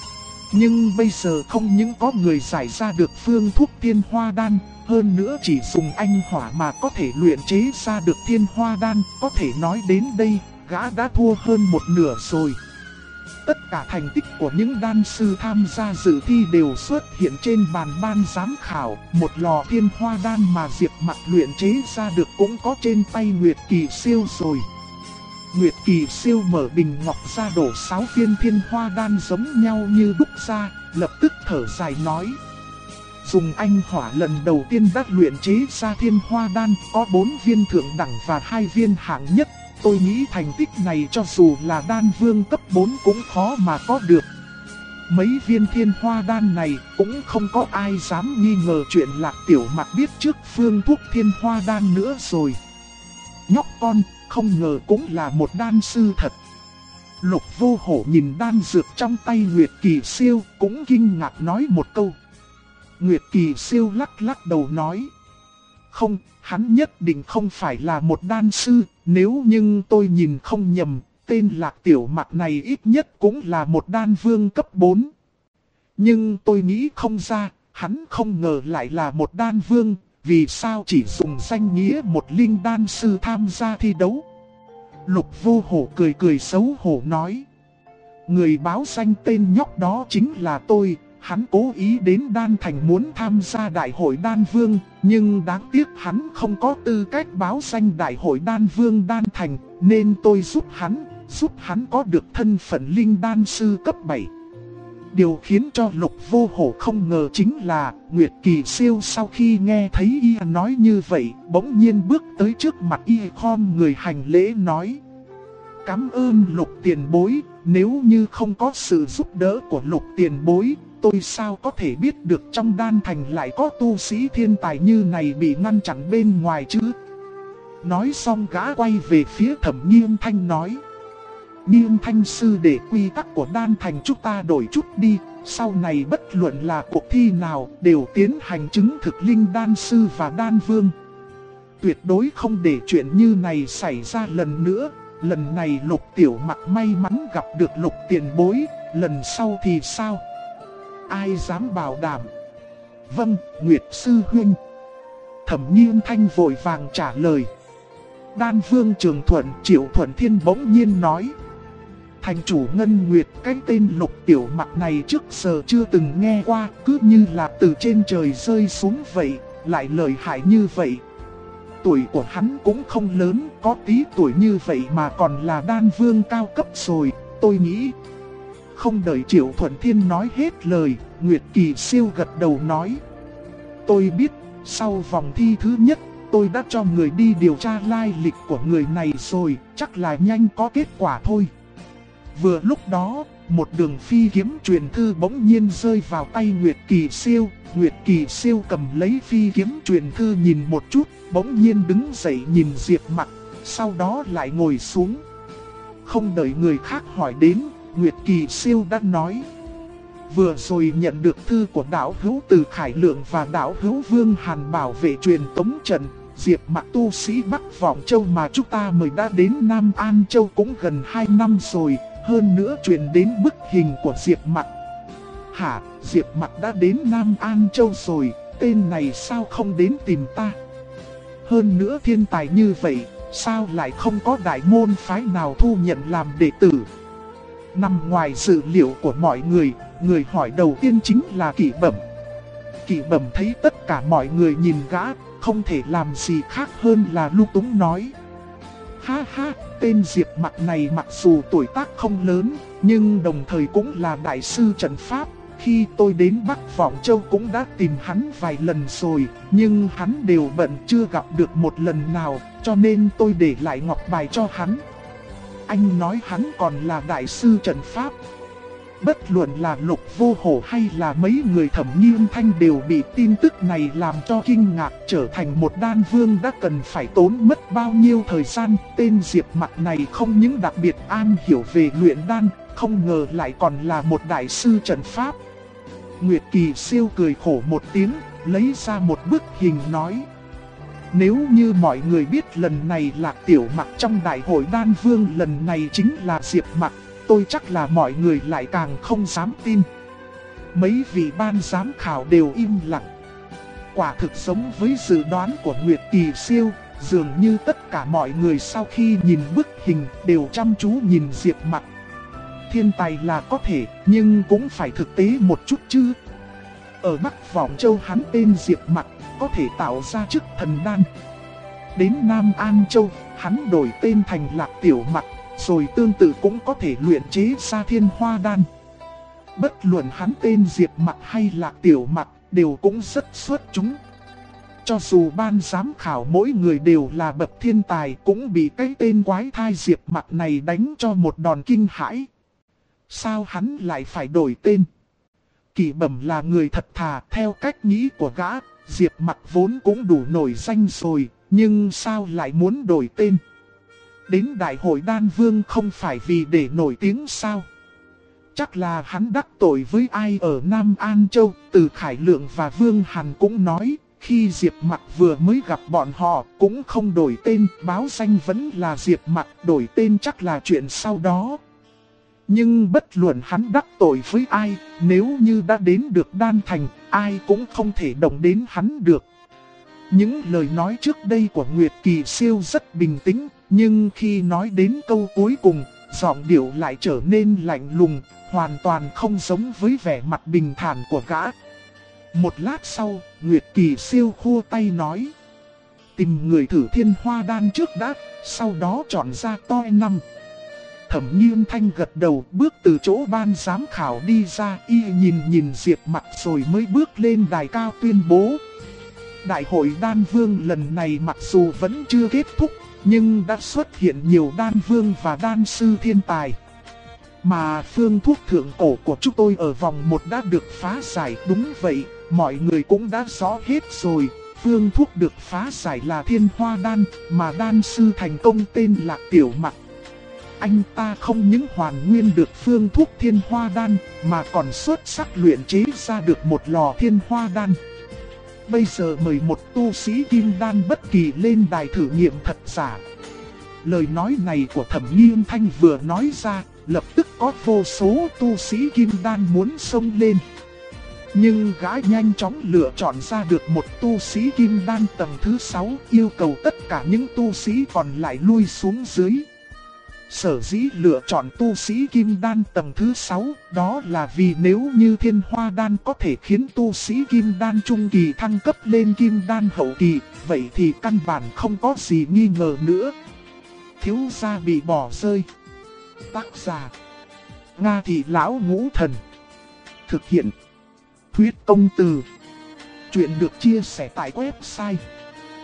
Speaker 1: Nhưng bây giờ không những có người giải ra được phương thuốc thiên hoa đan, hơn nữa chỉ dùng anh hỏa mà có thể luyện chế ra được thiên hoa đan, có thể nói đến đây, gã đã thua hơn một nửa rồi. Tất cả thành tích của những đan sư tham gia dự thi đều xuất hiện trên bàn ban giám khảo, một lò thiên hoa đan mà Diệp Mặc luyện chế ra được cũng có trên tay Nguyệt Kỳ Siêu rồi. Nguyệt Kỳ Siêu mở bình ngọc ra đổ 6 viên thiên hoa đan giống nhau như đúc ra, lập tức thở dài nói. Dùng anh hỏa lần đầu tiên đã luyện chế ra thiên hoa đan, có 4 viên thượng đẳng và 2 viên hạng nhất. Tôi nghĩ thành tích này cho dù là đan vương cấp 4 cũng khó mà có được. Mấy viên thiên hoa đan này cũng không có ai dám nghi ngờ chuyện Lạc Tiểu Mặc biết trước phương thuốc thiên hoa đan nữa rồi. Nhóc con, không ngờ cũng là một đan sư thật. Lục Vô Hổ nhìn đan dược trong tay Nguyệt Kỳ Siêu cũng kinh ngạc nói một câu. Nguyệt Kỳ Siêu lắc lắc đầu nói. Không, hắn nhất định không phải là một đan sư, nếu nhưng tôi nhìn không nhầm, tên Lạc Tiểu Mặc này ít nhất cũng là một đan vương cấp 4. Nhưng tôi nghĩ không ra, hắn không ngờ lại là một đan vương, vì sao chỉ dùng danh nghĩa một linh đan sư tham gia thi đấu. Lục Vô Hổ cười cười xấu hổ nói. Người báo danh tên nhóc đó chính là tôi. Hắn cố ý đến Đan Thành muốn tham gia đại hội đan vương, nhưng đáng tiếc hắn không có tư cách báo danh đại hội đan vương Đan Thành, nên tôi giúp hắn có được thân phận linh đan sư cấp 7. Điều khiến cho Lục Vô Hổ không ngờ chính là Nguyệt Kỳ Siêu sau khi nghe thấy y nói như vậy, bỗng nhiên bước tới trước mặt y khom người hành lễ nói. Cảm ơn Lục tiền bối, nếu như không có sự giúp đỡ của Lục tiền bối, tôi sao có thể biết được trong Đan Thành lại có tu sĩ thiên tài như này bị ngăn chặn bên ngoài chứ. Nói xong gã quay về phía Thẩm Nghiên Thanh nói. Nghiên Thanh sư để quy tắc của Đan Thành chúng ta đổi chút đi, sau này bất luận là cuộc thi nào đều tiến hành chứng thực linh đan sư và đan vương. Tuyệt đối không để chuyện như này xảy ra lần nữa. Lần này Lục Tiểu Mặc may mắn gặp được Lục tiền bối, lần sau thì sao? Ai dám bảo đảm? Vâng, Nguyệt sư huynh. Thẩm Nghiên Thanh vội vàng trả lời. Đan vương Trường Thuận Triệu Thuận Thiên bỗng nhiên nói. Thành chủ Ngân Nguyệt, cái tên Lục Tiểu Mặc này trước giờ chưa từng nghe qua, cứ như là từ trên trời rơi xuống vậy, lại lợi hại như vậy. Tuổi của hắn cũng không lớn, có tí tuổi như vậy mà còn là đan vương cao cấp rồi, tôi nghĩ. Không đợi Triệu Thuận Thiên nói hết lời, Nguyệt Kỳ Siêu gật đầu nói. Tôi biết, sau vòng thi thứ nhất, tôi đã cho người đi điều tra lai lịch của người này rồi, chắc là nhanh có kết quả thôi. Vừa lúc đó, một đường phi kiếm truyền thư bỗng nhiên rơi vào tay Nguyệt Kỳ Siêu. Nguyệt Kỳ Siêu cầm lấy phi kiếm truyền thư nhìn một chút, bỗng nhiên đứng dậy nhìn Diệp Mặc, sau đó lại ngồi xuống. Không đợi người khác hỏi đến, Nguyệt Kỳ Siêu đã nói: vừa rồi nhận được thư của đạo hữu Từ Khải Lượng và đạo hữu Vương Hàn bảo vệ truyền tống trận. Diệp Mặc tu sĩ Bắc Vọng Châu mà chúng ta mời đã đến Nam An Châu cũng gần 2 năm rồi, hơn nữa truyền đến bức hình của Diệp Mặc. Hả, Diệp Mặc đã đến Nam An Châu rồi, tên này sao không đến tìm ta? Hơn nữa thiên tài như vậy, sao lại không có đại môn phái nào thu nhận làm đệ tử? Nằm ngoài dự liệu của mọi người, người hỏi đầu tiên chính là Kỷ Bẩm. Kỷ Bẩm thấy tất cả mọi người nhìn gã, không thể làm gì khác hơn là lung túng nói: ha ha, tên Diệp Mặc này mặc dù tuổi tác không lớn, nhưng đồng thời cũng là đại sư trận pháp. Khi tôi đến Bắc Vọng Châu cũng đã tìm hắn vài lần rồi, nhưng hắn đều bận chưa gặp được một lần nào, cho nên tôi để lại ngọc bài cho hắn. Anh nói hắn còn là đại sư trận pháp. Bất luận là Lục Vô Hổ hay là mấy người Thẩm Nghiên Thanh đều bị tin tức này làm cho kinh ngạc. Trở thành một đan vương đã cần phải tốn mất bao nhiêu thời gian. Tên Diệp Mặc này không những đặc biệt am hiểu về luyện đan, không ngờ lại còn là một đại sư trận pháp. Nguyệt Kỳ Siêu cười khổ một tiếng, lấy ra một bức hình nói: nếu như mọi người biết lần này Lạc Tiểu Mặc trong đại hội đan vương lần này chính là Diệp Mặc, tôi chắc là mọi người lại càng không dám tin. Mấy vị ban giám khảo đều im lặng. Quả thực giống với dự đoán của Nguyệt Kỳ Siêu, dường như tất cả mọi người sau khi nhìn bức hình đều chăm chú nhìn Diệp Mặc. Thiên tài là có thể, nhưng cũng phải thực tế một chút chứ. Ở Bắc Vọng Châu hắn tên Diệp Mặc, có thể tạo ra chức thần đan. Đến Nam An Châu, hắn đổi tên thành Lạc Tiểu Mặc, rồi tương tự cũng có thể luyện chế ra Thiên Hoa Đan. Bất luận hắn tên Diệp Mặc hay Lạc Tiểu Mặc, đều cũng rất xuất chúng. Cho dù ban giám khảo mỗi người đều là bậc thiên tài, cũng bị cái tên quái thai Diệp Mặc này đánh cho một đòn kinh hãi. Sao hắn lại phải đổi tên? Kỷ Bẩm là người thật thà, theo cách nghĩ của gã, Diệp Mặc vốn cũng đủ nổi danh rồi, nhưng sao lại muốn đổi tên? Đến đại hội đan vương không phải vì để nổi tiếng sao? Chắc là hắn đắc tội với ai ở Nam An Châu. Từ Khải Lượng và Vương Hàn cũng nói, khi Diệp Mặc vừa mới gặp bọn họ cũng không đổi tên, báo danh vẫn là Diệp Mặc, đổi tên chắc là chuyện sau đó. Nhưng bất luận hắn đắc tội với ai, nếu như đã đến được Đan Thành, ai cũng không thể động đến hắn được. Những lời nói trước đây của Nguyệt Kỳ Siêu rất bình tĩnh, nhưng khi nói đến câu cuối cùng, giọng điệu lại trở nên lạnh lùng, hoàn toàn không giống với vẻ mặt bình thản của gã. Một lát sau, Nguyệt Kỳ Siêu khua tay nói: tìm người thử Thiên Hoa Đan trước đã, sau đó chọn ra toi năm. Thẩm Nghiên Thanh gật đầu, bước từ chỗ ban giám khảo đi ra, y nhìn Diệp Mặc rồi mới bước lên đài cao tuyên bố: đại hội đan vương lần này mặc dù vẫn chưa kết thúc, nhưng đã xuất hiện nhiều đan vương và đan sư thiên tài. Mà phương thuốc thượng cổ của chúng tôi ở vòng 1 đã được phá giải. Đúng vậy, mọi người cũng đã rõ hết rồi. Phương thuốc được phá giải là Thiên Hoa Đan, mà đan sư thành công tên là Tiểu Mặc. Anh ta không những hoàn nguyên được phương thuốc Thiên Hoa Đan, mà còn xuất sắc luyện chế ra được một lò Thiên Hoa Đan. Bây giờ mời một tu sĩ kim đan bất kỳ lên đài thử nghiệm thật giả. Lời nói này của Thẩm Nghiên Thanh vừa nói ra, lập tức có vô số tu sĩ kim đan muốn xông lên. Nhưng gã nhanh chóng lựa chọn ra được một tu sĩ kim đan tầng thứ 6, yêu cầu tất cả những tu sĩ còn lại lui xuống dưới. Sở dĩ lựa chọn tu sĩ kim đan tầng thứ 6, đó là vì nếu như Thiên Hoa Đan có thể khiến tu sĩ kim đan trung kỳ thăng cấp lên kim đan hậu kỳ, vậy thì căn bản không có gì nghi ngờ nữa. Thiếu gia bị bỏ rơi. Tác giả: Nga Thị Lão Ngũ Thần. Thực hiện: Thuyết Công Từ. Chuyện được chia sẻ tại website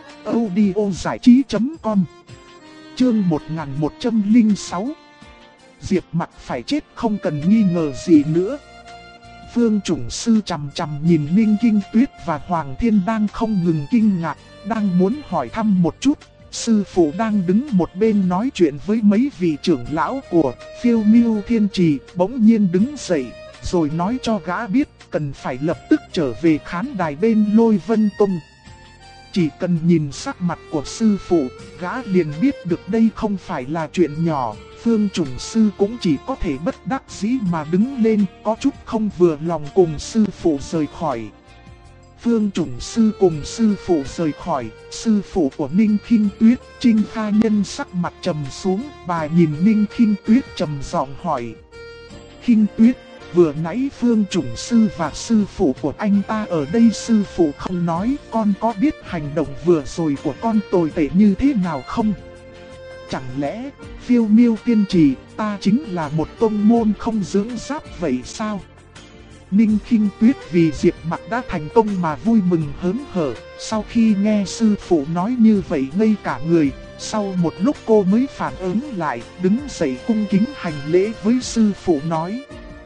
Speaker 1: audiozảichí.com. Chương 1106. Diệp Mặc phải chết không cần nghi ngờ gì nữa. Phương Chủng Sư chằm chằm nhìn Ninh Kinh Tuyết và Hoàng Thiên đang không ngừng kinh ngạc, đang muốn hỏi thăm một chút. Sư phụ đang đứng một bên nói chuyện với mấy vị trưởng lão của Phiêu Miêu Thiên Trì, bỗng nhiên đứng dậy, rồi nói cho gã biết cần phải lập tức trở về khán đài bên Lôi Vân Tông. Chỉ cần nhìn sắc mặt của sư phụ, gã liền biết được đây không phải là chuyện nhỏ. Phương Chủng Sư cũng chỉ có thể bất đắc dĩ mà đứng lên, có chút không vừa lòng cùng sư phụ rời khỏi. Phương Chủng Sư cùng sư phụ rời khỏi, sư phụ của Ninh Khinh Tuyết, Trinh Kha Nhân sắc mặt trầm xuống, bà nhìn Ninh Khinh Tuyết trầm giọng hỏi. Khinh Tuyết, vừa nãy Phương Chủng Sư và sư phụ của anh ta ở đây, sư phụ không nói, con có biết hành động vừa rồi của con tồi tệ như thế nào không? Chẳng lẽ Phiêu Miêu Tiên Trì ta chính là một tông môn không dưỡng giáp vậy sao? Ninh Khinh Tuyết vì Diệp Mặc đã thành công mà vui mừng hớn hở. Sau khi nghe sư phụ nói như vậy ngây cả người, sau một lúc cô mới phản ứng lại, đứng dậy cung kính hành lễ với sư phụ nói.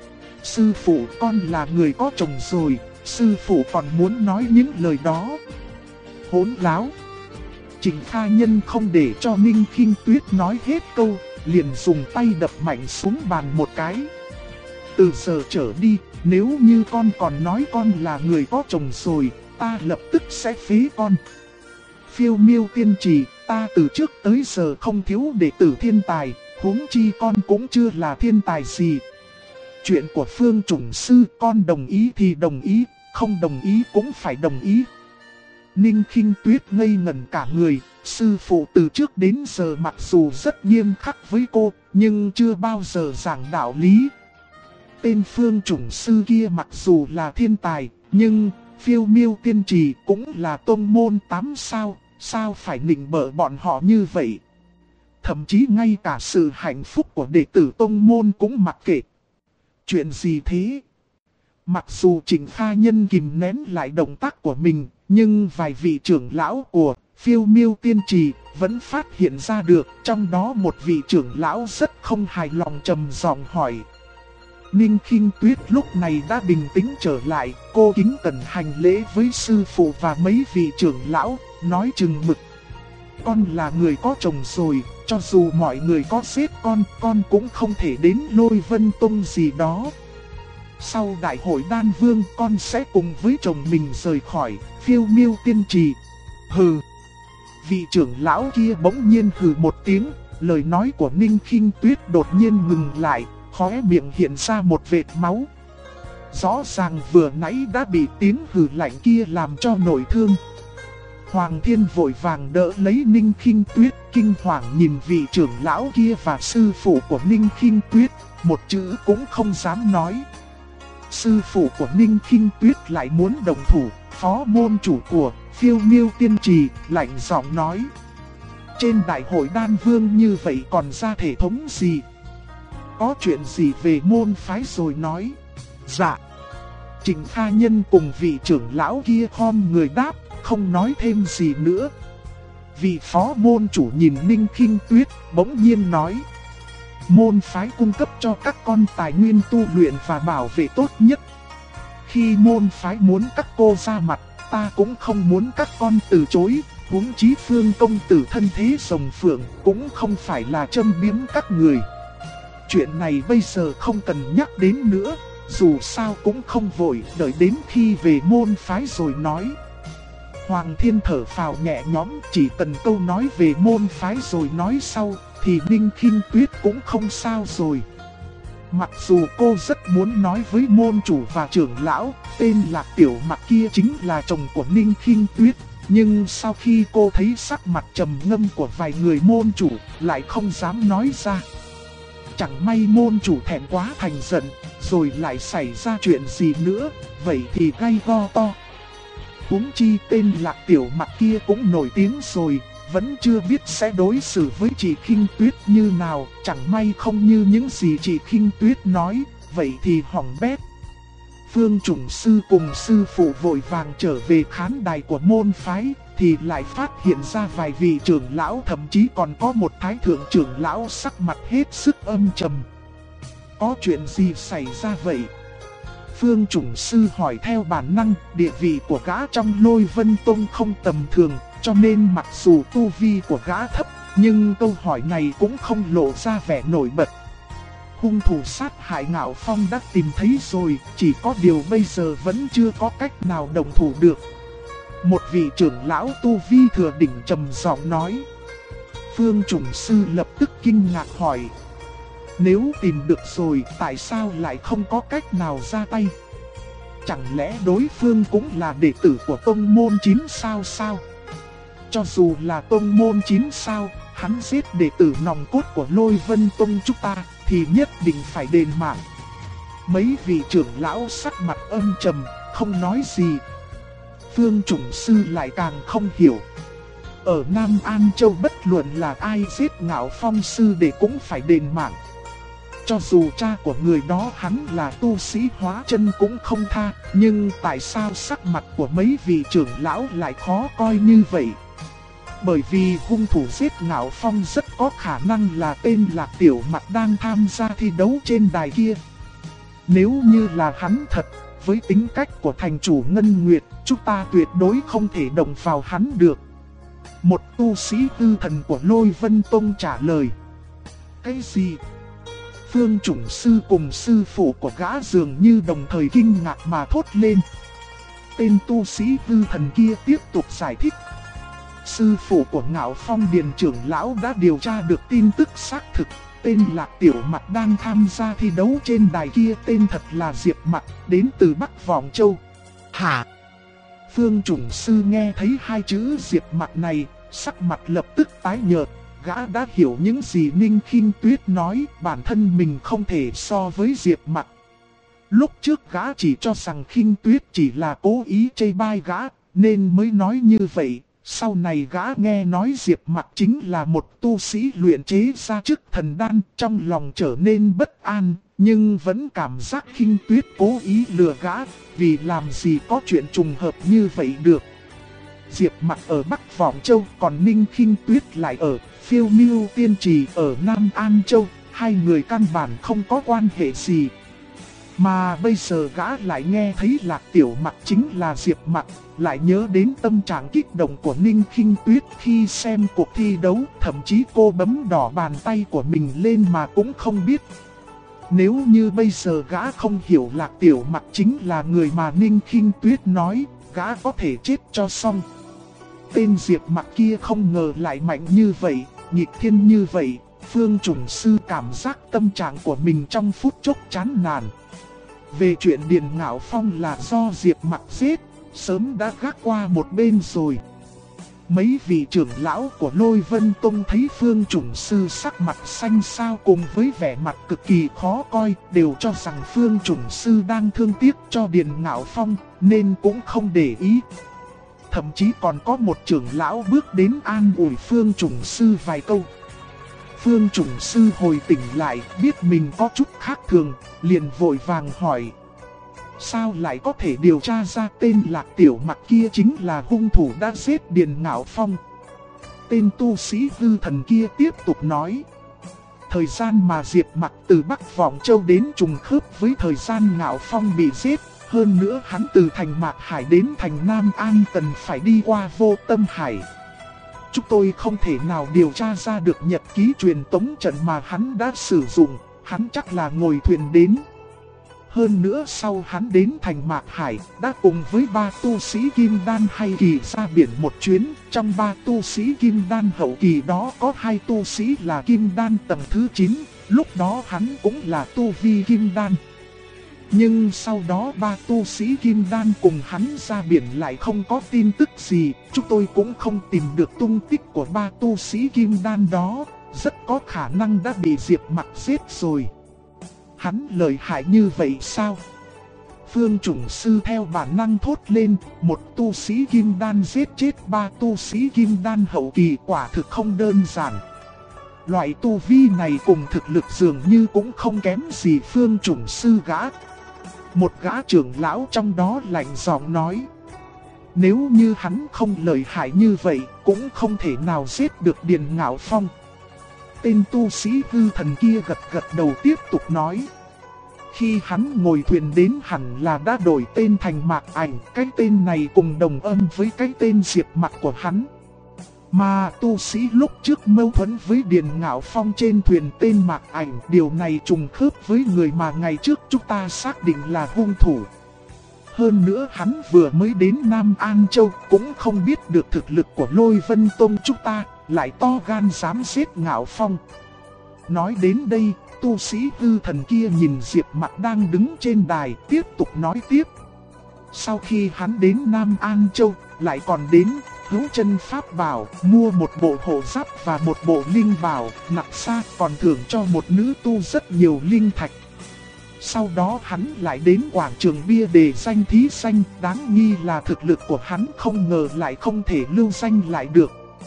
Speaker 1: Sư phụ, con là người có chồng rồi, sư phụ còn muốn nói những lời đó. Hỗn láo! Trịnh Kha Nhân không để cho Ninh Khinh Tuyết nói hết câu, liền dùng tay đập mạnh xuống bàn một cái. Từ giờ trở đi, nếu như con còn nói con là người có chồng rồi, ta lập tức sẽ phế con. Phiêu Miêu Tiên Trì, ta từ trước tới giờ không thiếu đệ tử thiên tài, huống chi con cũng chưa là thiên tài gì. Chuyện của Phương Chủng Sư con đồng ý thì đồng ý, không đồng ý cũng phải đồng ý. Ninh Khinh Tuyết ngây ngẩn cả người, sư phụ từ trước đến giờ mặc dù rất nghiêm khắc với cô, nhưng chưa bao giờ giảng đạo lý. Tên Phương Chủng Sư kia mặc dù là thiên tài, nhưng Phiêu Miêu Tiên Trì cũng là tông môn 8 sao, sao phải nịnh bợ bọn họ như vậy? Thậm chí ngay cả sự hạnh phúc của đệ tử tông môn cũng mặc kệ. Chuyện gì thế? Mặc dù Trịnh Kha Nhân kìm nén lại động tác của mình, nhưng vài vị trưởng lão của Phiêu Miêu Tiên Trì vẫn phát hiện ra được, trong đó một vị trưởng lão rất không hài lòng trầm giọng hỏi. Ninh Khinh Tuyết lúc này đã bình tĩnh trở lại, cô kính cẩn hành lễ với sư phụ và mấy vị trưởng lão, nói chừng mực. Con là người có chồng rồi, cho dù mọi người có giết con cũng không thể đến Lôi Vân Tông gì đó. Sau đại hội đan vương con sẽ cùng với chồng mình rời khỏi Phiêu Miêu Tiên Trì. Hừ. Vị trưởng lão kia bỗng nhiên hừ một tiếng, lời nói của Ninh Khinh Tuyết đột nhiên ngừng lại, khóe miệng hiện ra một vệt máu. Rõ ràng vừa nãy đã bị tiếng hừ lạnh kia làm cho nội thương. Hoàng Thiên vội vàng đỡ lấy Ninh Khinh Tuyết, kinh hoàng nhìn vị trưởng lão kia và sư phụ của Ninh Khinh Tuyết, một chữ cũng không dám nói. Sư phụ của Ninh Khinh Tuyết lại muốn đồng thủ, phó môn chủ của Phiêu Miêu Tiên Trì lạnh giọng nói. Trên đại hội đan vương như vậy còn ra thể thống gì? Có chuyện gì về môn phái rồi nói. Dạ. Trịnh Kha Nhân cùng vị trưởng lão kia khom người đáp, không nói thêm gì nữa. Vị phó môn chủ nhìn Ninh Khinh Tuyết, bỗng nhiên nói. Môn phái cung cấp cho các con tài nguyên tu luyện và bảo vệ tốt nhất. Khi môn phái muốn các cô ra mặt, ta cũng không muốn các con từ chối. Huống chí Phương công tử thân thế rồng phượng cũng không phải là châm biếm các người. Chuyện này bây giờ không cần nhắc đến nữa, dù sao cũng không vội, đợi đến khi về môn phái rồi nói. Hoàng Thiên thở phào nhẹ nhõm, chỉ cần câu nói về môn phái rồi nói sau, thì Ninh Khinh Tuyết cũng không sao rồi. Mặc dù cô rất muốn nói với môn chủ và trưởng lão, tên Lạc Tiểu Mặc kia chính là chồng của Ninh Khinh Tuyết, nhưng sau khi cô thấy sắc mặt trầm ngâm của vài người môn chủ, lại không dám nói ra. Chẳng may môn chủ thẹn quá thành giận, rồi lại xảy ra chuyện gì nữa, vậy thì gay go to. Huống chi tên Lạc Tiểu Mặc kia cũng nổi tiếng rồi, vẫn chưa biết sẽ đối xử với chị Khinh Tuyết như nào, chẳng may không như những gì chị Khinh Tuyết nói, vậy thì hỏng bét. Phương Chủng Sư cùng sư phụ vội vàng trở về khán đài của môn phái, thì lại phát hiện ra vài vị trưởng lão, thậm chí còn có một thái thượng trưởng lão sắc mặt hết sức âm trầm. có chuyện gì xảy ra vậy? Phương Chủng Sư hỏi theo bản năng, địa vị của gã trong Lôi Vân Tông không tầm thường, cho nên mặc dù tu vi của gã thấp, nhưng câu hỏi này cũng không lộ ra vẻ nổi bật. Hung thủ sát hại Ngạo Phong đã tìm thấy rồi, chỉ có điều bây giờ vẫn chưa có cách nào động thủ được. Một vị trưởng lão tu vi thừa đỉnh trầm giọng nói. Phương Chủng Sư lập tức kinh ngạc hỏi. Nếu tìm được rồi, tại sao lại không có cách nào ra tay? Chẳng lẽ đối phương cũng là đệ tử của tông môn 9 sao sao? Cho dù là tông môn 9 sao, hắn giết đệ tử nòng cốt của Lôi Vân Tông chúng ta, thì nhất định phải đền mạng. Mấy vị trưởng lão sắc mặt âm trầm, không nói gì. Phương Chủng Sư lại càng không hiểu. Ở Nam An Châu bất luận là ai giết Ngạo Phong sư đệ cũng phải đền mạng. Cho dù cha của người đó hắn là tu sĩ hóa chân cũng không tha, nhưng tại sao sắc mặt của mấy vị trưởng lão lại khó coi như vậy? Bởi vì hung thủ giết Ngạo Phong rất có khả năng là tên Lạc Tiểu Mặc đang tham gia thi đấu trên đài kia. Nếu như là hắn thật, với tính cách của thành chủ Ngân Nguyệt, chúng ta tuyệt đối không thể động vào hắn được. Một tu sĩ hư thần của Lôi Vân Tông trả lời. Cái gì? Phương Chủng Sư cùng sư phụ của gã dường như đồng thời kinh ngạc mà thốt lên. Tên tu sĩ hư thần kia tiếp tục giải thích. Sư phụ của Ngạo Phong Điền trưởng lão đã điều tra được tin tức xác thực. Tên Lạc Tiểu Mặc đang tham gia thi đấu trên đài kia tên thật là Diệp Mặc, đến từ Bắc Vọng Châu. Hả? Phương Chủng Sư nghe thấy hai chữ Diệp Mặc này, sắc mặt lập tức tái nhợt. Gã đã hiểu những gì Ninh Khinh Tuyết nói, bản thân mình không thể so với Diệp Mặc. Lúc trước gã chỉ cho rằng Khinh Tuyết chỉ là cố ý chê bai gã, nên mới nói như vậy. Sau này gã nghe nói Diệp Mặc chính là một tu sĩ luyện chế ra chức thần đan, trong lòng trở nên bất an, nhưng vẫn cảm giác Khinh Tuyết cố ý lừa gã, vì làm gì có chuyện trùng hợp như vậy được. Diệp Mặc ở Bắc Vọng Châu, còn Ninh Khinh Tuyết lại ở Phiêu Miêu Tiên Trì ở Nam An Châu, hai người căn bản không có quan hệ gì. Mà bây giờ gã lại nghe thấy Lạc Tiểu Mặc chính là Diệp Mặc, lại nhớ đến tâm trạng kích động của Ninh Khinh Tuyết khi xem cuộc thi đấu, thậm chí cô bấm đỏ bàn tay của mình lên mà cũng không biết. Nếu như bây giờ gã không hiểu Lạc Tiểu Mặc chính là người mà Ninh Khinh Tuyết nói, gã có thể chết cho xong. Tên Diệp Mặc kia không ngờ lại mạnh như vậy, nghịch thiên như vậy. Phương Chủng Sư cảm giác tâm trạng của mình trong phút chốc chán nản. Về chuyện Điền Ngạo Phong là do Diệp Mặc giết, sớm đã gác qua một bên rồi. Mấy vị trưởng lão của Lôi Vân Tông thấy Phương Chủng Sư sắc mặt xanh xao cùng với vẻ mặt cực kỳ khó coi, đều cho rằng Phương Chủng Sư đang thương tiếc cho Điền Ngạo Phong, nên cũng không để ý. Thậm chí còn có một trưởng lão bước đến an ủi Phương Chủng Sư vài câu. Phương Chủng Sư hồi tỉnh lại, biết mình có chút khác thường, liền vội vàng hỏi. Sao lại có thể điều tra ra tên Lạc Tiểu Mặc kia chính là hung thủ đã giết Điền Ngạo Phong? Tên tu sĩ hư thần kia tiếp tục nói. Thời gian mà Diệp Mặc từ Bắc Vọng Châu đến trùng khớp với thời gian Ngạo Phong bị giết. Hơn nữa hắn từ thành Mạc Hải đến thành Nam An cần phải đi qua Vô Tâm Hải. Chúng tôi không thể nào điều tra ra được nhật ký truyền tống trận mà hắn đã sử dụng, hắn chắc là ngồi thuyền đến. Hơn nữa sau hắn đến thành Mạc Hải, đã cùng với 3 tu sĩ Kim Đan hay kỳ ra biển một chuyến. Trong 3 tu sĩ Kim Đan hậu kỳ đó có 2 tu sĩ là Kim Đan tầng thứ 9, lúc đó hắn cũng là tu vi Kim Đan. Nhưng sau đó 3 tu sĩ Kim Đan cùng hắn ra biển lại không có tin tức gì, chúng tôi cũng không tìm được tung tích của 3 tu sĩ Kim Đan đó, rất có khả năng đã bị Diệp Mặc giết rồi. Hắn lợi hại như vậy sao? Phương Chủng Sư theo bản năng thốt lên, một tu sĩ Kim Đan giết chết 3 tu sĩ Kim Đan hậu kỳ quả thực không đơn giản. Loại tu vi này cùng thực lực dường như cũng không kém gì Phương Chủng Sư gã. Một gã trưởng lão trong đó lạnh giọng nói. Nếu như hắn không lợi hại như vậy, cũng không thể nào giết được Điền Ngạo Phong. Tên tu sĩ hư thần kia gật gật đầu tiếp tục nói. khi hắn ngồi thuyền đến hẳn là đã đổi tên thành Mạc Ảnh. Cái tên này cùng đồng âm với cái tên Diệp Mặc của hắn. Mà tu sĩ lúc trước mâu thuẫn với Điền Ngạo Phong trên thuyền tên Mạc Ảnh. Điều này trùng khớp với người mà ngày trước chúng ta xác định là hung thủ. Hơn nữa hắn vừa mới đến Nam An Châu, cũng không biết được thực lực của Lôi Vân Tông chúng ta, lại to gan dám giết Ngạo Phong. Nói đến đây, tu sĩ hư thần kia nhìn Diệp Mặc đang đứng trên đài, tiếp tục nói tiếp. Sau khi hắn đến Nam An Châu, lại còn đến Hữu Chân Pháp Bảo, mua một bộ hộ giáp và một bộ linh bảo, nặc xa còn thưởng cho một nữ tu rất nhiều linh thạch. Sau đó hắn lại đến quảng trường bia để danh thí danh, đáng nghi là thực lực của hắn không ngờ lại không thể lưu danh lại được.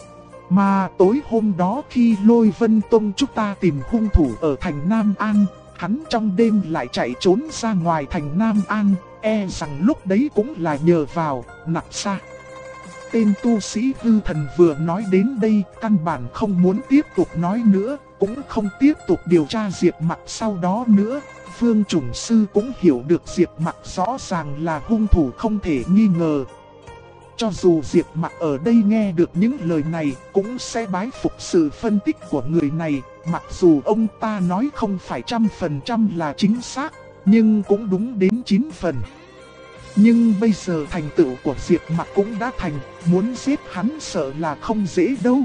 Speaker 1: Mà tối hôm đó khi Lôi Vân Tông chúng ta tìm hung thủ ở thành Nam An, hắn trong đêm lại chạy trốn ra ngoài thành Nam An, e rằng lúc đấy cũng là nhờ vào nặc xa. Tên tu sĩ hư thần vừa nói đến đây, căn bản không muốn tiếp tục nói nữa, cũng không tiếp tục điều tra Diệp Mặc sau đó nữa. Phương Chủng Sư cũng hiểu được Diệp Mặc rõ ràng là hung thủ không thể nghi ngờ. Cho dù Diệp Mặc ở đây nghe được những lời này, cũng sẽ bái phục sự phân tích của người này. Mặc dù ông ta nói không phải 100% là chính xác, nhưng cũng đúng đến 9 phần. Nhưng bây giờ thành tựu của Diệp Mặc cũng đã thành, muốn giết hắn sợ là không dễ đâu.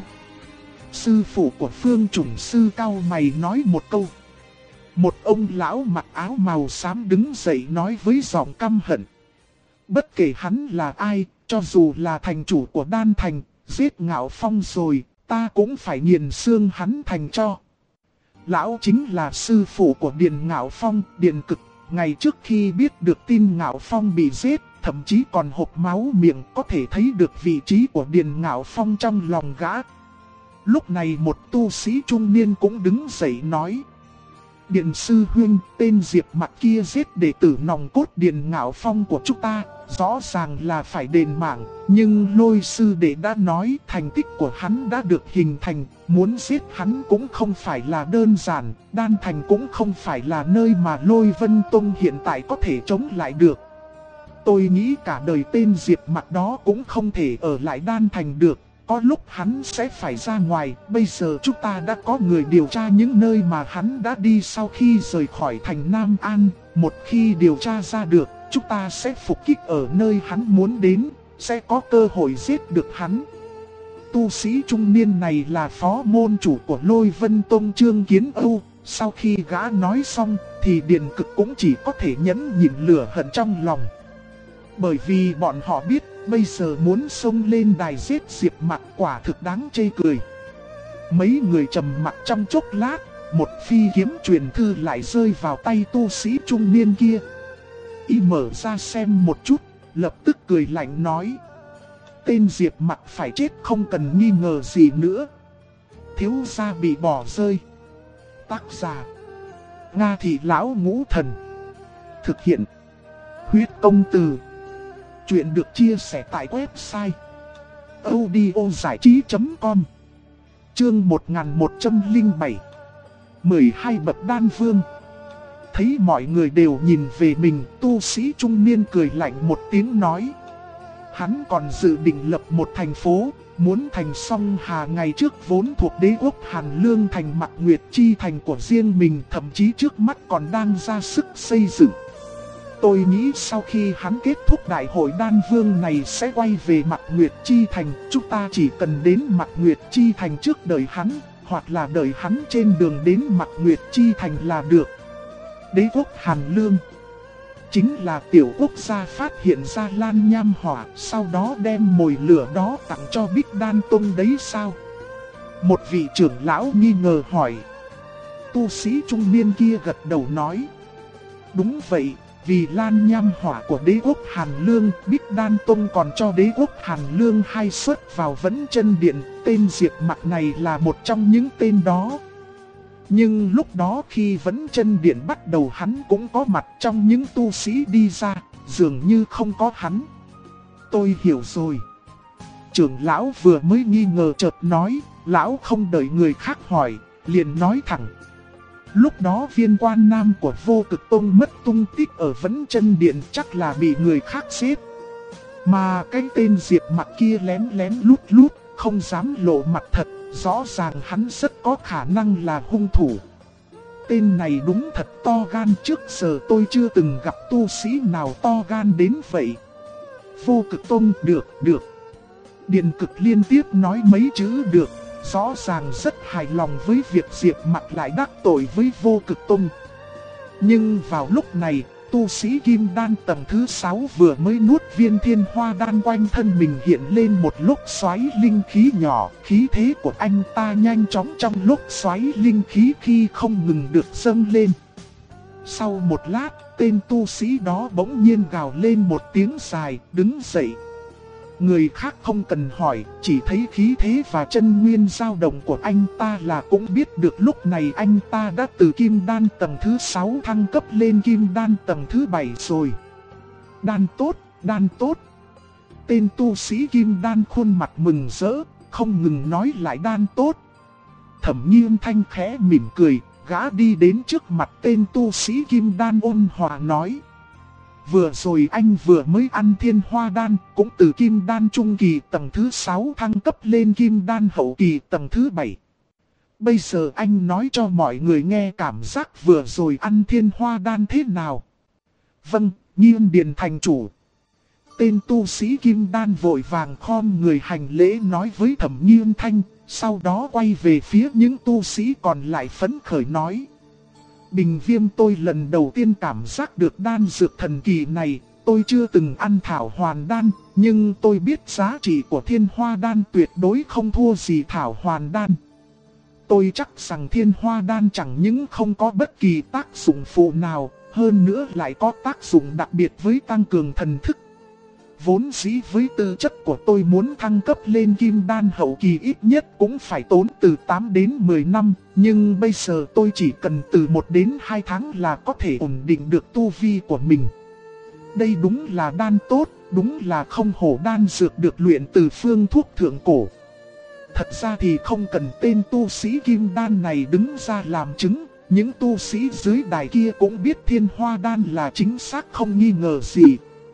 Speaker 1: Sư phụ của Phương Chủng Sư cao mày nói một câu. Một ông lão mặc áo màu xám đứng dậy nói với giọng căm hận. Bất kể hắn là ai, cho dù là thành chủ của Đan Thành, giết Ngạo Phong rồi, ta cũng phải nghiền xương hắn thành cho. Lão chính là sư phụ của Điền Ngạo Phong, Điền Cực. Ngày trước khi biết được tin Ngạo Phong bị giết, thậm chí còn hộc máu miệng, có thể thấy được vị trí của Điền Ngạo Phong trong lòng gã. Lúc này một tu sĩ trung niên cũng đứng dậy nói. Điền sư huynh, tên Diệp Mặc kia giết đệ tử nòng cốt Điền Ngạo Phong của chúng ta, rõ ràng là phải đền mạng. Nhưng Lôi sư đệ đã nói thành tích của hắn đã được hình thành, muốn giết hắn cũng không phải là đơn giản. Đan Thành cũng không phải là nơi mà Lôi Vân Tông hiện tại có thể chống lại được. Tôi nghĩ cả đời tên Diệp Mặc đó cũng không thể ở lại Đan Thành được. Có lúc hắn sẽ phải ra ngoài, bây giờ chúng ta đã có người điều tra những nơi mà hắn đã đi sau khi rời khỏi thành Nam An. Một khi điều tra ra được, chúng ta sẽ phục kích ở nơi hắn muốn đến, sẽ có cơ hội giết được hắn. Tu sĩ trung niên này là phó môn chủ của Lôi Vân Tông Trương Kiến Âu. Sau khi gã nói xong, thì Điền Cực cũng chỉ có thể nhẫn nhịn lửa hận trong lòng. Bởi vì bọn họ biết, bây giờ muốn xông lên đài giết Diệp Mặc quả thực đáng chê cười. Mấy người trầm mặc trong chốc lát, một phi kiếm truyền thư lại rơi vào tay tu sĩ trung niên kia. Y mở ra xem một chút, lập tức cười lạnh nói. Tên Diệp Mặc phải chết không cần nghi ngờ gì nữa. Thiếu gia bị bỏ rơi. Tác giả: Nga Thị Lão Ngũ Thần. Thực hiện: Huyết Công Từ. Chuyện được chia sẻ tại website audiozảichí.com. Chương 1107. 12 bậc đan vương. Thấy mọi người đều nhìn về mình, tu sĩ trung niên cười lạnh một tiếng nói. Hắn còn dự định lập một thành phố, muốn thành Song Hà ngày trước vốn thuộc đế quốc Hàn Lương thành Mạc Nguyệt Chi thành của riêng mình, thậm chí trước mắt còn đang ra sức xây dựng. Tôi nghĩ sau khi hắn kết thúc đại hội đan vương này sẽ quay về Mạc Nguyệt Chi thành. Chúng ta chỉ cần đến Mạc Nguyệt Chi thành trước đợi hắn, hoặc là đợi hắn trên đường đến Mạc Nguyệt Chi thành là được. Đế quốc Hàn Lương chính là tiểu quốc gia phát hiện ra lan nham hỏa, sau đó đem mồi lửa đó tặng cho Bích Đan Tông đấy sao? Một vị trưởng lão nghi ngờ hỏi. Tu sĩ trung niên kia gật đầu nói. Đúng vậy. Vì lan nham hỏa của đế quốc Hàn Lương, Bích Đan Tông còn cho đế quốc Hàn Lương 2 suất vào Vẫn Chân Điện. Tên Diệp Mặc này là một trong những tên đó. Nhưng lúc đó khi Vẫn Chân Điện bắt đầu hắn cũng có mặt trong những tu sĩ đi ra, dường như không có hắn. Tôi hiểu rồi. Trưởng lão vừa mới nghi ngờ chợt nói, lão không đợi người khác hỏi, liền nói thẳng. Lúc đó viên quan nam của Vô Cực Tông mất tung tích ở Vấn Chân Điện, chắc là bị người khác giết. Mà cái tên Diệp Mặc kia lén lén lút lút, không dám lộ mặt thật, rõ ràng hắn rất có khả năng là hung thủ. Tên này đúng thật to gan, trước giờ tôi chưa từng gặp tu sĩ nào to gan đến vậy. Vô Cực Tông được. Điện Cực liên tiếp nói mấy chữ được, rõ ràng rất hài lòng với việc Diệp Mặc lại đắc tội với Vô Cực Tông. Nhưng vào lúc này, tu sĩ Kim Đan tầng thứ 6 vừa mới nuốt viên thiên hoa đan, quanh thân mình hiện lên một lốc xoáy linh khí nhỏ. Khí thế của anh ta nhanh chóng trong lốc xoáy linh khí khi không ngừng được dâng lên. Sau một lát, tên tu sĩ đó bỗng nhiên gào lên một tiếng dài, đứng dậy. Người khác không cần hỏi, chỉ thấy khí thế và chân nguyên dao động của anh ta là cũng biết được lúc này anh ta đã từ Kim Đan tầng thứ 6 thăng cấp lên Kim Đan tầng thứ 7 rồi. Đan tốt. Tên tu sĩ Kim Đan khuôn mặt mừng rỡ, không ngừng nói lại đan tốt. Thẩm Nhi Âm Thanh khẽ mỉm cười, gã đi đến trước mặt tên tu sĩ Kim Đan ôn hòa nói. Vừa rồi anh vừa mới ăn thiên hoa đan, cũng từ Kim Đan trung kỳ tầng thứ 6 thăng cấp lên Kim Đan hậu kỳ tầng thứ 7. Bây giờ anh nói cho mọi người nghe cảm giác vừa rồi ăn thiên hoa đan thế nào. Vâng, Nhiên Điền thành chủ. Tên tu sĩ Kim Đan vội vàng khom người hành lễ nói với Thẩm Nhiên Thanh, sau đó quay về phía những tu sĩ còn lại phấn khởi nói. Bình Viêm, tôi lần đầu tiên cảm giác được đan dược thần kỳ này, tôi chưa từng ăn thảo hoàn đan, nhưng tôi biết giá trị của thiên hoa đan tuyệt đối không thua gì thảo hoàn đan. Tôi chắc rằng thiên hoa đan chẳng những không có bất kỳ tác dụng phụ nào, hơn nữa lại có tác dụng đặc biệt với tăng cường thần thức. Vốn dĩ với tư chất của tôi muốn thăng cấp lên Kim Đan hậu kỳ ít nhất cũng phải tốn từ 8 đến 10 năm, nhưng bây giờ tôi chỉ cần từ 1 đến 2 tháng là có thể ổn định được tu vi của mình. Đây đúng là đan tốt, đúng là không hổ đan dược được luyện từ phương thuốc thượng cổ. Thật ra thì không cần tên tu sĩ Kim Đan này đứng ra làm chứng, những tu sĩ dưới đài kia cũng biết thiên hoa đan là chính xác không nghi ngờ gì.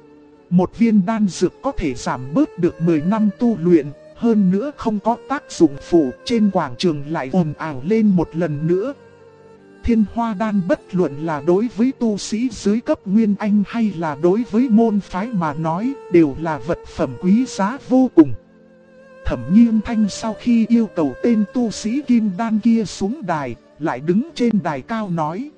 Speaker 1: Một viên đan dược có thể giảm bớt được 10 năm tu luyện, hơn nữa không có tác dụng phụ, trên quảng trường lại ồn ào lên một lần nữa. Thiên hoa đan bất luận là đối với tu sĩ dưới cấp Nguyên Anh hay là đối với môn phái mà nói, đều là vật phẩm quý giá vô cùng. Thẩm Nhi Âm Thanh sau khi yêu cầu tên tu sĩ Kim Đan kia xuống đài, lại đứng trên đài cao nói.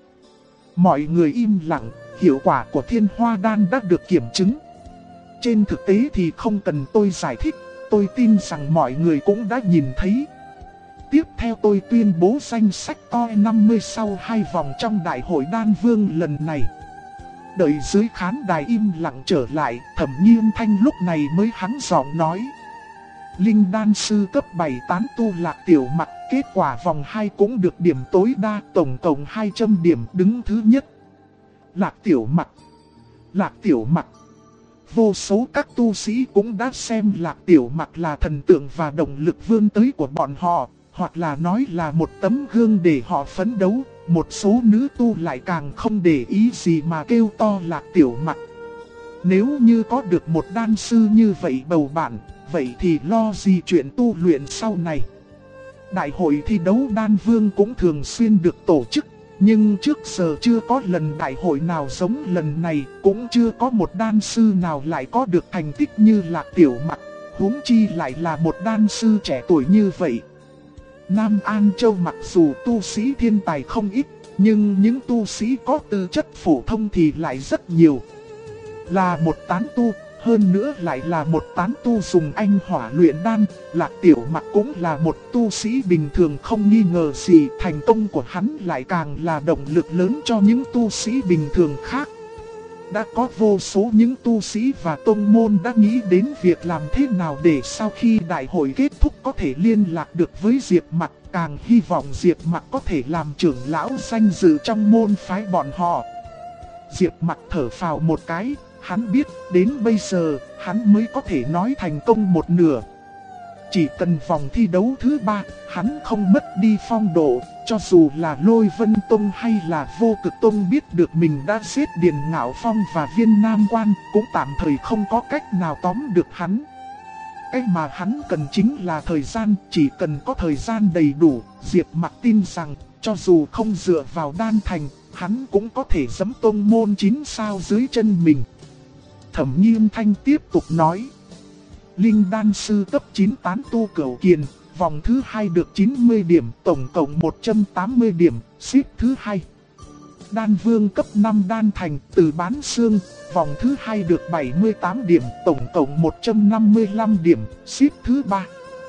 Speaker 1: Mọi người im lặng, hiệu quả của thiên hoa đan đã được kiểm chứng. Trên thực tế thì không cần tôi giải thích, tôi tin rằng mọi người cũng đã nhìn thấy. Tiếp theo tôi tuyên bố danh sách top 50 sau 2 vòng trong đại hội đan vương lần này. Đợi dưới khán đài im lặng trở lại, Thẩm Nhi Âm Thanh lúc này mới hắng giọng nói. Linh đan sư cấp 7 tán tu Lạc Tiểu Mặc, kết quả vòng 2 cũng được điểm tối đa, tổng cộng 200 điểm, đứng thứ nhất. Lạc Tiểu Mặc. Vô số các tu sĩ cũng đã xem Lạc Tiểu Mặc là thần tượng và động lực vươn tới của bọn họ, hoặc là nói là một tấm gương để họ phấn đấu. Một số nữ tu lại càng không để ý gì mà kêu to Lạc Tiểu Mặc. Nếu như có được một đan sư như vậy bầu bạn, vậy thì lo gì chuyện tu luyện sau này. Đại hội thi đấu đan vương cũng thường xuyên được tổ chức, nhưng trước giờ chưa có lần đại hội nào giống lần này, cũng chưa có một đan sư nào lại có được thành tích như Lạc Tiểu Mặc, huống chi lại là một đan sư trẻ tuổi như vậy. Nam An Châu mặc dù tu sĩ thiên tài không ít, nhưng những tu sĩ có tư chất phổ thông thì lại rất nhiều. Là một tán tu, hơn nữa lại là một tán tu dùng anh hỏa luyện đan, Lạc Tiểu Mặc cũng là một tu sĩ bình thường không nghi ngờ gì. Thành công của hắn lại càng là động lực lớn cho những tu sĩ bình thường khác. Đã có vô số những tu sĩ và tông môn đã nghĩ đến việc làm thế nào để sau khi đại hội kết thúc có thể liên lạc được với Diệp Mặc, càng hy vọng Diệp Mặc có thể làm trưởng lão danh dự trong môn phái bọn họ. Diệp Mặc thở phào một cái, hắn biết đến bây giờ hắn mới có thể nói thành công một nửa. chỉ cần vòng thi đấu thứ 3, hắn không mất đi phong độ, cho dù là Lôi Vân Tông hay là Vô Cực Tông biết được mình đã giết Điền Ngạo Phong và Viên Nam Quan, cũng tạm thời không có cách nào tóm được hắn. Cái mà hắn cần chính là thời gian, chỉ cần có thời gian đầy đủ, Diệp Mặc tin rằng, cho dù không dựa vào đan thành, hắn cũng có thể giẫm tông môn 9 sao dưới chân mình. Thẩm Nghiêm Thanh tiếp tục nói. Linh đan sư cấp 9 tán tu Cửu Kiền, vòng thứ 2 được 90 điểm, tổng cộng 180 điểm, xếp thứ 2. Đan vương cấp 5 đan thành từ bán xương, vòng thứ 2 được 78 điểm, tổng cộng 155 điểm, xếp thứ 3.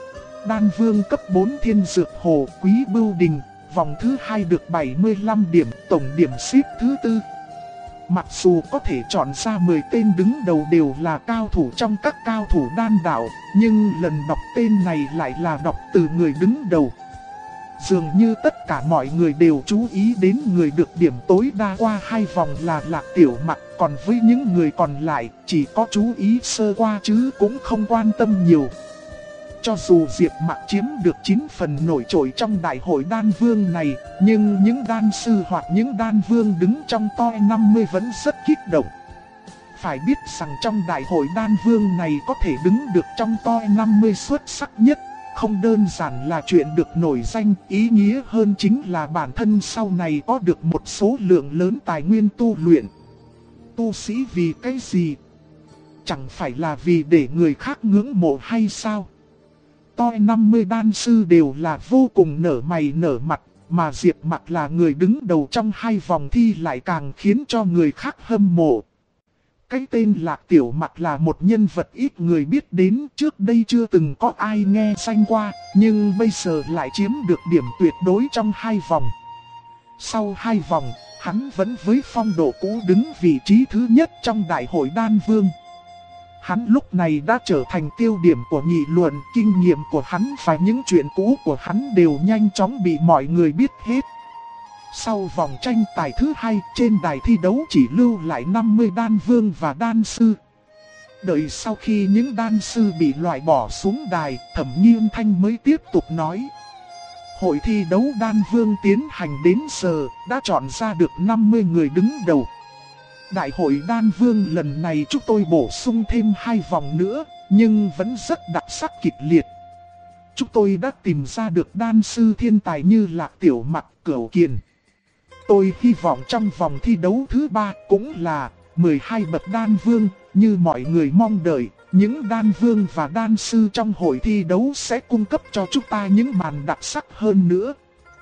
Speaker 1: Đan vương cấp 4 thiên dược hồ quý bưu đình, vòng thứ 2 được 75 điểm, tổng điểm xếp thứ 4. Mặc dù có thể chọn ra 10 tên đứng đầu đều là cao thủ trong các cao thủ đan đạo, nhưng lần đọc tên này lại là đọc từ người đứng đầu. Dường như tất cả mọi người đều chú ý đến người được điểm tối đa qua 2 vòng là Lạc Tiểu Mặc, còn với những người còn lại chỉ có chú ý sơ qua chứ cũng không quan tâm nhiều. Cho dù Diệp Mặc chiếm được 9 phần nổi trội trong đại hội đan vương này, nhưng những đan sư hoặc những đan vương đứng trong top 50 vẫn rất kích động. Phải biết rằng trong đại hội đan vương này có thể đứng được trong top 50 xuất sắc nhất, không đơn giản là chuyện được nổi danh, ý nghĩa hơn chính là bản thân sau này có được một số lượng lớn tài nguyên tu luyện. Tu sĩ vì cái gì? Chẳng phải là vì để người khác ngưỡng mộ hay sao? Top 50 đan sư đều là vô cùng nở mày nở mặt, mà Diệp Mặc là người đứng đầu trong 2 vòng thi lại càng khiến cho người khác hâm mộ. Cái tên Lạc Tiểu Mặc là một nhân vật ít người biết đến, trước đây chưa từng có ai nghe danh qua, nhưng bây giờ lại chiếm được điểm tuyệt đối trong 2 vòng. Sau 2 vòng, hắn vẫn với phong độ cũ đứng vị trí thứ nhất trong đại hội đan vương. Hắn lúc này đã trở thành tiêu điểm của nghị luận, kinh nghiệm của hắn và những chuyện cũ của hắn đều nhanh chóng bị mọi người biết hết. Sau vòng tranh tài thứ 2, trên đài thi đấu chỉ lưu lại 50 đan vương và đan sư. Đợi sau khi những đan sư bị loại bỏ xuống đài, Thẩm Nghiêm Thanh mới tiếp tục nói. Hội thi đấu đan vương tiến hành đến giờ, đã chọn ra được 50 người đứng đầu. Đại hội đan vương lần này chúng tôi bổ sung thêm 2 vòng nữa, nhưng vẫn rất đặc sắc kịch liệt. Chúng tôi đã tìm ra được đan sư thiên tài như Lạc Tiểu Mặc, Cửu Kiền. Tôi hy vọng trong vòng thi đấu thứ 3 cũng là 12 bậc đan vương, như mọi người mong đợi, những đan vương và đan sư trong hội thi đấu sẽ cung cấp cho chúng ta những màn đặc sắc hơn nữa.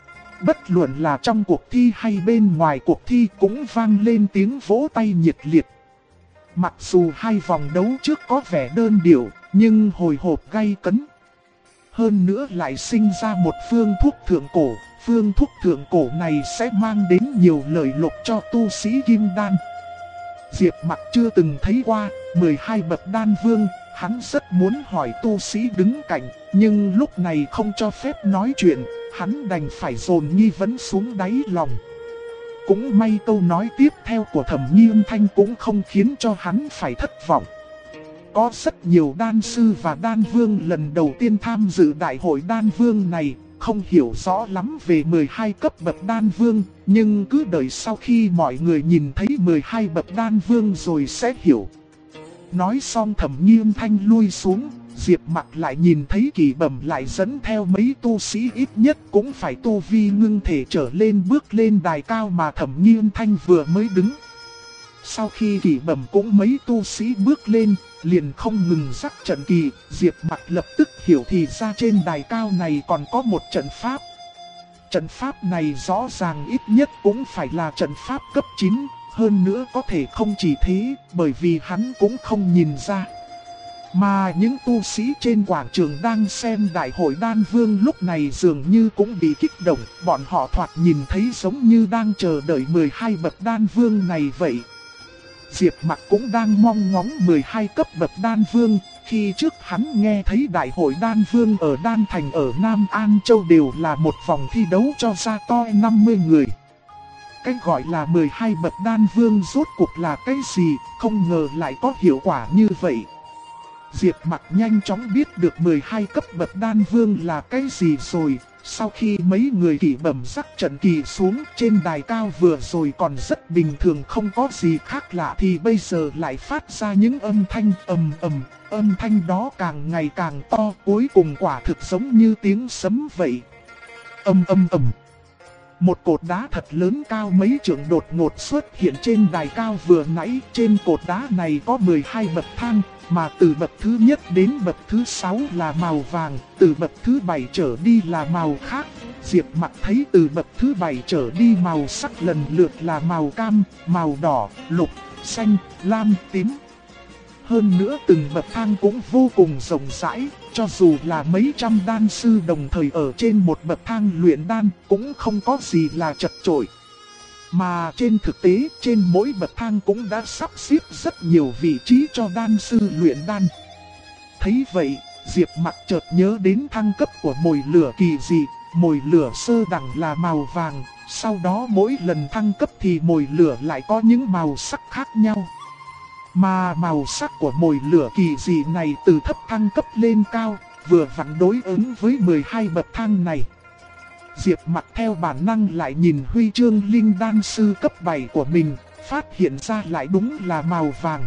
Speaker 1: Bất luận là trong cuộc thi hay bên ngoài cuộc thi cũng vang lên tiếng vỗ tay nhiệt liệt. Mặc dù 2 vòng đấu trước có vẻ đơn điệu, nhưng hồi hộp gay cấn. Hơn nữa lại sinh ra một phương thuốc thượng cổ. Phương thuốc thượng cổ này sẽ mang đến nhiều lợi lộc cho tu sĩ kim đan. Diệp Mặc chưa từng thấy qua 12 bậc đan vương, hắn rất muốn hỏi tu sĩ đứng cạnh, nhưng lúc này không cho phép nói chuyện, hắn đành phải dồn nghi vấn xuống đáy lòng. Cũng may câu nói tiếp theo của Thẩm Nghiêm Thanh cũng không khiến cho hắn phải thất vọng. Có rất nhiều đan sư và đan vương lần đầu tiên tham dự đại hội đan vương này, không hiểu rõ lắm về 12 cấp bậc đan vương, nhưng cứ đợi sau khi mọi người nhìn thấy 12 bậc đan vương rồi sẽ hiểu. Nói xong Thẩm Nghiêm Thanh lui xuống, Diệp Mặc lại nhìn thấy Kỳ Bẩm lại dẫn theo mấy tu sĩ ít nhất cũng phải tu vi ngưng thể trở lên bước lên đài cao mà Thẩm Nghiêm Thanh vừa mới đứng. Sau khi Kỳ Bẩm cũng mấy tu sĩ bước lên, liền không ngừng rắc trận kỳ, Diệp Mặc lập tức hiểu thì ra trên đài cao này còn có một trận pháp. Trận pháp này rõ ràng ít nhất cũng phải là trận pháp cấp 9, hơn nữa có thể không chỉ thế, bởi vì hắn cũng không nhìn ra. Mà những tu sĩ trên quảng trường đang xem đại hội đan vương lúc này dường như cũng bị kích động, bọn họ thoạt nhìn thấy giống như đang chờ đợi 12 bậc đan vương này vậy. Diệp Mặc cũng đang mong ngóng 12 cấp bậc đan vương, khi trước hắn nghe thấy đại hội đan vương ở Đan Thành ở Nam An Châu đều là một vòng thi đấu cho ra toi 50 người. Cái gọi là 12 bậc đan vương rốt cuộc là cái gì, không ngờ lại có hiệu quả như vậy. Diệp Mặc nhanh chóng biết được 12 cấp bậc đan vương là cái gì rồi. Sau khi mấy người kỵ bẩm sắc trận kỳ xuống trên đài cao vừa rồi còn rất bình thường không có gì khác lạ thì bây giờ lại phát ra những âm thanh ầm ầm. Âm thanh đó càng ngày càng to, cuối cùng quả thực giống như tiếng sấm vậy. Ầm ầm ầm. Một cột đá thật lớn cao mấy trượng đột ngột xuất hiện trên đài cao vừa nãy. Trên cột đá này có 12 bậc thang, mà từ bậc thứ nhất đến bậc thứ 6 là màu vàng, từ bậc thứ 7 trở đi là màu khác. Diệp Mặc thấy từ bậc thứ 7 trở đi màu sắc lần lượt là màu cam, màu đỏ, lục, xanh, lam, tím. Hơn nữa từng bậc thang cũng vô cùng rộng rãi, cho dù là mấy trăm đan sư đồng thời ở trên một bậc thang luyện đan cũng không có gì là chật chội. Mà trên thực tế, trên mỗi bậc thang cũng đã sắp xếp rất nhiều vị trí cho đan sư luyện đan. Thấy vậy, Diệp Mặc chợt nhớ đến thăng cấp của mồi lửa kỳ dị. Mồi lửa sơ đẳng là màu vàng, sau đó mỗi lần thăng cấp thì mồi lửa lại có những màu sắc khác nhau. Mà màu sắc của mồi lửa kỳ dị này từ thấp thăng cấp lên cao, vừa vặn đối ứng với 12 bậc thang này. Diệp Mặc theo bản năng lại nhìn huy chương linh đan sư cấp 7 của mình, phát hiện ra lại đúng là màu vàng.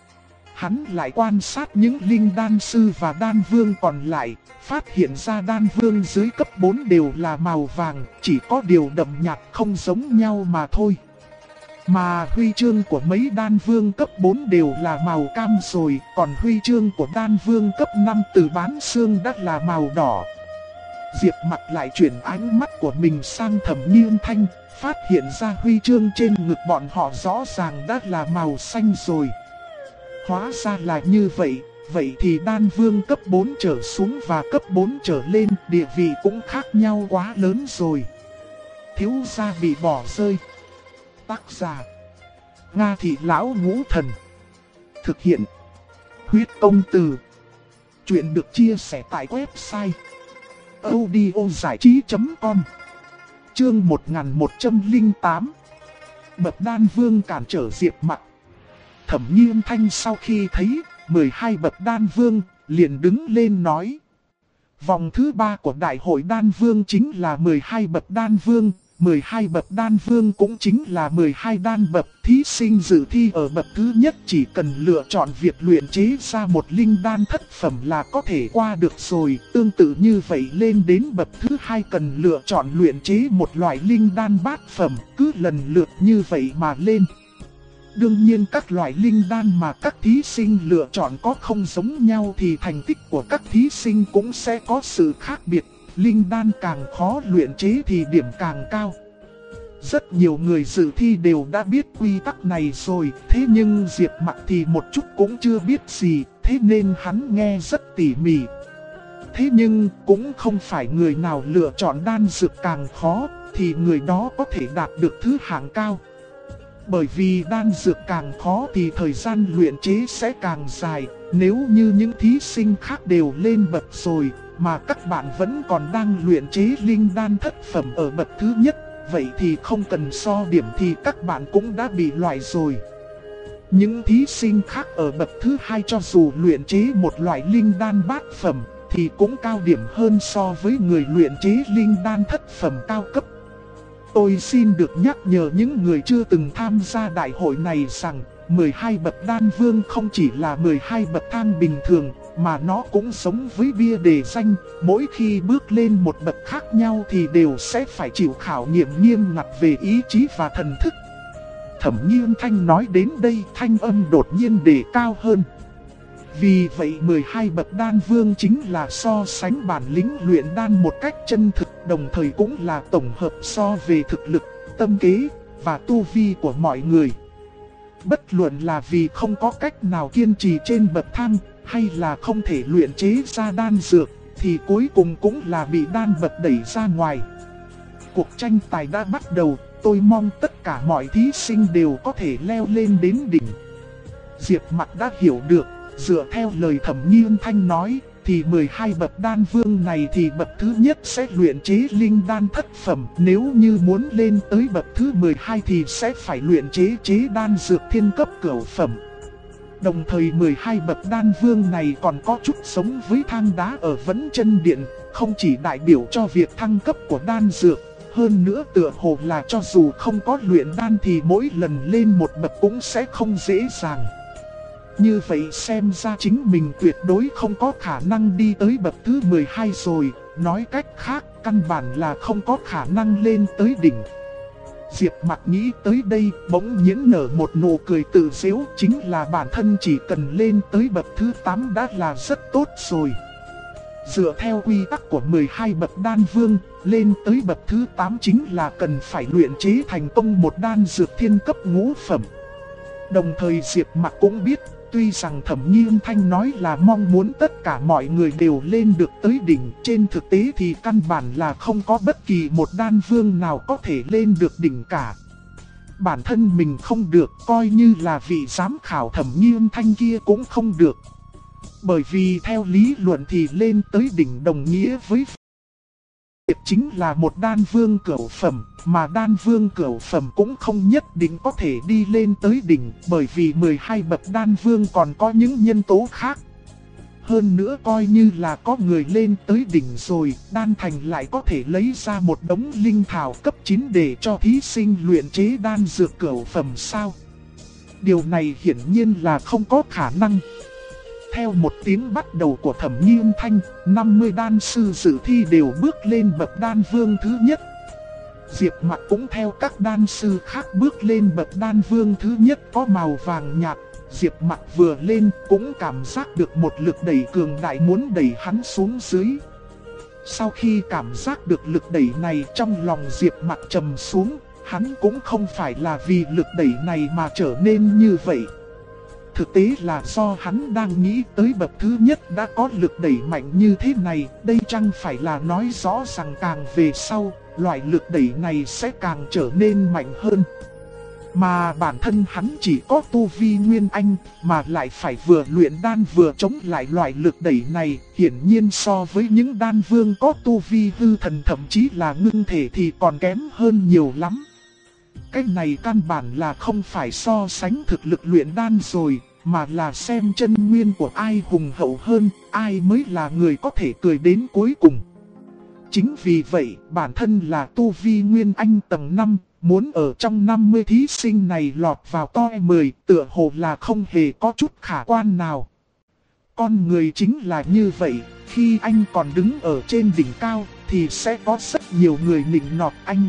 Speaker 1: Hắn lại quan sát những linh đan sư và đan vương còn lại, phát hiện ra đan vương dưới cấp 4 đều là màu vàng, chỉ có điều đậm nhạt không giống nhau mà thôi. Mà huy chương của mấy đan vương cấp 4 đều là màu cam rồi, còn huy chương của đan vương cấp 5 từ bán xương đã là màu đỏ. Diệp Mặc lại chuyển ánh mắt của mình sang Thẩm Nghiên Thanh, phát hiện ra huy chương trên ngực bọn họ rõ ràng đã là màu xanh rồi. Hóa ra là như vậy, vậy thì đan vương cấp 4 trở xuống và cấp 4 trở lên địa vị cũng khác nhau quá lớn rồi. Thiếu gia bị bỏ rơi. Tác giả Nga Thị Lão Ngũ Thần. Thực hiện Huyết Công Từ. Chuyện được chia sẻ tại website audiozảichí.com. Chương 1108. Bậc đan vương cản trở Diệp Mặc. Thẩm Nghiên Thanh sau khi thấy 12 bậc đan vương, liền đứng lên nói: vòng thứ 3 của đại hội đan vương chính là 12 bậc đan vương. 12 bậc đan vương cũng chính là 12 đan bậc. Thí sinh dự thi ở bậc thứ nhất chỉ cần lựa chọn việc luyện chế ra một linh đan thất phẩm là có thể qua được rồi. Tương tự như vậy lên đến bậc thứ 2 cần lựa chọn luyện chế một loại linh đan bát phẩm. Cứ lần lượt như vậy mà lên. Đương nhiên các loại linh đan mà các thí sinh lựa chọn có không giống nhau thì thành tích của các thí sinh cũng sẽ có sự khác biệt. Linh đan càng khó luyện chế thì điểm càng cao. Rất nhiều người dự thi đều đã biết quy tắc này rồi, thế nhưng Diệp Mặc thì một chút cũng chưa biết gì, thế nên hắn nghe rất tỉ mỉ. Thế nhưng cũng không phải người nào lựa chọn đan dược càng khó thì người đó có thể đạt được thứ hạng cao. Bởi vì đan dược càng khó thì thời gian luyện chế sẽ càng dài. Nếu như những thí sinh khác đều lên bậc rồi mà các bạn vẫn còn đang luyện chế linh đan thất phẩm ở bậc thứ nhất, vậy thì không cần so điểm thì các bạn cũng đã bị loại rồi. Những thí sinh khác ở bậc thứ 2 cho dù luyện chế một loại linh đan bát phẩm thì cũng cao điểm hơn so với người luyện chế linh đan thất phẩm cao cấp. Tôi xin được nhắc nhở những người chưa từng tham gia đại hội này rằng 12 bậc đan vương không chỉ là 12 bậc thang bình thường, mà nó cũng giống với bia đề danh, mỗi khi bước lên một bậc khác nhau thì đều sẽ phải chịu khảo nghiệm nghiêm ngặt về ý chí và thần thức. Thẩm Nghiên Thanh nói đến đây thanh âm đột nhiên đề cao hơn. Vì vậy 12 bậc đan vương chính là so sánh bản lĩnh luyện đan một cách chân thực, đồng thời cũng là tổng hợp so về thực lực, tâm kế và tu vi của mọi người. Bất luận là vì không có cách nào kiên trì trên bậc thang, hay là không thể luyện chế ra đan dược, thì cuối cùng cũng là bị đan bậc đẩy ra ngoài. Cuộc tranh tài đã bắt đầu, tôi mong tất cả mọi thí sinh đều có thể leo lên đến đỉnh. Diệp Mặc đã hiểu được, dựa theo lời Thẩm Nghiên Thanh nói, thì 12 bậc đan vương này thì bậc thứ nhất sẽ luyện chế linh đan thất phẩm. Nếu như muốn lên tới bậc thứ 12 thì sẽ phải luyện chế đan dược thiên cấp cửu phẩm. Đồng thời 12 bậc đan vương này còn có chút giống với thang đá ở Vấn Chân Điện, không chỉ đại biểu cho việc thăng cấp của đan dược, hơn nữa tựa hồ là cho dù không có luyện đan thì mỗi lần lên một bậc cũng sẽ không dễ dàng. Như vậy xem ra chính mình tuyệt đối không có khả năng đi tới bậc thứ 12 rồi, nói cách khác căn bản là không có khả năng lên tới đỉnh. Diệp Mặc nghĩ tới đây bỗng nhiên nở một nụ cười tự giễu, chính là bản thân chỉ cần lên tới bậc thứ 8 đã là rất tốt rồi. Dựa theo quy tắc của 12 bậc đan vương, lên tới bậc thứ 8 chính là cần phải luyện chế thành công một đan dược thiên cấp ngũ phẩm. Đồng thời Diệp Mặc cũng biết, tuy rằng Thẩm Nghiên Thanh nói là mong muốn tất cả mọi người đều lên được tới đỉnh, trên thực tế thì căn bản là không có bất kỳ một đan vương nào có thể lên được đỉnh cả. Bản thân mình không được, coi như là vị giám khảo Thẩm Nghiên Thanh kia cũng không được. Bởi vì theo lý luận thì lên tới đỉnh đồng nghĩa với việc chính là một đan vương cửu phẩm, mà đan vương cửu phẩm cũng không nhất định có thể đi lên tới đỉnh, bởi vì 12 bậc đan vương còn có những nhân tố khác. Hơn nữa coi như là có người lên tới đỉnh rồi, đan thành lại có thể lấy ra một đống linh thảo cấp 9 để cho thí sinh luyện chế đan dược cửu phẩm sao? Điều này hiển nhiên là không có khả năng. Theo một tiếng bắt đầu của Thẩm Nghiên Thanh, 50 đan sư dự thi đều bước lên bậc đan vương thứ nhất. Diệp Mặc cũng theo các đan sư khác bước lên bậc đan vương thứ nhất có màu vàng nhạt. Diệp Mặc vừa lên cũng cảm giác được một lực đẩy cường đại muốn đẩy hắn xuống dưới. Sau khi cảm giác được lực đẩy này, trong lòng Diệp Mặc trầm xuống, hắn cũng không phải là vì lực đẩy này mà trở nên như vậy. Thực tế là do hắn đang nghĩ tới bậc thứ nhất đã có lực đẩy mạnh như thế này, đây chẳng phải là nói rõ rằng càng về sau, loại lực đẩy này sẽ càng trở nên mạnh hơn. Mà bản thân hắn chỉ có tu vi nguyên anh, mà lại phải vừa luyện đan vừa chống lại loại lực đẩy này, hiển nhiên so với những đan vương có tu vi hư thần thậm chí là ngưng thể thì còn kém hơn nhiều lắm. Cái này căn bản là không phải so sánh thực lực luyện đan rồi, mà là xem chân nguyên của ai hùng hậu hơn, ai mới là người có thể cười đến cuối cùng. Chính vì vậy, bản thân là tu vi nguyên anh tầng 5, muốn ở trong 50 thí sinh này lọt vào top 10, tựa hồ là không hề có chút khả quan nào. Con người chính là như vậy, khi anh còn đứng ở trên đỉnh cao, thì sẽ có rất nhiều người nịnh nọt anh.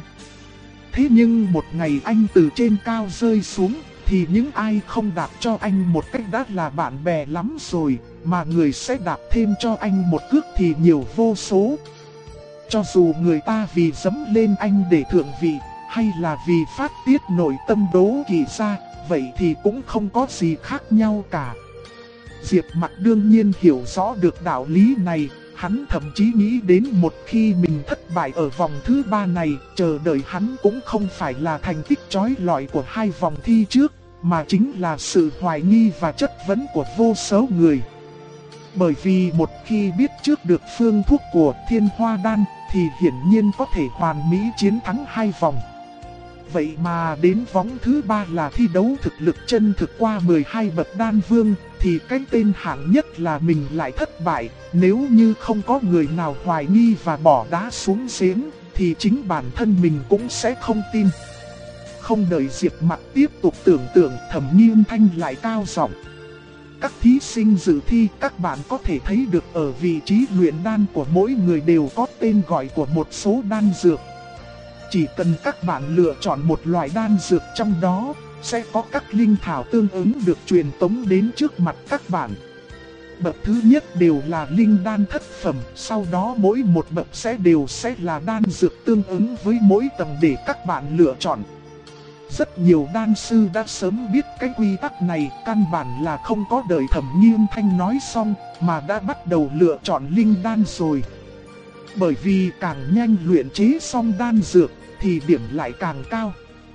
Speaker 1: Thế nhưng một ngày anh từ trên cao rơi xuống, thì những ai không đạp cho anh một cách đã là bạn bè lắm rồi, mà người sẽ đạp thêm cho anh một cước thì nhiều vô số. Cho dù người ta vì dẫm lên anh để thượng vị, hay là vì phát tiết nội tâm đố kỵ ra, vậy thì cũng không có gì khác nhau cả. Diệp Mặc đương nhiên hiểu rõ được đạo lý này. Hắn thậm chí nghĩ đến một khi mình thất bại ở vòng thứ 3 này, chờ đợi hắn cũng không phải là thành tích chói lọi của 2 vòng thi trước, mà chính là sự hoài nghi và chất vấn của vô số người. Bởi vì một khi biết trước được phương thuốc của Thiên Hoa Đan, thì hiển nhiên có thể hoàn mỹ chiến thắng 2 vòng. Vậy mà đến vòng thứ 3 là thi đấu thực lực chân thực qua 12 bậc đan vương, thì cái tên hạng nhất là mình lại thất bại. Nếu như không có người nào hoài nghi và bỏ đá xuống giếng, thì chính bản thân mình cũng sẽ không tin. Không đợi Diệp Mặc tiếp tục tưởng tượng, Thẩm Nghiên Thanh lại cao giọng: các thí sinh dự thi, các bạn có thể thấy được ở vị trí luyện đan của mỗi người đều có tên gọi của một số đan dược. Chỉ cần các bạn lựa chọn một loại đan dược trong đó, sẽ có các linh thảo tương ứng được truyền tống đến trước mặt các bạn. Bậc thứ nhất đều là linh đan thất phẩm, sau đó mỗi một bậc sẽ là đan dược tương ứng với mỗi tầng để các bạn lựa chọn. Rất nhiều đan sư đã sớm biết cái quy tắc này, căn bản là không có đợi Thẩm Nghiên Thanh nói xong, mà đã bắt đầu lựa chọn linh đan rồi. Bởi vì càng nhanh luyện chế xong đan dược, thì điểm lại càng cao.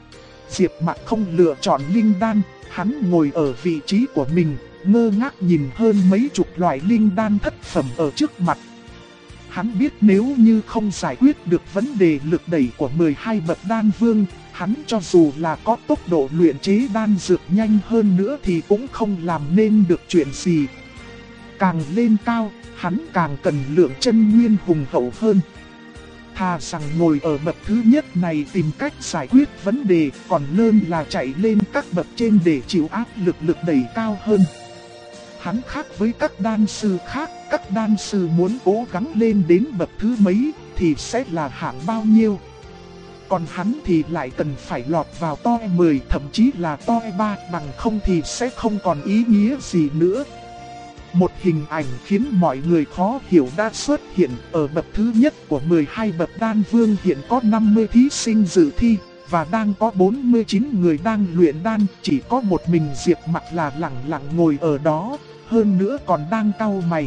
Speaker 1: Diệp Mặc không lựa chọn linh đan, hắn ngồi ở vị trí của mình, ngơ ngác nhìn hơn mấy chục loại linh đan thất phẩm ở trước mặt. Hắn biết nếu như không giải quyết được vấn đề lực đẩy của 12 bậc đan vương, hắn cho dù là có tốc độ luyện chế đan dược nhanh hơn nữa thì cũng không làm nên được chuyện gì. Càng lên cao, hắn càng cần lượng chân nguyên hùng hậu hơn. Thà rằng ngồi ở bậc thứ nhất này tìm cách giải quyết vấn đề, còn hơn là chạy lên các bậc trên để chịu áp lực đẩy cao hơn. Hắn khác với các đan sư khác, các đan sư muốn cố gắng lên đến bậc thứ mấy thì sẽ là hạng bao nhiêu. Còn hắn thì lại cần phải lọt vào toe 10, thậm chí là toe 3, bằng không thì sẽ không còn ý nghĩa gì nữa. Một hình ảnh khiến mọi người khó hiểu đã xuất hiện. Ở bậc thứ nhất của 12 bậc đan vương hiện có 50 thí sinh dự thi, và đang có 49 người đang luyện đan. Chỉ có một mình Diệp Mặc là lặng lặng ngồi ở đó, hơn nữa còn đang cau mày.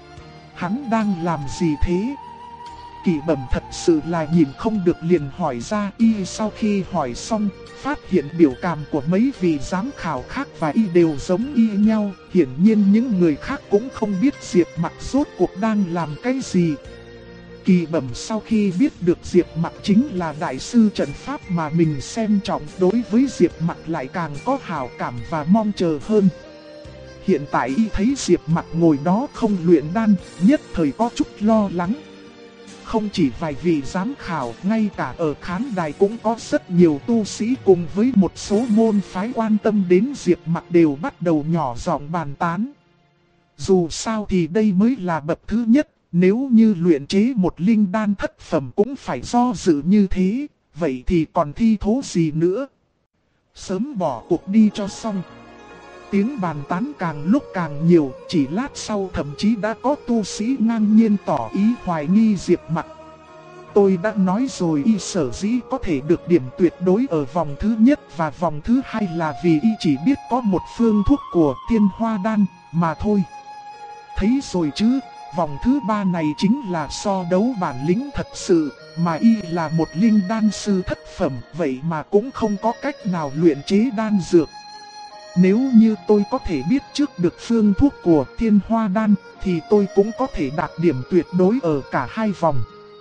Speaker 1: Hắn đang làm gì thế? Kỳ Bẩm thật sự là nhìn không được liền hỏi ra. Y sau khi hỏi xong, phát hiện biểu cảm của mấy vị giám khảo khác và y đều giống y nhau. Hiển nhiên những người khác cũng không biết Diệp Mặc rốt cuộc đang làm cái gì. Kỳ Bẩm sau khi biết được Diệp Mặc chính là đại sư trận pháp mà mình xem trọng, đối với Diệp Mặc lại càng có hảo cảm và mong chờ hơn. Hiện tại y thấy Diệp Mặc ngồi đó không luyện đan, nhất thời có chút lo lắng. Không chỉ vài vị giám khảo, ngay cả ở khán đài cũng có rất nhiều tu sĩ cùng với một số môn phái quan tâm đến Diệp Mặc đều bắt đầu nhỏ giọng bàn tán. Dù sao thì đây mới là bậc thứ nhất, nếu như luyện chế một linh đan thất phẩm cũng phải do dự như thế, vậy thì còn thi thố gì nữa. Sớm bỏ cuộc đi cho xong. Tiếng bàn tán càng lúc càng nhiều, chỉ lát sau thậm chí đã có tu sĩ ngang nhiên tỏ ý hoài nghi Diệp Mặc. Tôi đã nói rồi, y sở dĩ có thể được điểm tuyệt đối ở vòng thứ nhất và vòng thứ hai là vì y chỉ biết có một phương thuốc của Thiên Hoa Đan mà thôi. Thấy rồi chứ, vòng thứ ba này chính là so đấu bản lĩnh thật sự, mà y là một linh đan sư thất phẩm, vậy mà cũng không có cách nào luyện chế đan dược. Nếu như tôi có thể biết trước được phương thuốc của Thiên Hoa Đan, thì tôi cũng có thể đạt điểm tuyệt đối ở cả hai vòng.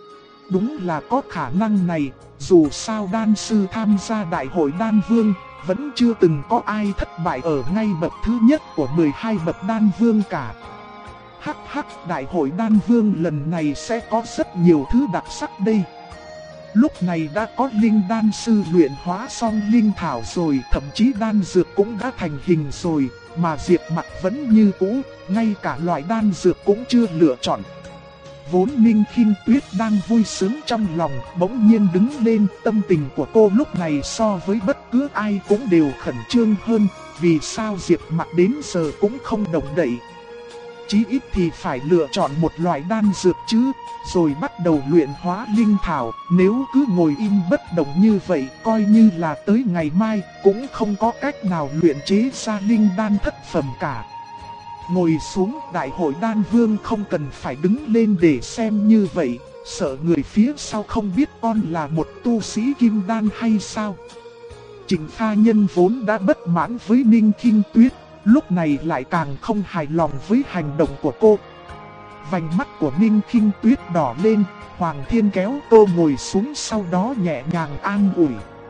Speaker 1: Đúng là có khả năng này, dù sao đan sư tham gia đại hội đan vương, vẫn chưa từng có ai thất bại ở ngay bậc thứ nhất của 12 bậc đan vương cả. Hắc hắc, đại hội đan vương lần này sẽ có rất nhiều thứ đặc sắc đây. Lúc này đã có linh đan sư luyện hóa xong linh thảo rồi, thậm chí đan dược cũng đã thành hình rồi, mà Diệp Mặc vẫn như cũ, ngay cả loại đan dược cũng chưa lựa chọn. Vốn Ninh Khinh Tuyết đang vui sướng trong lòng, bỗng nhiên đứng lên, tâm tình của cô lúc này so với bất cứ ai cũng đều khẩn trương hơn, vì sao Diệp Mặc đến giờ cũng không động đậy. Chí ít thì phải lựa chọn một loại đan dược chứ, rồi bắt đầu luyện hóa linh thảo. Nếu cứ ngồi im bất động như vậy, coi như là tới ngày mai cũng không có cách nào luyện chế ra linh đan thất phẩm cả. Ngồi xuống, đại hội đan vương không cần phải đứng lên để xem như vậy, sợ người phía sau không biết con là một tu sĩ kim đan hay sao. Trịnh Pha Nhân vốn đã bất mãn với Ninh Khinh Tuyết, lúc này lại càng không hài lòng với hành động của cô. Vành mắt của Ninh Khinh Tuyết đỏ lên, Hoàng Thiên kéo cô ngồi xuống, sau đó nhẹ nhàng an ủi.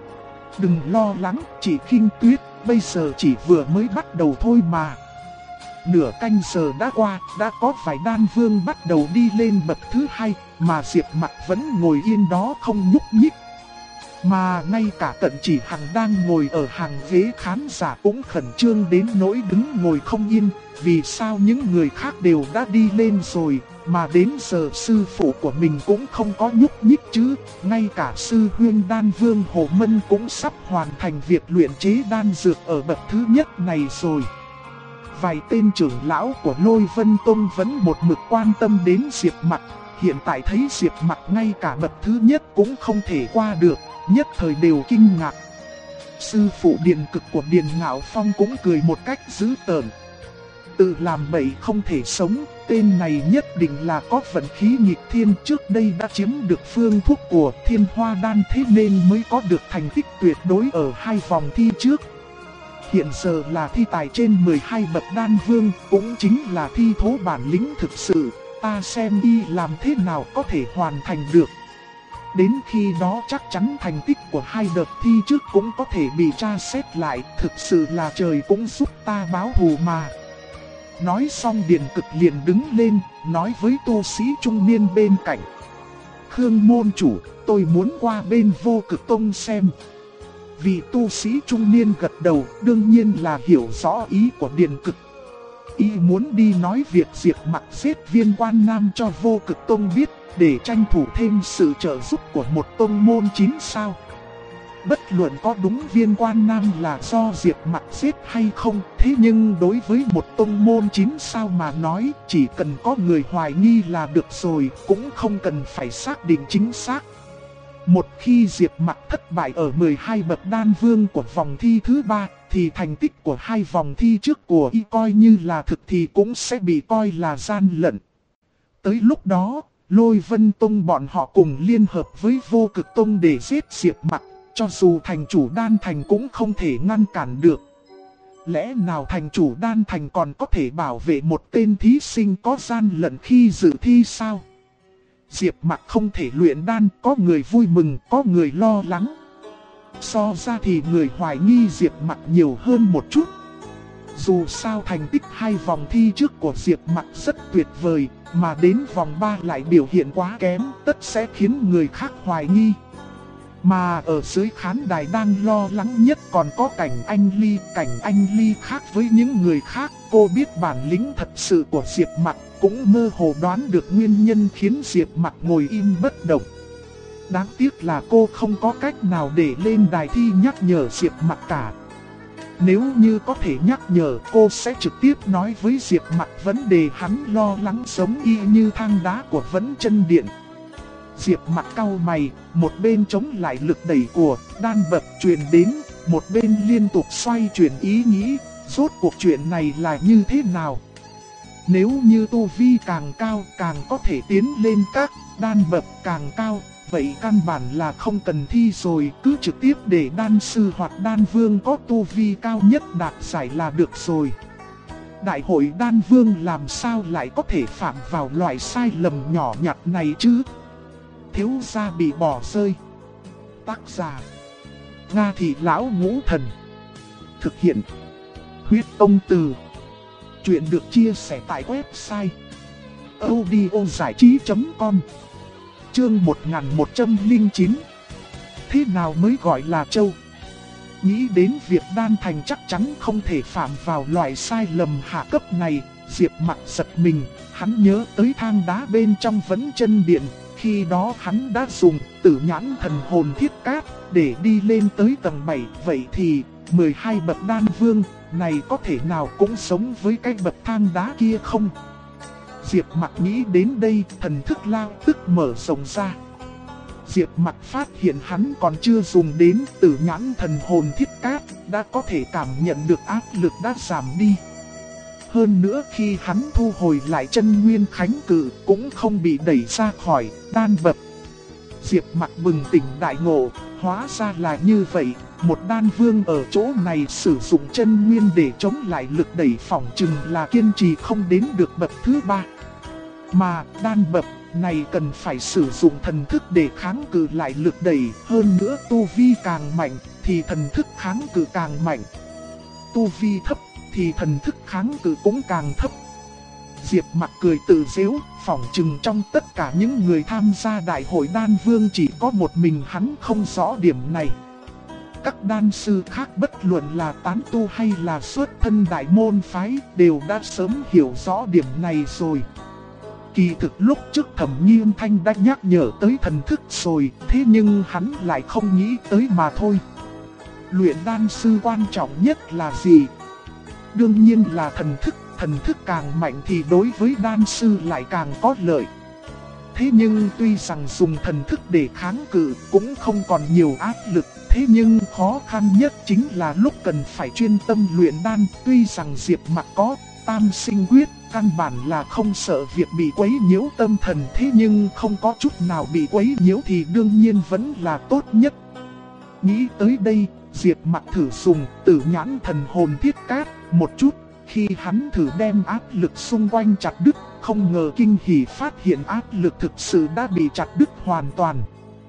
Speaker 1: Đừng lo lắng, chị Khinh Tuyết, bây giờ chỉ vừa mới bắt đầu thôi mà. Nửa canh giờ đã qua, đã có vài đan vương bắt đầu đi lên bậc thứ hai, mà Diệp Mặc vẫn ngồi yên đó không nhúc nhích. Mà ngay cả Cận Chỉ Hằng đang ngồi ở hàng ghế khán giả cũng khẩn trương đến nỗi đứng ngồi không yên. Vì sao những người khác đều đã đi lên rồi, mà đến giờ sư phụ của mình cũng không có nhúc nhích chứ. Ngay cả sư huynh đan vương Hồ Mân cũng sắp hoàn thành việc luyện chế đan dược ở bậc thứ nhất này rồi. Vài tên trưởng lão của Lôi Vân Tông vẫn một mực quan tâm đến Diệp Mặc. Hiện tại thấy Diệp Mặc ngay cả bậc thứ nhất cũng không thể qua được, nhất thời đều kinh ngạc. Sư phụ điện cực của Điền Ngạo Phong cũng cười một cách dữ tợn. Tự làm bậy không thể sống, tên này nhất định là có vận khí nghịch thiên, trước đây đã chiếm được phương thuốc của Thiên Hoa Đan, thế nên mới có được thành tích tuyệt đối ở hai vòng thi trước. Hiện giờ là thi tài trên 12 bậc đan vương, cũng chính là thi thố bản lĩnh thực sự, ta xem y làm thế nào có thể hoàn thành được. Đến khi đó chắc chắn thành tích của hai đợt thi trước cũng có thể bị tra xét lại, thực sự là trời cũng giúp ta báo thù mà. Nói xong Điền Cực liền đứng lên, nói với tu sĩ trung niên bên cạnh. Khương môn chủ, tôi muốn qua bên Vô Cực Tông xem. Vị tu sĩ trung niên gật đầu, đương nhiên là hiểu rõ ý của Điền Cực. Y muốn đi nói việc Diệp Mặc giết Viên Quan Nam cho Vô Cực Tông biết, để tranh thủ thêm sự trợ giúp của một tông môn 9 sao. Bất luận có đúng Viên Quan Nam là do Diệp Mặc giết hay không, thế nhưng đối với một tông môn 9 sao mà nói, chỉ cần có người hoài nghi là được rồi, cũng không cần phải xác định chính xác. Một khi Diệp Mặc thất bại ở 12 bậc đan vương của vòng thi thứ 3, thì thành tích của hai vòng thi trước của y coi như là thực thì cũng sẽ bị coi là gian lận. Tới lúc đó, Lôi Vân Tông bọn họ cùng liên hợp với Vô Cực Tông để giết Diệp Mặc, cho dù thành chủ đan thành cũng không thể ngăn cản được. Lẽ nào thành chủ đan thành còn có thể bảo vệ một tên thí sinh có gian lận khi dự thi sao? Diệp Mặc không thể luyện đan, có người vui mừng, có người lo lắng. So ra thì người hoài nghi Diệp Mặc nhiều hơn một chút. Dù sao thành tích hai vòng thi trước của Diệp Mặc rất tuyệt vời, mà đến vòng 3 lại biểu hiện quá kém, tất sẽ khiến người khác hoài nghi. Mà ở dưới khán đài đang lo lắng nhất còn có Cảnh Anh Ly khác với những người khác. Cô biết bản lĩnh thật sự của Diệp Mặc, cũng mơ hồ đoán được nguyên nhân khiến Diệp Mặc ngồi im bất động. Đáng tiếc là cô không có cách nào để lên đài thi nhắc nhở Diệp Mặc cả. Nếu như có thể nhắc nhở, cô sẽ trực tiếp nói với Diệp Mặc vấn đề hắn lo lắng giống y như thang đá của Vấn Chân Điện. Diệp Mặc cau mày, một bên chống lại lực đẩy của đan bậc truyền đến, một bên liên tục xoay chuyển ý nghĩ, rốt cuộc chuyện này là như thế nào. Nếu như tu vi càng cao càng có thể tiến lên các đan bậc càng cao, vậy căn bản là không cần thi rồi, cứ trực tiếp để đan sư hoặc đan vương có tu vi cao nhất đạt giải là được rồi. Đại hội đan vương làm sao lại có thể phạm vào loại sai lầm nhỏ nhặt này chứ? Thiếu gia bị bỏ rơi. Tác giả: Nga Thị Lão Ngũ Thần. Thực hiện: Huyết Tông Từ. Chuyện được chia sẻ tại website audiozảichí.com. Chương 1109. Thế nào mới gọi là trâu? Nghĩ đến việc đan thành chắc chắn không thể phạm vào loại sai lầm hạ cấp này, Diệp Mặc giật mình, hắn nhớ tới thang đá bên trong Vấn Chân Điện. Khi đó hắn đã dùng Tử Nhãn Thần Hồn Thiết Cát để đi lên tới tầng 7, vậy thì 12 bậc đan vương này có thể nào cũng sống với cái bậc thang đá kia không? Diệp Mặc nghĩ đến đây, thần thức lao tức mở rộng ra. Diệp Mặc phát hiện hắn còn chưa dùng đến Tử Nhãn Thần Hồn Thiết Cát, đã có thể cảm nhận được áp lực đã giảm đi. Hơn nữa khi hắn thu hồi lại Chân Nguyên Khánh Cự cũng không bị đẩy ra khỏi đan bậc. Diệp Mặc bừng tỉnh đại ngộ, hóa ra là như vậy, một đan vương ở chỗ này sử dụng chân nguyên để chống lại lực đẩy phỏng chừng là kiên trì không đến được bậc thứ 3. Mà đan bậc này cần phải sử dụng thần thức để kháng cự lại lực đẩy, hơn nữa tu vi càng mạnh thì thần thức kháng cự càng mạnh. Tu vi thấp thì thần thức kháng cự cũng càng thấp. Diệp Mặc cười tự giễu, phỏng chừng trong tất cả những người tham gia đại hội đan vương chỉ có một mình hắn không rõ điểm này. Các đan sư khác bất luận là tán tu hay là xuất thân đại môn phái đều đã sớm hiểu rõ điểm này rồi. Kỳ thực lúc trước Thẩm Nghiêm Thanh đã nhắc nhở tới thần thức rồi, thế nhưng hắn lại không nghĩ tới mà thôi. Luyện đan sư quan trọng nhất là gì? Đương nhiên là thần thức càng mạnh thì đối với đan sư lại càng có lợi. Thế nhưng tuy rằng dùng thần thức để kháng cự cũng không còn nhiều áp lực, thế nhưng khó khăn nhất chính là lúc cần phải chuyên tâm luyện đan. Tuy rằng Diệp Mặc có Tam Sinh Quyết, căn bản là không sợ việc bị quấy nhiễu tâm thần, thế nhưng không có chút nào bị quấy nhiễu thì đương nhiên vẫn là tốt nhất. Nghĩ tới đây, Diệp Mặc thử dùng Tử Nhãn Thần Hồn Thiết Cát một chút. Khi hắn thử đem áp lực xung quanh chặt đứt, không ngờ kinh hỉ phát hiện áp lực thực sự đã bị chặt đứt hoàn toàn.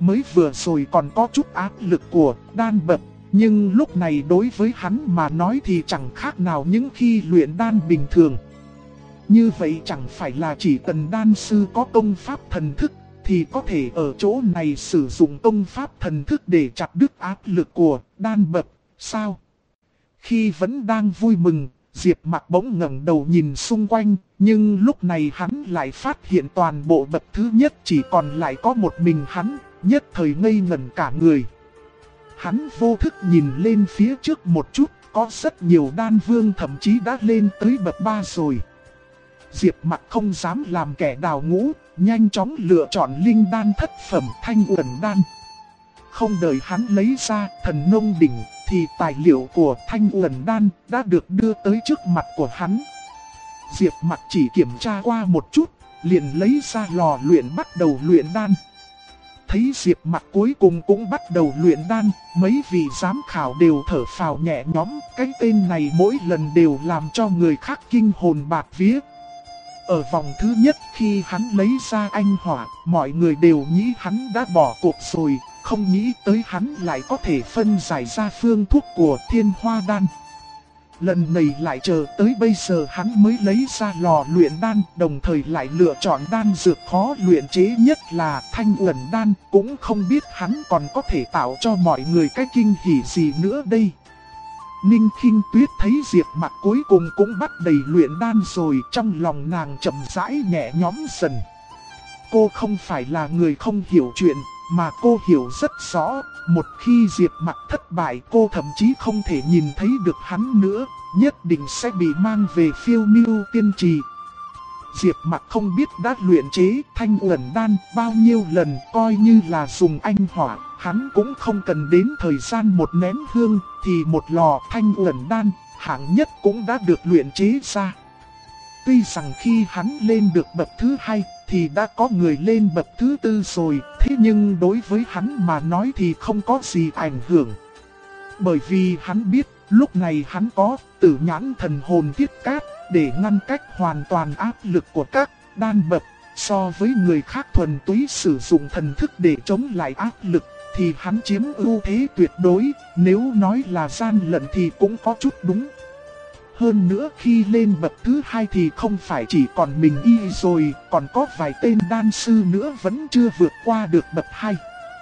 Speaker 1: mới vừa rồi còn có chút áp lực của đan bập, nhưng lúc này đối với hắn mà nói thì chẳng khác nào những khi luyện đan bình thường. Như vậy chẳng phải là chỉ cần đan sư có công pháp thần thức thì có thể ở chỗ này sử dụng công pháp thần thức để chặt đứt áp lực của đan bập, sao? Khi vẫn đang vui mừng, Diệp Mặc bỗng ngẩng đầu nhìn xung quanh, nhưng lúc này hắn lại phát hiện toàn bộ bậc thứ nhất chỉ còn lại có một mình hắn, nhất thời ngây ngẩn cả người. Hắn vô thức nhìn lên phía trước một chút, có rất nhiều đan vương thậm chí đã lên tới bậc 3 rồi. Diệp Mặc không dám làm kẻ đào ngũ, nhanh chóng lựa chọn linh đan thất phẩm Thanh Uẩn đan. Không đợi hắn lấy ra thần nông đỉnh thì tài liệu của Thanh Uẩn đan đã được đưa tới trước mặt của hắn. Diệp Mặc chỉ kiểm tra qua một chút, liền lấy ra lò luyện bắt đầu luyện đan. Thấy Diệp Mặc cuối cùng cũng bắt đầu luyện đan, mấy vị giám khảo đều thở phào nhẹ nhõm, cái tên này mỗi lần đều làm cho người khác kinh hồn bạt vía. Ở vòng thứ nhất khi hắn lấy ra anh hỏa, mọi người đều nghĩ hắn đã bỏ cuộc rồi, không nghĩ tới hắn lại có thể phân giải ra phương thuốc của Thiên Hoa đan. Lần này lại chờ tới bây giờ hắn mới lấy ra lò luyện đan, đồng thời lại lựa chọn đan dược khó luyện chế nhất là Thanh Uẩn đan, cũng không biết hắn còn có thể tạo cho mọi người cái kinh hỉ gì nữa đây. Ninh Khinh Tuyết thấy Diệp Mặc cuối cùng cũng bắt đầy luyện đan rồi, trong lòng nàng chậm rãi nhẹ nhõm dần. Cô không phải là người không hiểu chuyện, mà cô hiểu rất rõ, một khi Diệp Mặc thất bại cô thậm chí không thể nhìn thấy được hắn nữa, nhất định sẽ bị mang về Phiêu Miêu Tiên Trì. Diệp Mặc không biết đã luyện chế Thanh Uẩn đan bao nhiêu lần, coi như là dùng anh hỏa, hắn cũng không cần đến thời gian một nén hương thì một lò Thanh Uẩn đan hạng nhất cũng đã được luyện chế ra. Tuy rằng khi hắn lên được bậc thứ 2 thì đã có người lên bậc thứ 4 rồi, thế nhưng đối với hắn mà nói thì không có gì ảnh hưởng. Bởi vì hắn biết lúc này hắn có Tử Nhãn Thần Hồn Thiết Cát để ngăn cách hoàn toàn áp lực của các đan bậc. So với người khác thuần túy sử dụng thần thức để chống lại áp lực thì hắn chiếm ưu thế tuyệt đối, nếu nói là gian lận thì cũng có chút đúng. Hơn nữa khi lên bậc thứ 2 thì không phải chỉ còn mình y rồi, còn có vài tên đan sư nữa vẫn chưa vượt qua được bậc 2.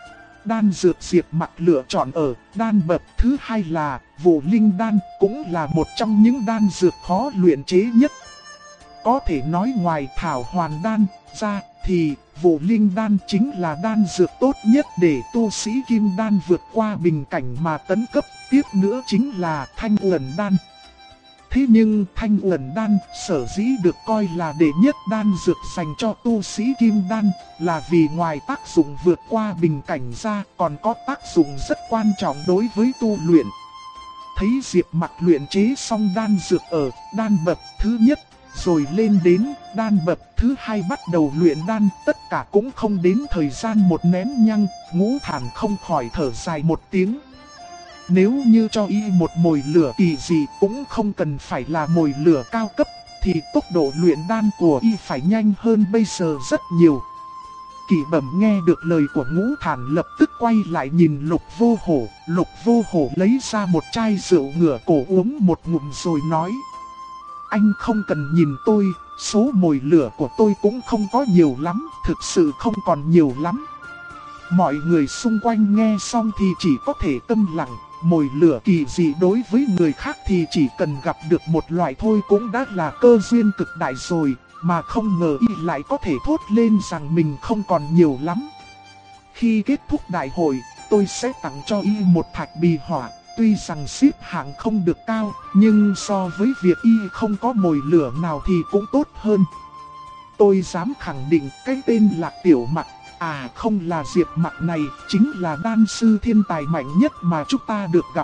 Speaker 1: Đan dược Diệp Mặc lựa chọn ở đan bậc thứ 2 là Vụ Linh đan, cũng là một trong những đan dược khó luyện chế nhất. Có thể nói ngoài Thảo Hoàn đan ra thì Vụ Linh đan chính là đan dược tốt nhất để tu sĩ kim đan vượt qua bình cảnh mà tấn cấp, tiếp nữa chính là Thanh Uẩn đan. Thế nhưng Thanh Uẩn đan sở dĩ được coi là đệ nhất đan dược dành cho tu sĩ kim đan là vì ngoài tác dụng vượt qua bình cảnh ra còn có tác dụng rất quan trọng đối với tu luyện. Thấy Diệp Mặc luyện chế xong đan dược ở đan bậc thứ nhất, rồi lên đến đan bậc thứ 2 bắt đầu luyện đan, tất cả cũng không đến thời gian một nén nhang, Ngũ Thản không khỏi thở dài một tiếng. Nếu như cho y một mồi lửa kỳ dị cũng không cần phải là mồi lửa cao cấp, thì tốc độ luyện đan của y phải nhanh hơn bây giờ rất nhiều. Kỷ Bẩm nghe được lời của Ngũ Thản lập tức quay lại nhìn Lục Vô Hổ. Lục Vô Hổ lấy ra một chai rượu ngửa cổ uống một ngụm rồi nói: Anh không cần nhìn tôi, số mồi lửa của tôi cũng không có nhiều lắm, thực sự không còn nhiều lắm. Mọi người xung quanh nghe xong thì chỉ có thể câm lặng. Mồi lửa kỳ dị đối với người khác thì chỉ cần gặp được một loại thôi cũng đã là cơ duyên cực đại rồi, mà không ngờ y lại có thể thốt lên rằng mình không còn nhiều lắm. Khi kết thúc đại hội, tôi sẽ tặng cho y một thạch bì hỏa, tuy rằng xếp hạng không được cao, nhưng so với việc y không có mồi lửa nào thì cũng tốt hơn. Tôi dám khẳng định cái tên Lạc Tiểu Mặc, không là Diệp Mặc này, chính là đan sư thiên tài mạnh nhất mà chúng ta được gặp.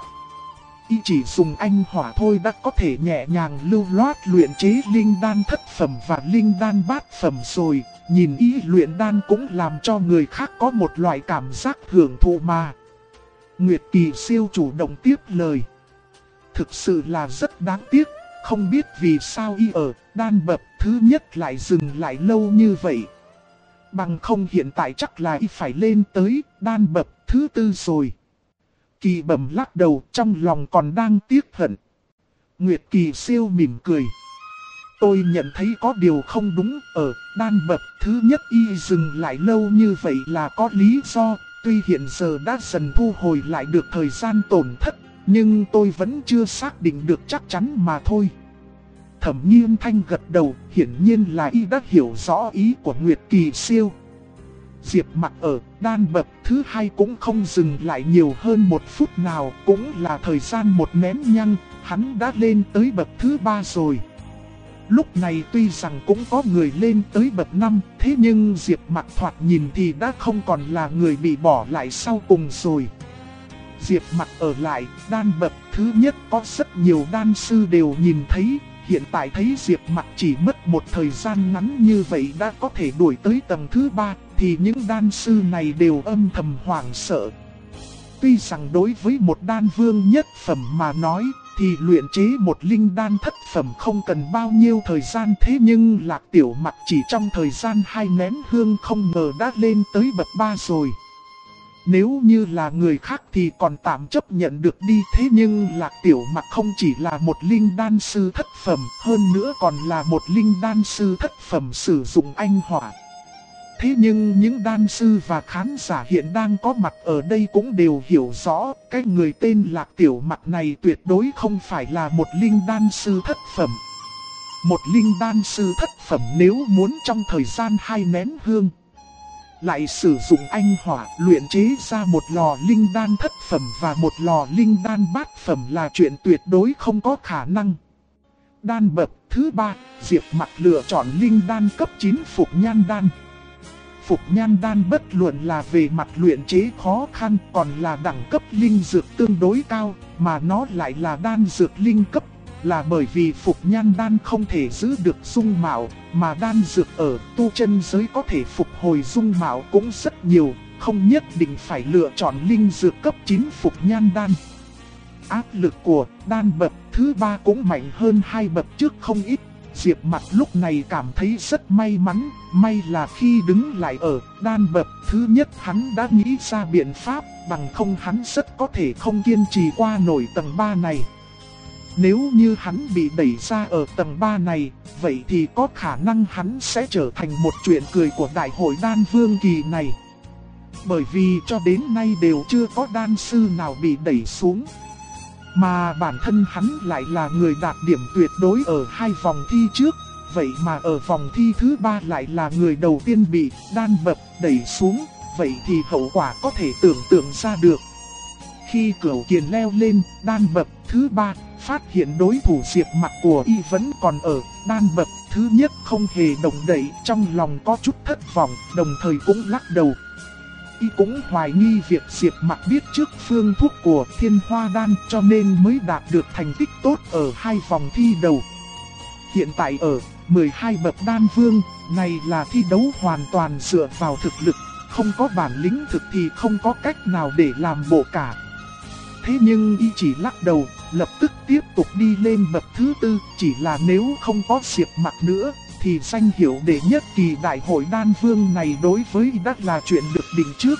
Speaker 1: Y chỉ dùng anh hỏa thôi đã có thể nhẹ nhàng lưu loát luyện chế linh đan thất phẩm và linh đan bát phẩm rồi, nhìn y luyện đan cũng làm cho người khác có một loại cảm giác hưởng thụ mà. Nguyệt Kỳ siêu chủ động tiếp lời. Thực sự là rất đáng tiếc, không biết vì sao y ở đan bậc thứ nhất lại dừng lại lâu như vậy. bằng không hiện tại chắc là y phải lên tới đan bậc thứ 4 rồi. Kỳ Bẩm lắc đầu, trong lòng còn đang tiếc hận. Nguyệt Kỳ Siêu mỉm cười. Tôi nhận thấy có điều không đúng, ở đan bậc thứ nhất y dừng lại lâu như vậy là có lý do. Tuy hiện giờ đã dần thu hồi lại được thời gian tổn thất, nhưng tôi vẫn chưa xác định được chắc chắn mà thôi. Thẩm Nghiêm Thanh gật đầu, hiển nhiên là y đã hiểu rõ ý của Nguyệt Kỳ Siêu. Diệp Mặc ở đan bậc thứ 2 cũng không dừng lại nhiều hơn 1 phút nào, cũng là thời gian một nén nhăng, hắn đã lên tới bậc thứ 3 rồi. Lúc này tuy rằng cũng có người lên tới bậc 5, thế nhưng Diệp Mặc thoạt nhìn thì đã không còn là người bị bỏ lại sau cùng rồi. Diệp Mặc ở lại, đan bậc thứ nhất có rất nhiều đan sư đều nhìn thấy, hiện tại thấy Diệp Mặc chỉ mất một thời gian ngắn như vậy đã có thể đuổi tới tầng thứ 3, thì những đan sư này đều âm thầm hoảng sợ. Tuy rằng đối với một đan vương nhất phẩm mà nói, thì luyện chế một linh đan thất phẩm không cần bao nhiêu thời gian, thế nhưng Lạc Tiểu Mặc chỉ trong thời gian 2 nén hương không ngờ đã lên tới bậc 3 rồi. Nếu như là người khác thì còn tạm chấp nhận được đi, thế nhưng Lạc Tiểu Mặc không chỉ là một linh đan sư thất phẩm, hơn nữa còn là một linh đan sư thất phẩm sử dụng anh hỏa. Thế nhưng những đan sư và khán giả hiện đang có mặt ở đây cũng đều hiểu rõ, cái người tên Lạc Tiểu Mặc này tuyệt đối không phải là một linh đan sư thất phẩm. Một linh đan sư thất phẩm nếu muốn trong thời gian 2 nén hương lại sử dụng anh hỏa luyện chế ra một lò linh đan thất phẩm và một lò linh đan bát phẩm là chuyện tuyệt đối không có khả năng. Đan bậc thứ 3, Diệp Mặc lựa chọn linh đan cấp 9 Phục Nhan Đan. Phục Nhan Đan bất luận là về mặt luyện chế khó khăn còn là đẳng cấp linh dược tương đối cao, mà nó lại là đan dược linh cấp, là bởi vì Phục Nhan Đan không thể giữ được dung mạo, mà đan dược ở tu chân giới có thể phục hồi dung mạo cũng rất nhiều, không nhất định phải lựa chọn linh dược cấp 9 Phục Nhan Đan. Áp lực của đan bậc thứ 3 cũng mạnh hơn 2 bậc trước không ít. Diệp Mặc lúc này cảm thấy rất may mắn, may là khi đứng lại ở đan bậc thứ nhất hắn đã nghĩ ra biện pháp, bằng không hắn rất có thể không kiên trì qua nổi tầng 3 này. Nếu như hắn bị đẩy ra ở tầng 3 này, vậy thì có khả năng hắn sẽ trở thành một chuyện cười của đại hội đan vương kỳ này. Bởi vì cho đến nay đều chưa có đan sư nào bị đẩy xuống. Mà bản thân hắn lại là người đạt điểm tuyệt đối ở 2 vòng thi trước, vậy mà ở vòng thi thứ 3 lại là người đầu tiên bị đan bậc đẩy xuống, vậy thì hậu quả có thể tưởng tượng ra được. Khi Cửu Kiền leo lên đan bậc thứ 3, phát hiện đối thủ Diệp Mặc của y vẫn còn ở đan bậc thứ nhất không hề động đậy, trong lòng có chút thất vọng, đồng thời cũng lắc đầu. Y cũng hoài nghi việc Diệp Mặc biết trước phương thuốc của Thiên Hoa Đan cho nên mới đạt được thành tích tốt ở 2 vòng thi đầu. Hiện tại ở 12 bậc đan vương, này là thi đấu hoàn toàn dựa vào thực lực, không có bản lĩnh thực thì không có cách nào để làm bộ cả. Thế nhưng y chỉ lắc đầu, lập tức tiếp tục đi lên bậc thứ 4, chỉ là nếu không có Diệp Mặc nữa, thì danh hiệu đệ nhất kỳ đại hội đan vương này đối với y đã là chuyện được định trước.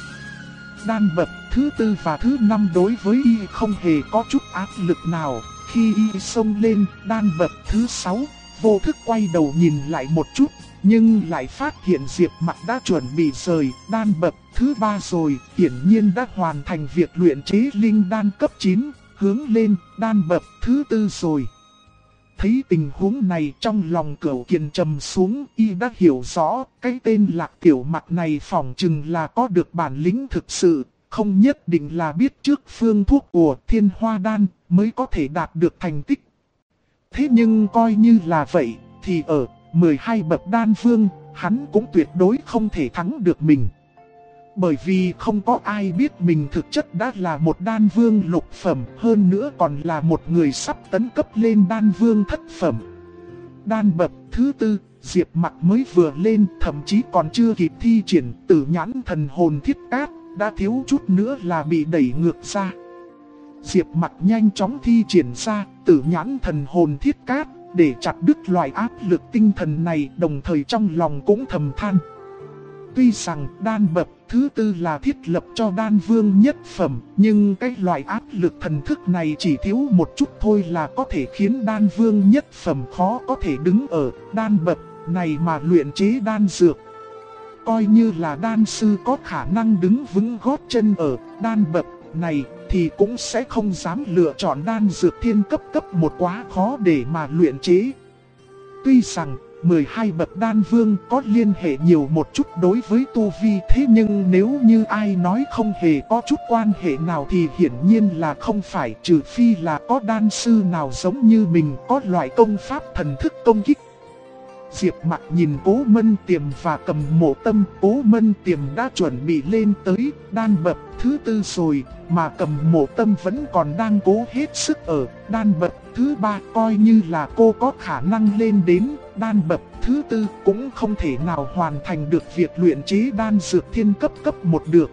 Speaker 1: Đan bậc thứ 4 và thứ 5 đối với y không hề có chút áp lực nào. Khi y xông lên đan bậc thứ 6, vô thức quay đầu nhìn lại một chút, nhưng lại phát hiện Diệp Mặc đã chuẩn bị rời đan bậc thứ 3 rồi, hiển nhiên đã hoàn thành việc luyện chế linh đan cấp 9, hướng lên đan bậc thứ 4 rồi. Thấy tình huống này trong lòng Cửu Kiền trầm xuống, y đã hiểu rõ cái tên Lạc Tiểu Mặc này phỏng chừng là có được bản lĩnh thực sự, không nhất định là biết trước phương thuốc của Thiên Hoa Đan mới có thể đạt được thành tích. Thế nhưng coi như là vậy, thì ở 12 bậc đan vương, hắn cũng tuyệt đối không thể thắng được mình. Bởi vì không có ai biết mình thực chất đã là một đan vương lục phẩm, hơn nữa còn là một người sắp tấn cấp lên đan vương thất phẩm. Đan bậc thứ 4, Diệp Mặc mới vừa lên, thậm chí còn chưa kịp thi triển Tử Nhãn Thần Hồn Thiết Cát, đã thiếu chút nữa là bị đẩy ngược ra. Diệp Mặc nhanh chóng thi triển ra Tử Nhãn Thần Hồn Thiết Cát để chặt đứt loại áp lực tinh thần này, đồng thời trong lòng cũng thầm than. Tuy rằng đan bậc thứ tư là thiết lập cho đan vương nhất phẩm, nhưng cái loại áp lực thần thức này chỉ thiếu một chút thôi là có thể khiến đan vương nhất phẩm khó có thể đứng ở đan bậc này mà luyện chế đan dược. Coi như là đan sư có khả năng đứng vững gót chân ở đan bậc này thì cũng sẽ không dám lựa chọn đan dược thiên cấp một quá khó để mà luyện chế. Tuy rằng 12 bậc đan vương có liên hệ nhiều một chút đối với tu vi, thế nhưng nếu như ai nói không hề có chút quan hệ nào thì hiển nhiên là không phải, trừ phi là có đan sư nào giống như mình có loại công pháp thần thức công kích. Diệp Mặc nhìn Cố Mân Tiềm và Cầm Mộ Tâm. Cố Mân Tiềm đã chuẩn bị lên tới đan bậc thứ tư rồi, mà Cầm Mộ Tâm vẫn còn đang cố hết sức ở đan bậc thứ ba. Coi như là cô có khả năng lên đến đan bậc thứ tư cũng không thể nào hoàn thành được việc luyện chế đan dược thiên cấp 1 được.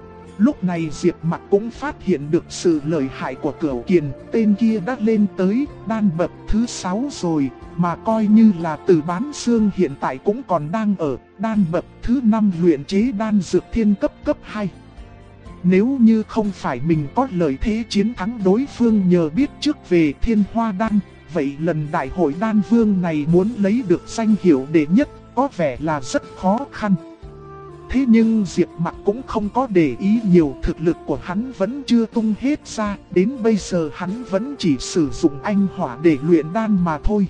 Speaker 1: Lúc này Diệp Mặc cũng phát hiện được sự lợi hại của Cửu Kiền, tên kia đã lên tới đan bậc thứ 6 rồi, mà coi như là Từ Bán Xương hiện tại cũng còn đang ở đan bậc thứ 5 luyện chế đan dược thiên cấp 2. Nếu như không phải mình có lợi thế chiến thắng đối phương nhờ biết trước về Thiên Hoa Đan, vậy lần đại hội đan vương này muốn lấy được danh hiệu đệ nhất có vẻ là rất khó khăn. Thế nhưng Diệp Mặc cũng không có để ý nhiều, thực lực của hắn vẫn chưa tung hết ra, đến bây giờ hắn vẫn chỉ sử dụng anh hỏa để luyện đan mà thôi.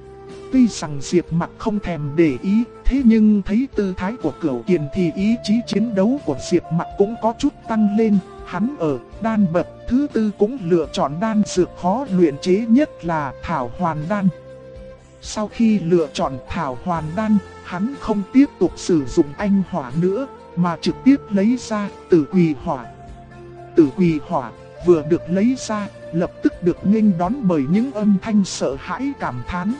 Speaker 1: Tuy rằng Diệp Mặc không thèm để ý, thế nhưng thấy tư thái của Cửu Kiền thì ý chí chiến đấu của Diệp Mặc cũng có chút tăng lên. Hắn ở đan bậc thứ tư cũng lựa chọn đan dược khó luyện chế nhất là Thảo Hoàn Đan. Sau khi lựa chọn Thảo Hoàn Đan, hắn không tiếp tục sử dụng anh hỏa nữa, mà trực tiếp lấy ra Tử Quỳ Hỏa. Tử Quỳ Hỏa vừa được lấy ra, lập tức được nghênh đón bởi những âm thanh sợ hãi cảm thán.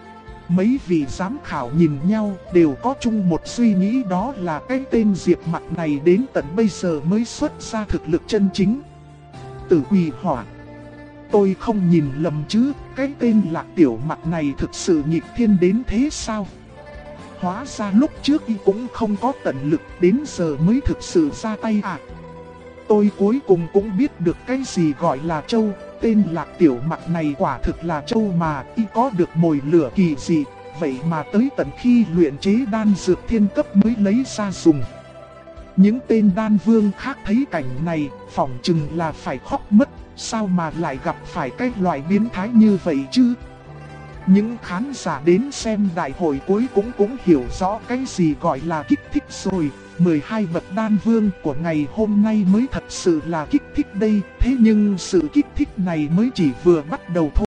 Speaker 1: Mấy vị giám khảo nhìn nhau đều có chung một suy nghĩ, đó là cái tên Diệp Mặc này đến tận bây giờ mới xuất ra thực lực chân chính. Tử Quỳ Hỏa. Tôi không nhìn lầm chứ, cái tên Lạc Tiểu Mặc này thực sự nghịch thiên đến thế sao? Hóa ra lúc trước y cũng không có tận lực, đến giờ mới thực sự ra tay à? Tôi cuối cùng cũng biết được cái gì gọi là trâu. Tên Lạc Tiểu Mặc này quả thực là trâu mà, y có được mồi lửa kỳ dị, vậy mà tới tận khi luyện chế đan dược thiên cấp mới lấy ra dùng. Những tên đan vương khác thấy cảnh này, phỏng chừng là phải khóc mất, sao mà lại gặp phải cái loại biến thái như vậy chứ? Những khán giả đến xem đại hội cuối cũng hiểu rõ cái gì gọi là kích thích rồi. 12 bậc đan vương của ngày hôm nay mới thật sự là kích thích đây, thế nhưng sự kích thích này mới chỉ vừa bắt đầu thôi.